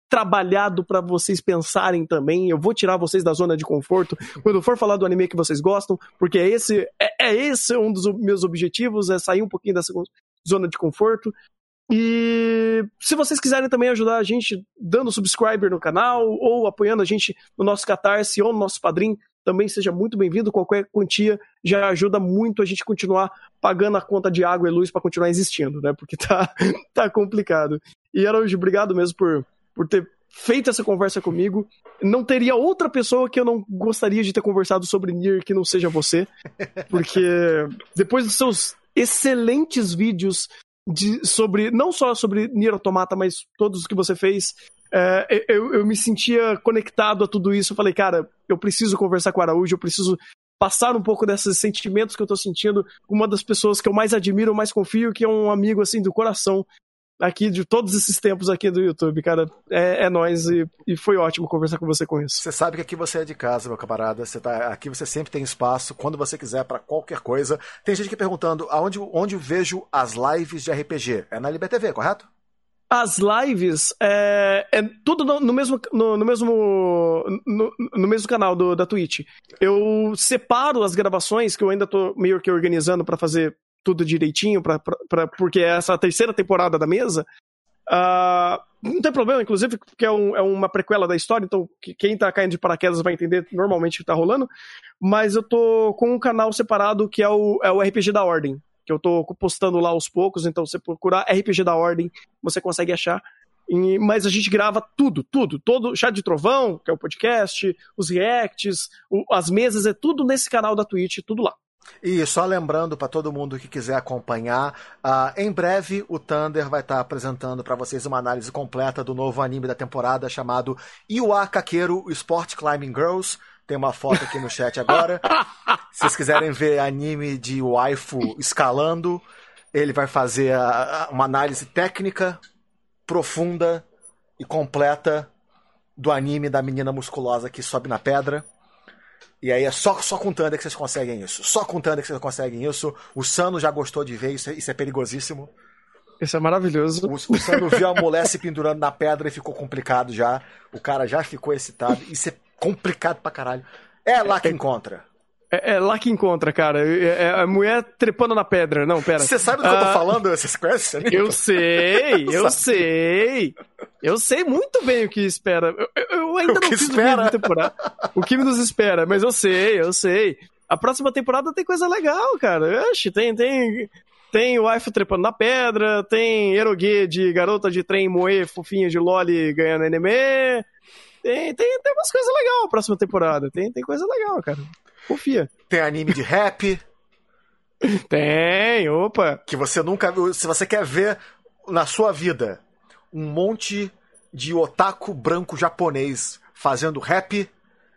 trabalhado pra vocês pensarem também. Eu vou tirar vocês da zona de conforto quando eu for falar do anime que vocês gostam, porque esse um dos meus objetivos, é sair um pouquinho dessa zona de conforto. E se vocês quiserem também ajudar a gente dando subscriber no canal ou apoiando a gente no nosso Catarse ou no nosso Padrim, também seja muito bem-vindo. Qualquer quantia já ajuda muito a gente continuar pagando a conta de água e luz para continuar existindo, né? Porque tá complicado. E Araújo, obrigado mesmo por ter feito essa conversa comigo. Não teria outra pessoa que eu não gostaria de ter conversado sobre Nier que não seja você, porque depois dos seus excelentes vídeos não só sobre Nier Automata, mas todos os que você fez, eu me sentia conectado a tudo isso. Eu falei, cara, eu preciso conversar com o Araújo, eu preciso passar um pouco desses sentimentos que eu tô sentindo com uma das pessoas que eu mais admiro, mais confio, que é um amigo, assim, do coração, aqui de todos esses tempos aqui do YouTube, cara. É nóis, e foi ótimo conversar com você com isso. Você sabe que aqui você é de casa, meu camarada. Aqui você sempre tem espaço, quando você quiser, pra qualquer coisa. Tem gente aqui perguntando onde eu vejo as lives de RPG. É na LibTV, correto? As lives é tudo no mesmo canal da Twitch. Eu separo as gravações, que eu ainda tô meio que organizando pra fazer tudo direitinho, porque é essa terceira temporada da mesa. Não tem problema, inclusive, porque é uma prequela da história, então quem tá caindo de paraquedas vai entender normalmente o que tá rolando. Mas eu tô com um canal separado que é o RPG da Ordem, que eu tô postando lá aos poucos, então você procurar RPG da Ordem, você consegue achar. Mas a gente grava tudo, todo Chá de Trovão, que é o podcast, os reacts, as mesas, é tudo nesse canal da Twitch, tudo lá. E só lembrando para todo mundo que quiser acompanhar, em breve o Thunder vai estar apresentando para vocês uma análise completa do novo anime da temporada chamado Iwa Kakeru Sport Climbing Girls. Tem uma foto aqui no chat agora. Se vocês quiserem ver anime de waifu escalando, ele vai fazer uma análise técnica, profunda e completa do anime da menina musculosa que sobe na pedra. E aí é só com Thunder que vocês conseguem isso. Só com Thunder que vocês conseguem isso. O Sano já gostou de ver, isso é perigosíssimo. Isso é maravilhoso. O Sano viu a mulher se pendurando na pedra e ficou complicado já. O cara já ficou excitado. Isso é complicado pra caralho. É lá que encontra. É lá que encontra, cara. É a mulher trepando na pedra. Não, pera. Você sabe do que eu tô falando? Vocês conhecem? Eu sei. Eu sei muito bem o que espera. Eu ainda não fiz o vídeo de temporada. O que nos espera, mas eu sei. A próxima temporada tem coisa legal, cara. Oxe, tem o waifu trepando na pedra, tem erogue de garota de trem moe fofinha de loli ganhando anime. Tem umas coisas legais na próxima temporada. Tem coisa legal, cara. Confia. Tem anime de rap. Tem, opa. Que você nunca viu. Se você quer ver na sua vida um monte de otaku branco japonês fazendo rap,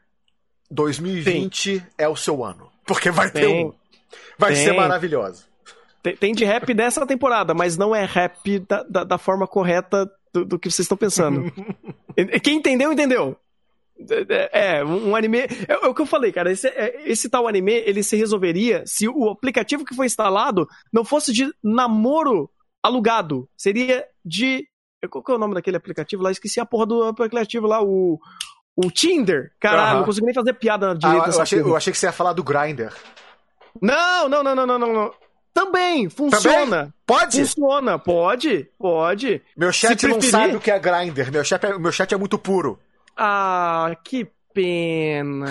2020 é o seu ano. Porque vai ter Vai ser maravilhoso. Tem de rap dessa temporada, mas não é rap da forma correta do que vocês estão pensando. Quem entendeu, entendeu. Um anime... É o que eu falei, cara. Esse tal anime, ele se resolveria se o aplicativo que foi instalado não fosse de namoro alugado. Seria de... Qual que é o nome daquele aplicativo lá? Esqueci a porra do aplicativo lá, o Tinder. Caralho, não consigo nem fazer piada direito. Eu achei que você ia falar do Grindr. Não. Também, funciona. Também? Pode? Funciona, pode. Meu chat não sabe o que é Grindr. Meu chat é muito puro. Ah, que pena.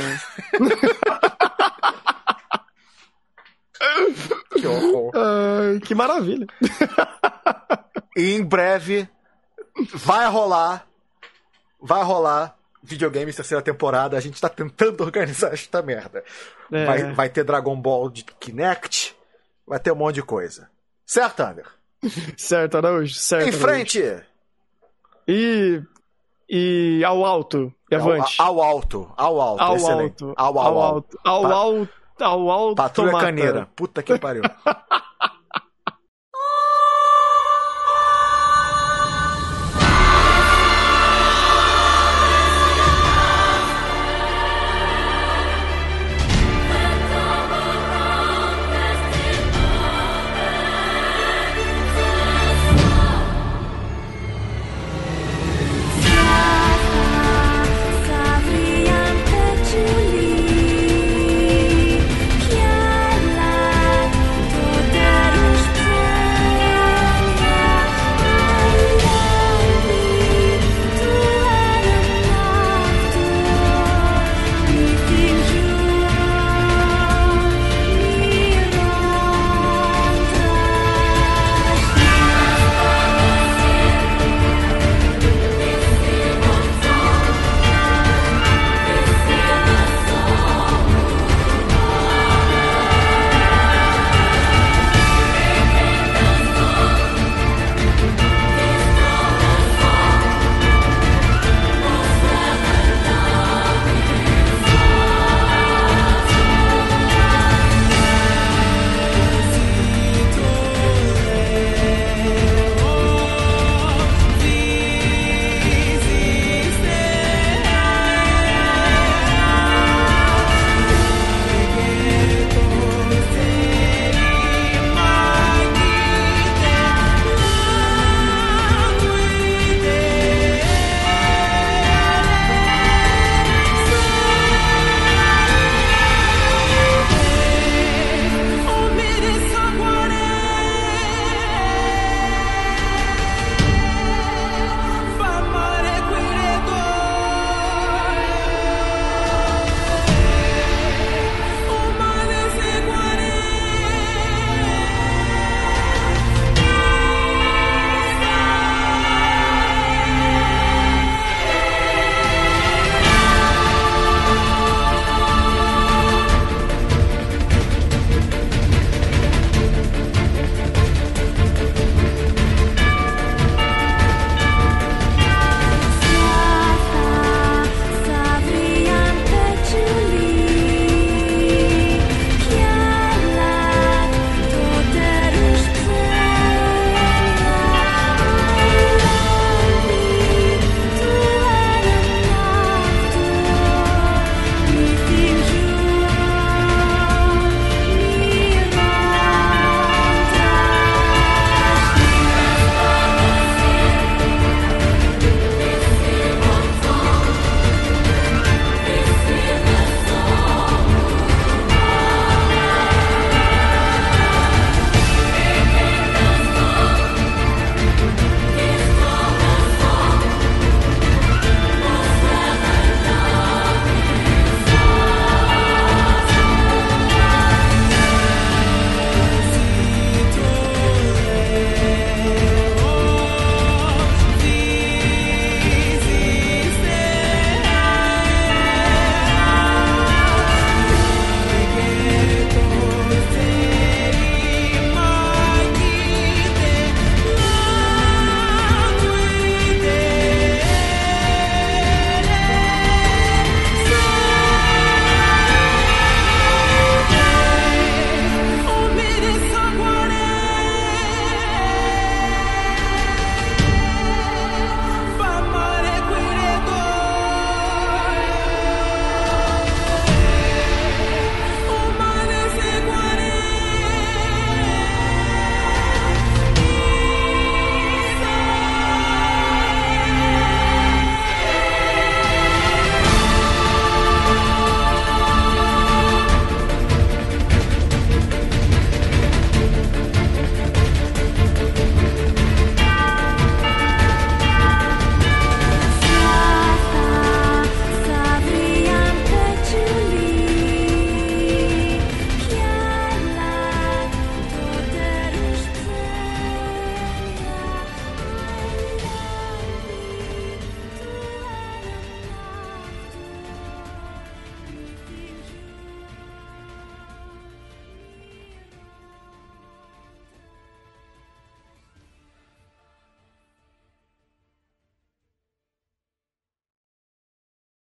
Que horror. Ai, que maravilha. E em breve vai rolar Videogames terceira temporada. A gente tá tentando organizar esta merda. Vai ter Dragon Ball de Kinect. Vai ter um monte de coisa. Certo, Thunder? Certo, Araújo. Certo, em frente! E ao alto. E avante. Ao alto. Ao alto. Patrulha Caneira. Puta que pariu.